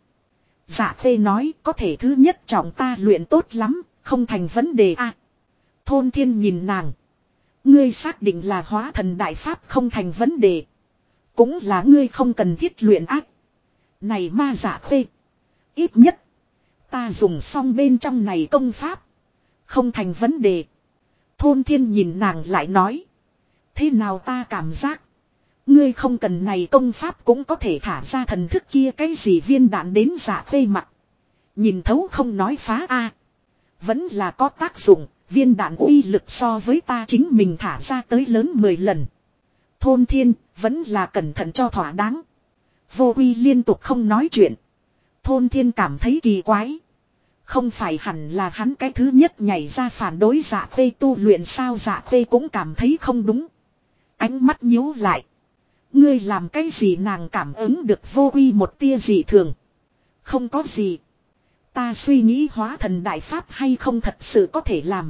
[SPEAKER 1] Dạ Khê nói, có thể thứ nhất trọng ta luyện tốt lắm, không thành vấn đề a. Thôn Thiên nhìn nàng. Ngươi xác định là hóa thần đại pháp không thành vấn đề. Cũng là ngươi không cần thiết luyện ác. Này ma Dạ Khê. Ít nhất. Ta dùng xong bên trong này công pháp. Không thành vấn đề. Thôn Thiên nhìn nàng lại nói. Thế nào ta cảm giác. Ngươi không cần này công pháp cũng có thể thả ra thần thức kia cái gì viên đạn đến Dạ Khê mặt. Nhìn thấu không nói phá a. Vẫn là có tác dụng. Viên đạn uy lực so với ta chính mình thả ra tới lớn 10 lần. Thôn Thiên vẫn là cẩn thận cho thỏa đáng. Vô Uy liên tục không nói chuyện. Thôn Thiên cảm thấy kỳ quái. Không phải hẳn là hắn cái thứ nhất nhảy ra phản đối Dạ Khê tu luyện sao. Dạ Khê cũng cảm thấy không đúng. Ánh mắt nhíu lại. Ngươi làm cái gì nàng cảm ứng được Vô Uy một tia dị thường. Không có gì. Ta suy nghĩ hóa thần đại pháp hay không thật sự có thể làm.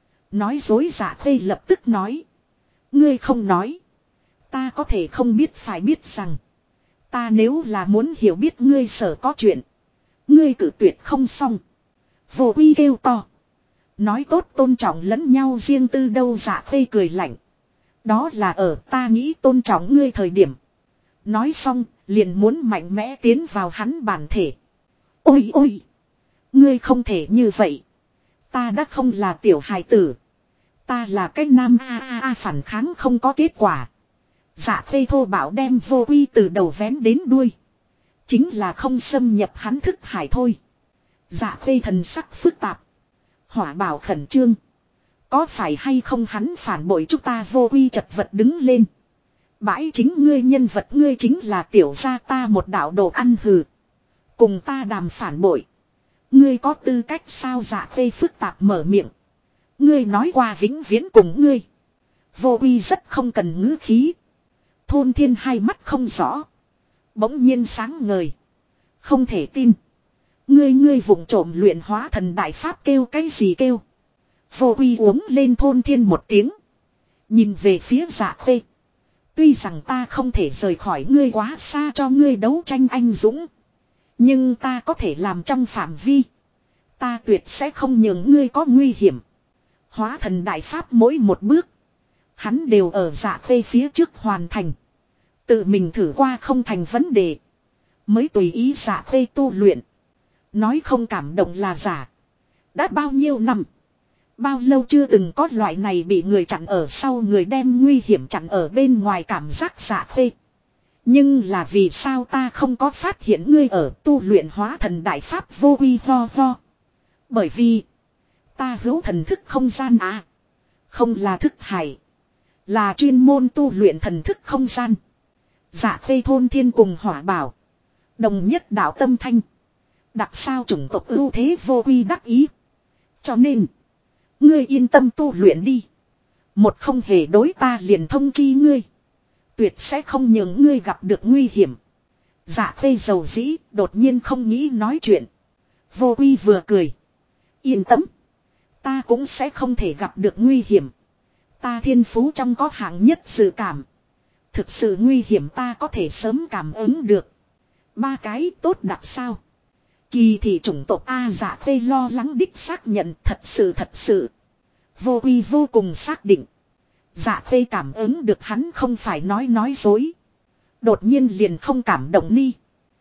[SPEAKER 1] Nói dối Dạ Khê lập tức nói. Ngươi không nói. Ta có thể không biết phải biết rằng. Ta nếu là muốn hiểu biết ngươi sở có chuyện. Ngươi cử tuyệt không xong. Vô Uy kêu to. Nói tốt tôn trọng lẫn nhau riêng tư đâu. Dạ Khê cười lạnh. Đó là ở ta nghĩ tôn trọng ngươi thời điểm. Nói xong liền muốn mạnh mẽ tiến vào hắn bản thể. Ôi ôi. Ngươi không thể như vậy. Ta đã không là tiểu hài tử. Ta là cái nam phản kháng không có kết quả. Dạ Khê thô bạo đem Vô Uy từ đầu vén đến đuôi. Chính là không xâm nhập hắn thức hải thôi. Dạ Khê thần sắc phức tạp. Hỏa Bảo khẩn trương. Có phải hay không hắn phản bội chúng ta. Vô Uy chật vật đứng lên. Bãi chính ngươi nhân vật ngươi chính là tiểu gia ta một đạo đồ ăn hừ. Cùng ta đàm phản bội. Ngươi có tư cách sao. Dạ Khê phức tạp mở miệng. Ngươi nói qua vĩnh viễn cùng ngươi. Vô uy rất không cần ngữ khí. Thôn thiên hai mắt không rõ. Bỗng nhiên sáng ngời. Không thể tin. Ngươi vụng trộm luyện hóa thần đại pháp kêu cái gì kêu. Vô uy uống lên thôn thiên một tiếng. Nhìn về phía Dạ Khê. Tuy rằng ta không thể rời khỏi ngươi quá xa cho ngươi đấu tranh anh dũng. Nhưng ta có thể làm trong phạm vi. Ta tuyệt sẽ không nhường ngươi có nguy hiểm. Hóa thần đại pháp mỗi một bước. Hắn đều ở Dạ Khê phía trước hoàn thành. Tự mình thử qua không thành vấn đề. Mới tùy ý Dạ Khê tu luyện. Nói không cảm động là giả. Đã bao nhiêu năm. Bao lâu chưa từng có loại này bị người chặn ở sau người đem nguy hiểm chặn ở bên ngoài cảm giác Dạ Khê. Nhưng là vì sao ta không có phát hiện ngươi ở tu luyện hóa thần đại pháp vô uy ho ho. Bởi vì ta hữu thần thức không gian à. Không là thức hải. Là chuyên môn tu luyện thần thức không gian. Dạ Khê thôn thiên cùng hỏa bảo. Đồng nhất đạo tâm thanh. Đặc sao chủng tộc ưu thế vô uy đắc ý. Cho nên. Ngươi yên tâm tu luyện đi. Một không hề đối ta liền thông chi ngươi. Tuyệt sẽ không nhường ngươi gặp được nguy hiểm. Dạ Khê dầu dĩ đột nhiên không nghĩ nói chuyện. Vô uy vừa cười. Yên tâm. Ta cũng sẽ không thể gặp được nguy hiểm. Ta thiên phú trong có hạng nhất dự cảm. Thực sự nguy hiểm ta có thể sớm cảm ứng được. Ba cái tốt đặc sao. Kỳ thị chủng tộc A. Dạ Khê lo lắng đích xác nhận thật sự. Vô uy vô cùng xác định. Dạ Khê cảm ứng được hắn không phải nói dối. Đột nhiên liền không cảm động ni.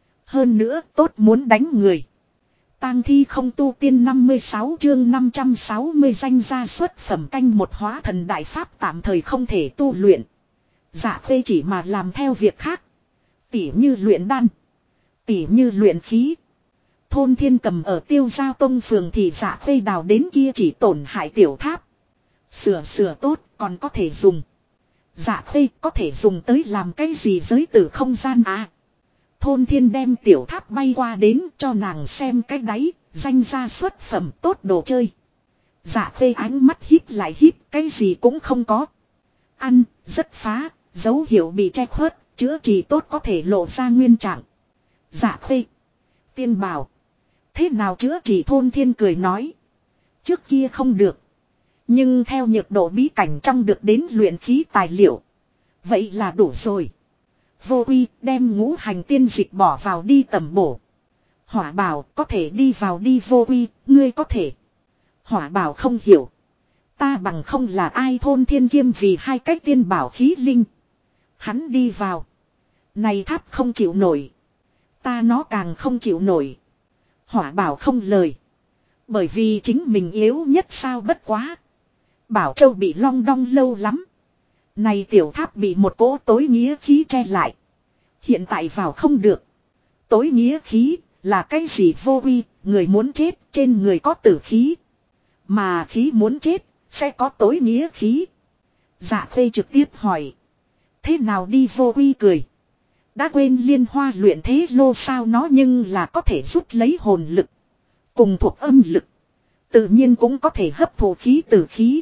[SPEAKER 1] Hơn nữa tốt muốn đánh người. Tang thi không tu tiên 56 chương 560 danh gia xuất phẩm canh một hóa thần đại pháp tạm thời không thể tu luyện. Dạ Khê chỉ mà làm theo việc khác. Tỉ như luyện đan. Tỉ như luyện khí. Thôn thiên cầm ở Tiêu Giao Tông phường thì Dạ Khê đào đến kia chỉ tổn hại tiểu tháp. Sửa tốt còn có thể dùng. Dạ Khê có thể dùng tới làm cái gì giới tử không gian à. Thôn thiên đem tiểu tháp bay qua đến cho nàng xem cái đáy. Danh gia xuất phẩm tốt đồ chơi. Dạ Khê ánh mắt híp lại híp cái gì cũng không có. Ăn rất phá. Dấu hiệu bị che khuất. Chữa trị tốt có thể lộ ra nguyên trạng. Dạ Khê. Tiên bảo. Thế nào chữa trị thôn thiên cười nói. Trước kia không được. Nhưng theo nhược độ bí cảnh trong được đến luyện khí tài liệu. Vậy là đủ rồi. Vô uy đem ngũ hành tiên dịch bỏ vào đi tầm bổ. Hỏa bảo có thể đi vào đi vô uy, ngươi có thể. Hỏa bảo không hiểu. Ta bằng không là ai thôn thiên kiêm vì hai cách tiên bảo khí linh. Hắn đi vào. Này tháp không chịu nổi. Ta nó càng không chịu nổi. Hỏa bảo không lời. Bởi vì chính mình yếu nhất sao bất quá. Bảo Châu bị long đong lâu lắm. Này tiểu tháp bị một cỗ tối nghĩa khí che lại. Hiện tại vào không được. Tối nghĩa khí là cái gì vô uy, người muốn chết trên người có tử khí. Mà khí muốn chết sẽ có tối nghĩa khí. Dạ Khê trực tiếp hỏi. Thế nào đi vô uy cười. Đã quên liên hoa luyện thế lô sao nó nhưng là có thể rút lấy hồn lực. Cùng thuộc âm lực. Tự nhiên cũng có thể hấp thụ khí tử khí.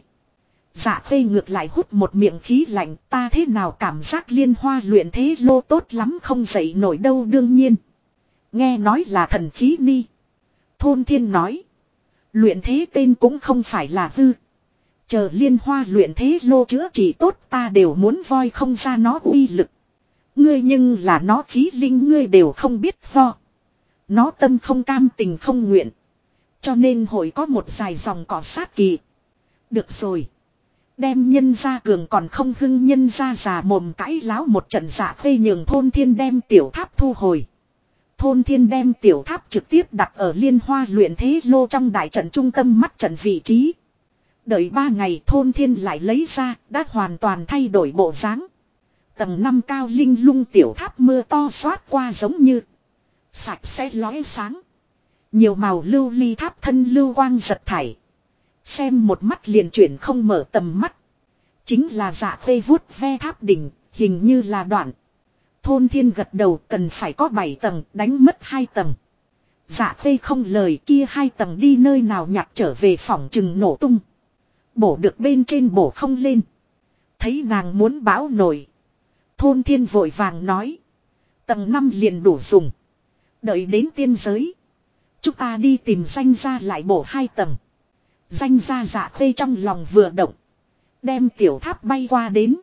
[SPEAKER 1] Dạ Khê ngược lại hút một miệng khí lạnh ta thế nào cảm giác liên hoa luyện thế lô tốt lắm không dậy nổi đâu đương nhiên. Nghe nói là thần khí ni. Thôn thiên nói. Luyện thế tên cũng không phải là hư. Chờ liên hoa luyện thế lô chữa trị tốt ta đều muốn voi không ra nó uy lực. Ngươi nhưng là nó khí linh ngươi đều không biết lo. Nó tâm không cam tình không nguyện. Cho nên hội có một dài dòng cỏ sát kỳ. Được rồi. Đem nhân gia cường còn không hưng nhân gia già mồm cãi láo một trận. Dạ Khê nhường thôn thiên đem tiểu tháp thu hồi. Thôn thiên đem tiểu tháp trực tiếp đặt ở liên hoa luyện thế lô trong đại trận trung tâm mắt trận vị trí. Đợi 3 ngày thôn thiên lại lấy ra đã hoàn toàn thay đổi bộ dáng. Tầng 5 cao linh lung tiểu tháp mưa to xoát qua giống như sạch sẽ lóe sáng. Nhiều màu lưu ly tháp thân lưu quang giật thải. Xem một mắt liền chuyển không mở tầm mắt. Chính là Dạ Khê vuốt ve tháp đỉnh, hình như là đoạn. Thôn thiên gật đầu cần phải có 7 tầng, đánh mất 2 tầng. Dạ Khê không lời kia 2 tầng đi nơi nào nhặt trở về phỏng chừng nổ tung. Bổ được bên trên bổ không lên. Thấy nàng muốn bão nổi. Thôn thiên vội vàng nói. Tầng 5 liền đủ dùng. Đợi đến tiên giới. Chúng ta đi tìm danh gia lại bổ 2 tầng. Danh gia Dạ Khê trong lòng vừa động. Đem tiểu tháp bay qua đến.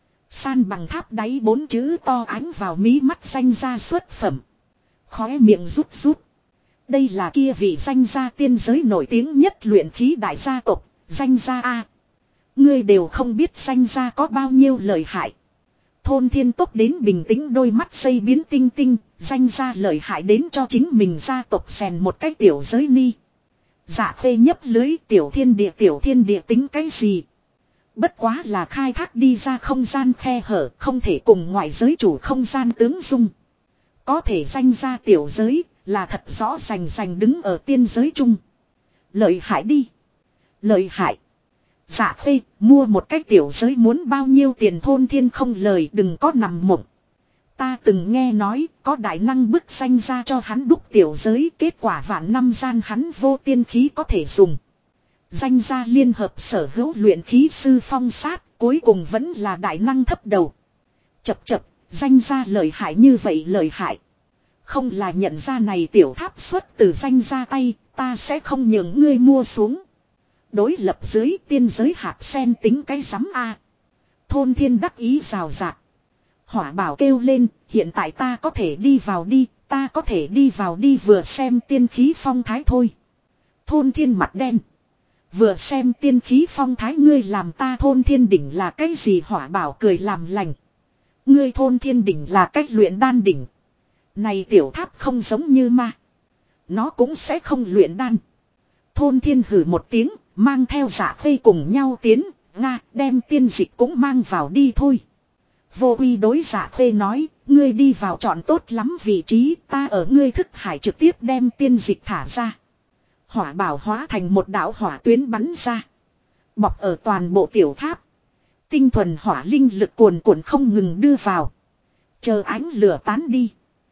[SPEAKER 1] San bằng tháp đáy 4 chữ to ánh vào mí mắt danh gia xuất phẩm. Khóe miệng rút rút. Đây là kia vị danh gia tiên giới nổi tiếng nhất luyện khí đại gia tộc, danh gia A. Ngươi đều không biết danh gia có bao nhiêu lợi hại. Thôn thiên tốc đến bình tĩnh đôi mắt xây biến tinh tinh, danh gia lợi hại đến cho chính mình gia tộc xèn một cái tiểu giới ni. Dạ Khê nhấp lưới tiểu thiên địa tính cái gì. Bất quá là khai thác đi ra không gian khe hở, không thể cùng ngoại giới chủ không gian tướng dung. Có thể danh gia tiểu giới là thật rõ rành đứng ở tiên giới chung. Lợi hại đi. Lợi hại. Dạ Khê mua một cái tiểu giới muốn bao nhiêu tiền thôn thiên không lời đừng có nằm mộng. Ta từng nghe nói có đại năng bức danh ra cho hắn đúc tiểu giới kết quả vạn năm gian hắn vô tiên khí có thể dùng. Danh gia liên hợp sở hữu luyện khí sư phong sát cuối cùng vẫn là đại năng thấp đầu. Chập danh gia lợi hại như vậy lợi hại. Không là nhận ra này tiểu tháp xuất từ danh gia tay ta sẽ không nhường ngươi mua xuống. Đối lập dưới tiên giới hạt sen tính cái rắm A. Thôn thiên đắc ý rào rạc. Hỏa bảo kêu lên, hiện tại ta có thể đi vào đi, ta có thể đi vào đi vừa xem tiên khí phong thái thôi. Thôn thiên mặt đen. Vừa xem tiên khí phong thái ngươi làm ta thôn thiên đỉnh là cái gì hỏa bảo cười làm lành. Ngươi thôn thiên đỉnh là cách luyện đan đỉnh. Này tiểu tháp không giống như ma. Nó cũng sẽ không luyện đan. Thôn thiên hử một tiếng. Mang theo Dạ Khê cùng nhau tiến, Nga đem tiên dịch cũng mang vào đi thôi. Vô uy đối Dạ Khê nói, ngươi đi vào chọn tốt lắm vị trí, ta ở ngươi thức hải trực tiếp đem tiên dịch thả ra. Hỏa bảo hóa thành một đạo hỏa tuyến bắn ra. Bọc ở toàn bộ tiểu tháp. Tinh thuần hỏa linh lực cuồn cuộn không ngừng đưa vào. Chờ ánh lửa tán đi.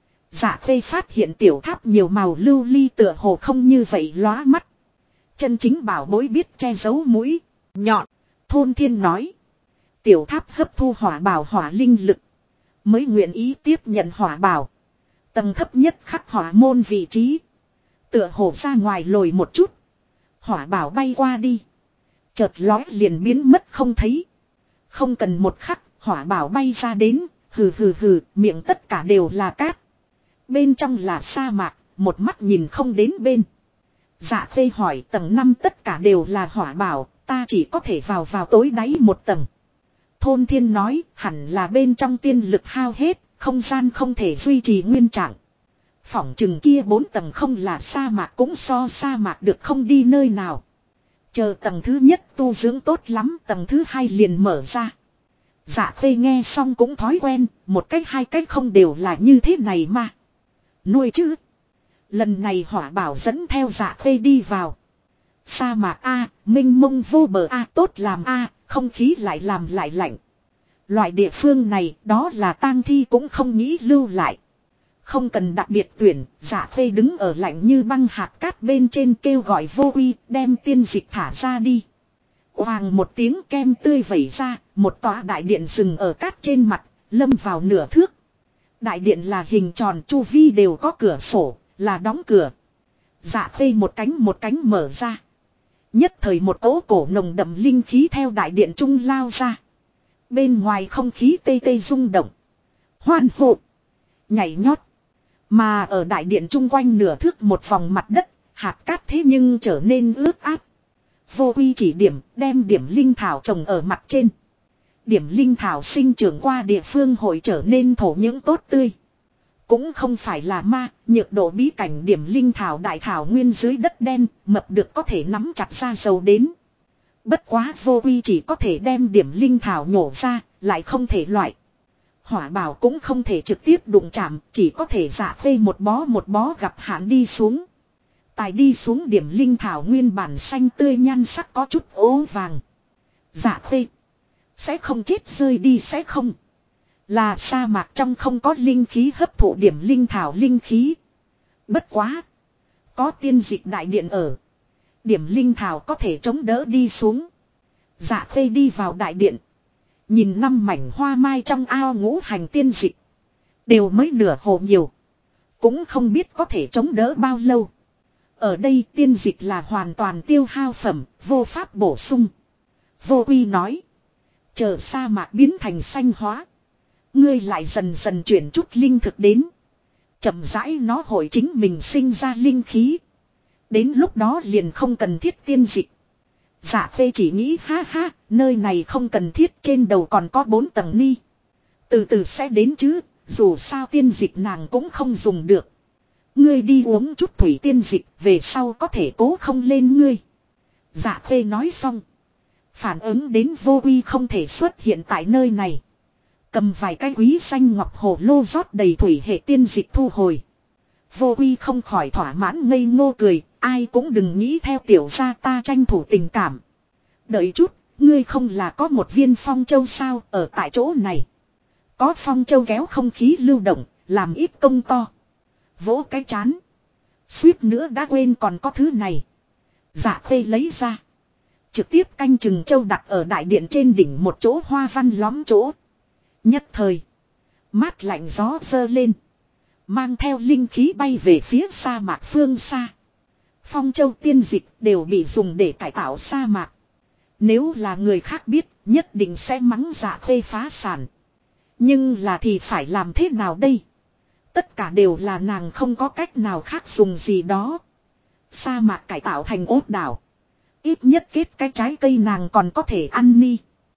[SPEAKER 1] Dạ Khê phát hiện tiểu tháp nhiều màu lưu ly tựa hồ không như vậy lóa mắt. Chân chính bảo bối biết che giấu mũi, nhọn, thôn thiên nói. Tiểu tháp hấp thu hỏa bảo hỏa linh lực. Mới nguyện ý tiếp nhận hỏa bảo. Tầng thấp nhất khắc hỏa môn vị trí. Tựa hồ ra ngoài lồi một chút. Hỏa bảo bay qua đi. Chợt lói liền biến mất không thấy. Không cần một khắc, hỏa bảo bay ra đến, hừ, miệng tất cả đều là cát. Bên trong là sa mạc, một mắt nhìn không đến bên. Dạ Khê hỏi tầng 5 tất cả đều là hỏa bảo, ta chỉ có thể vào tối đáy một tầng. Thôn thiên nói hẳn là bên trong tiên lực hao hết, không gian không thể duy trì nguyên trạng. Phỏng chừng kia 4 tầng không là sa mạc cũng so sa mạc được không đi nơi nào. Chờ tầng thứ nhất tu dưỡng tốt lắm tầng thứ 2 liền mở ra. Dạ Khê nghe xong cũng thói quen, một cách hai cách không đều là như thế này mà. Nuôi chứ. Lần này hỏa bảo dẫn theo Dạ Khê đi vào. Sa mạc A, mênh mông vô bờ A tốt làm A, không khí lại làm lại lạnh. Loại địa phương này đó là tang thi cũng không nghĩ lưu lại. Không cần đặc biệt tuyển, Dạ Khê đứng ở lạnh như băng hạt cát bên trên kêu gọi vô uy đem tiên dịch thả ra đi. Hoàng một tiếng kem tươi vẩy ra, một tòa đại điện dừng ở cát trên mặt, lâm vào nửa thước. Đại điện là hình tròn chu vi đều có cửa sổ. Là đóng cửa. Dạ Khê một cánh mở ra. Nhất thời một cỗ cổ nồng đậm linh khí theo đại điện trung lao ra. Bên ngoài không khí tê tê rung động. Hoan hô. Nhảy nhót. Mà ở đại điện trung quanh nửa thước một vòng mặt đất. Hạt cát thế nhưng trở nên ướt át. Vô uy chỉ điểm đem điểm linh thảo trồng ở mặt trên. Điểm linh thảo sinh trưởng qua địa phương hội trở nên thổ nhưỡng tốt tươi. Cũng không phải là ma, nhược độ bí cảnh điểm linh thảo đại thảo nguyên dưới đất đen, mập được có thể nắm chặt ra dầu đến. Bất quá vô uy chỉ có thể đem điểm linh thảo nhổ ra, lại không thể loại. Hỏa bảo cũng không thể trực tiếp đụng chạm, chỉ có thể Dạ Khê một bó gặp hạn đi xuống. Tài đi xuống điểm linh thảo nguyên bản xanh tươi nhan sắc có chút ố vàng. Dạ Khê sẽ không chết rơi đi sẽ không. Là sa mạc trong không có linh khí hấp thụ điểm linh thảo linh khí. Bất quá. Có tiên dịch đại điện ở. Điểm linh thảo có thể chống đỡ đi xuống. Dạ Khê đi vào đại điện. Nhìn 5 mảnh hoa mai trong ao ngũ hành tiên dịch. Đều mới nửa hồ nhiều. Cũng không biết có thể chống đỡ bao lâu. Ở đây tiên dịch là hoàn toàn tiêu hao phẩm, vô pháp bổ sung. Vô Uy nói. Chờ sa mạc biến thành xanh hóa. Ngươi lại dần dần chuyển chút linh thực đến. Chậm rãi nó hội chính mình sinh ra linh khí. Đến lúc đó liền không cần thiết tiên dịch. Dạ Khê chỉ nghĩ ha ha, nơi này không cần thiết, trên đầu còn có 4 tầng ni. Từ từ sẽ đến chứ, dù sao tiên dịch nàng cũng không dùng được. Ngươi đi uống chút thủy tiên dịch, về sau có thể cố không lên ngươi. Dạ Khê nói xong. Phản ứng đến Vô Uy không thể xuất hiện tại nơi này. Cầm vài cái quý xanh ngọc hồ lô rót đầy thủy hệ tiên dịch thu hồi. Vô Uy không khỏi thỏa mãn ngây ngô cười, ai cũng đừng nghĩ theo tiểu gia ta tranh thủ tình cảm. Đợi chút, ngươi không là có một viên phong châu sao ở tại chỗ này. Có phong châu kéo không khí lưu động, làm ít công to. Vỗ cái chán. Suýt nữa đã quên còn có thứ này. Dạ Khê lấy ra. Trực tiếp canh chừng châu đặt ở đại điện trên đỉnh một chỗ hoa văn lóm chỗ. Nhất thời. Mát lạnh gió dơ lên. Mang theo linh khí bay về phía sa mạc phương xa. Phong châu tiên dịch đều bị dùng để cải tạo sa mạc. Nếu là người khác biết, nhất định sẽ mắng Dạ Khê phá sản. Nhưng là thì phải làm thế nào đây? Tất cả đều là nàng không có cách nào khác dùng gì đó. Sa mạc cải tạo thành ốt đảo. Ít nhất kết cái trái cây nàng còn có thể ăn ni.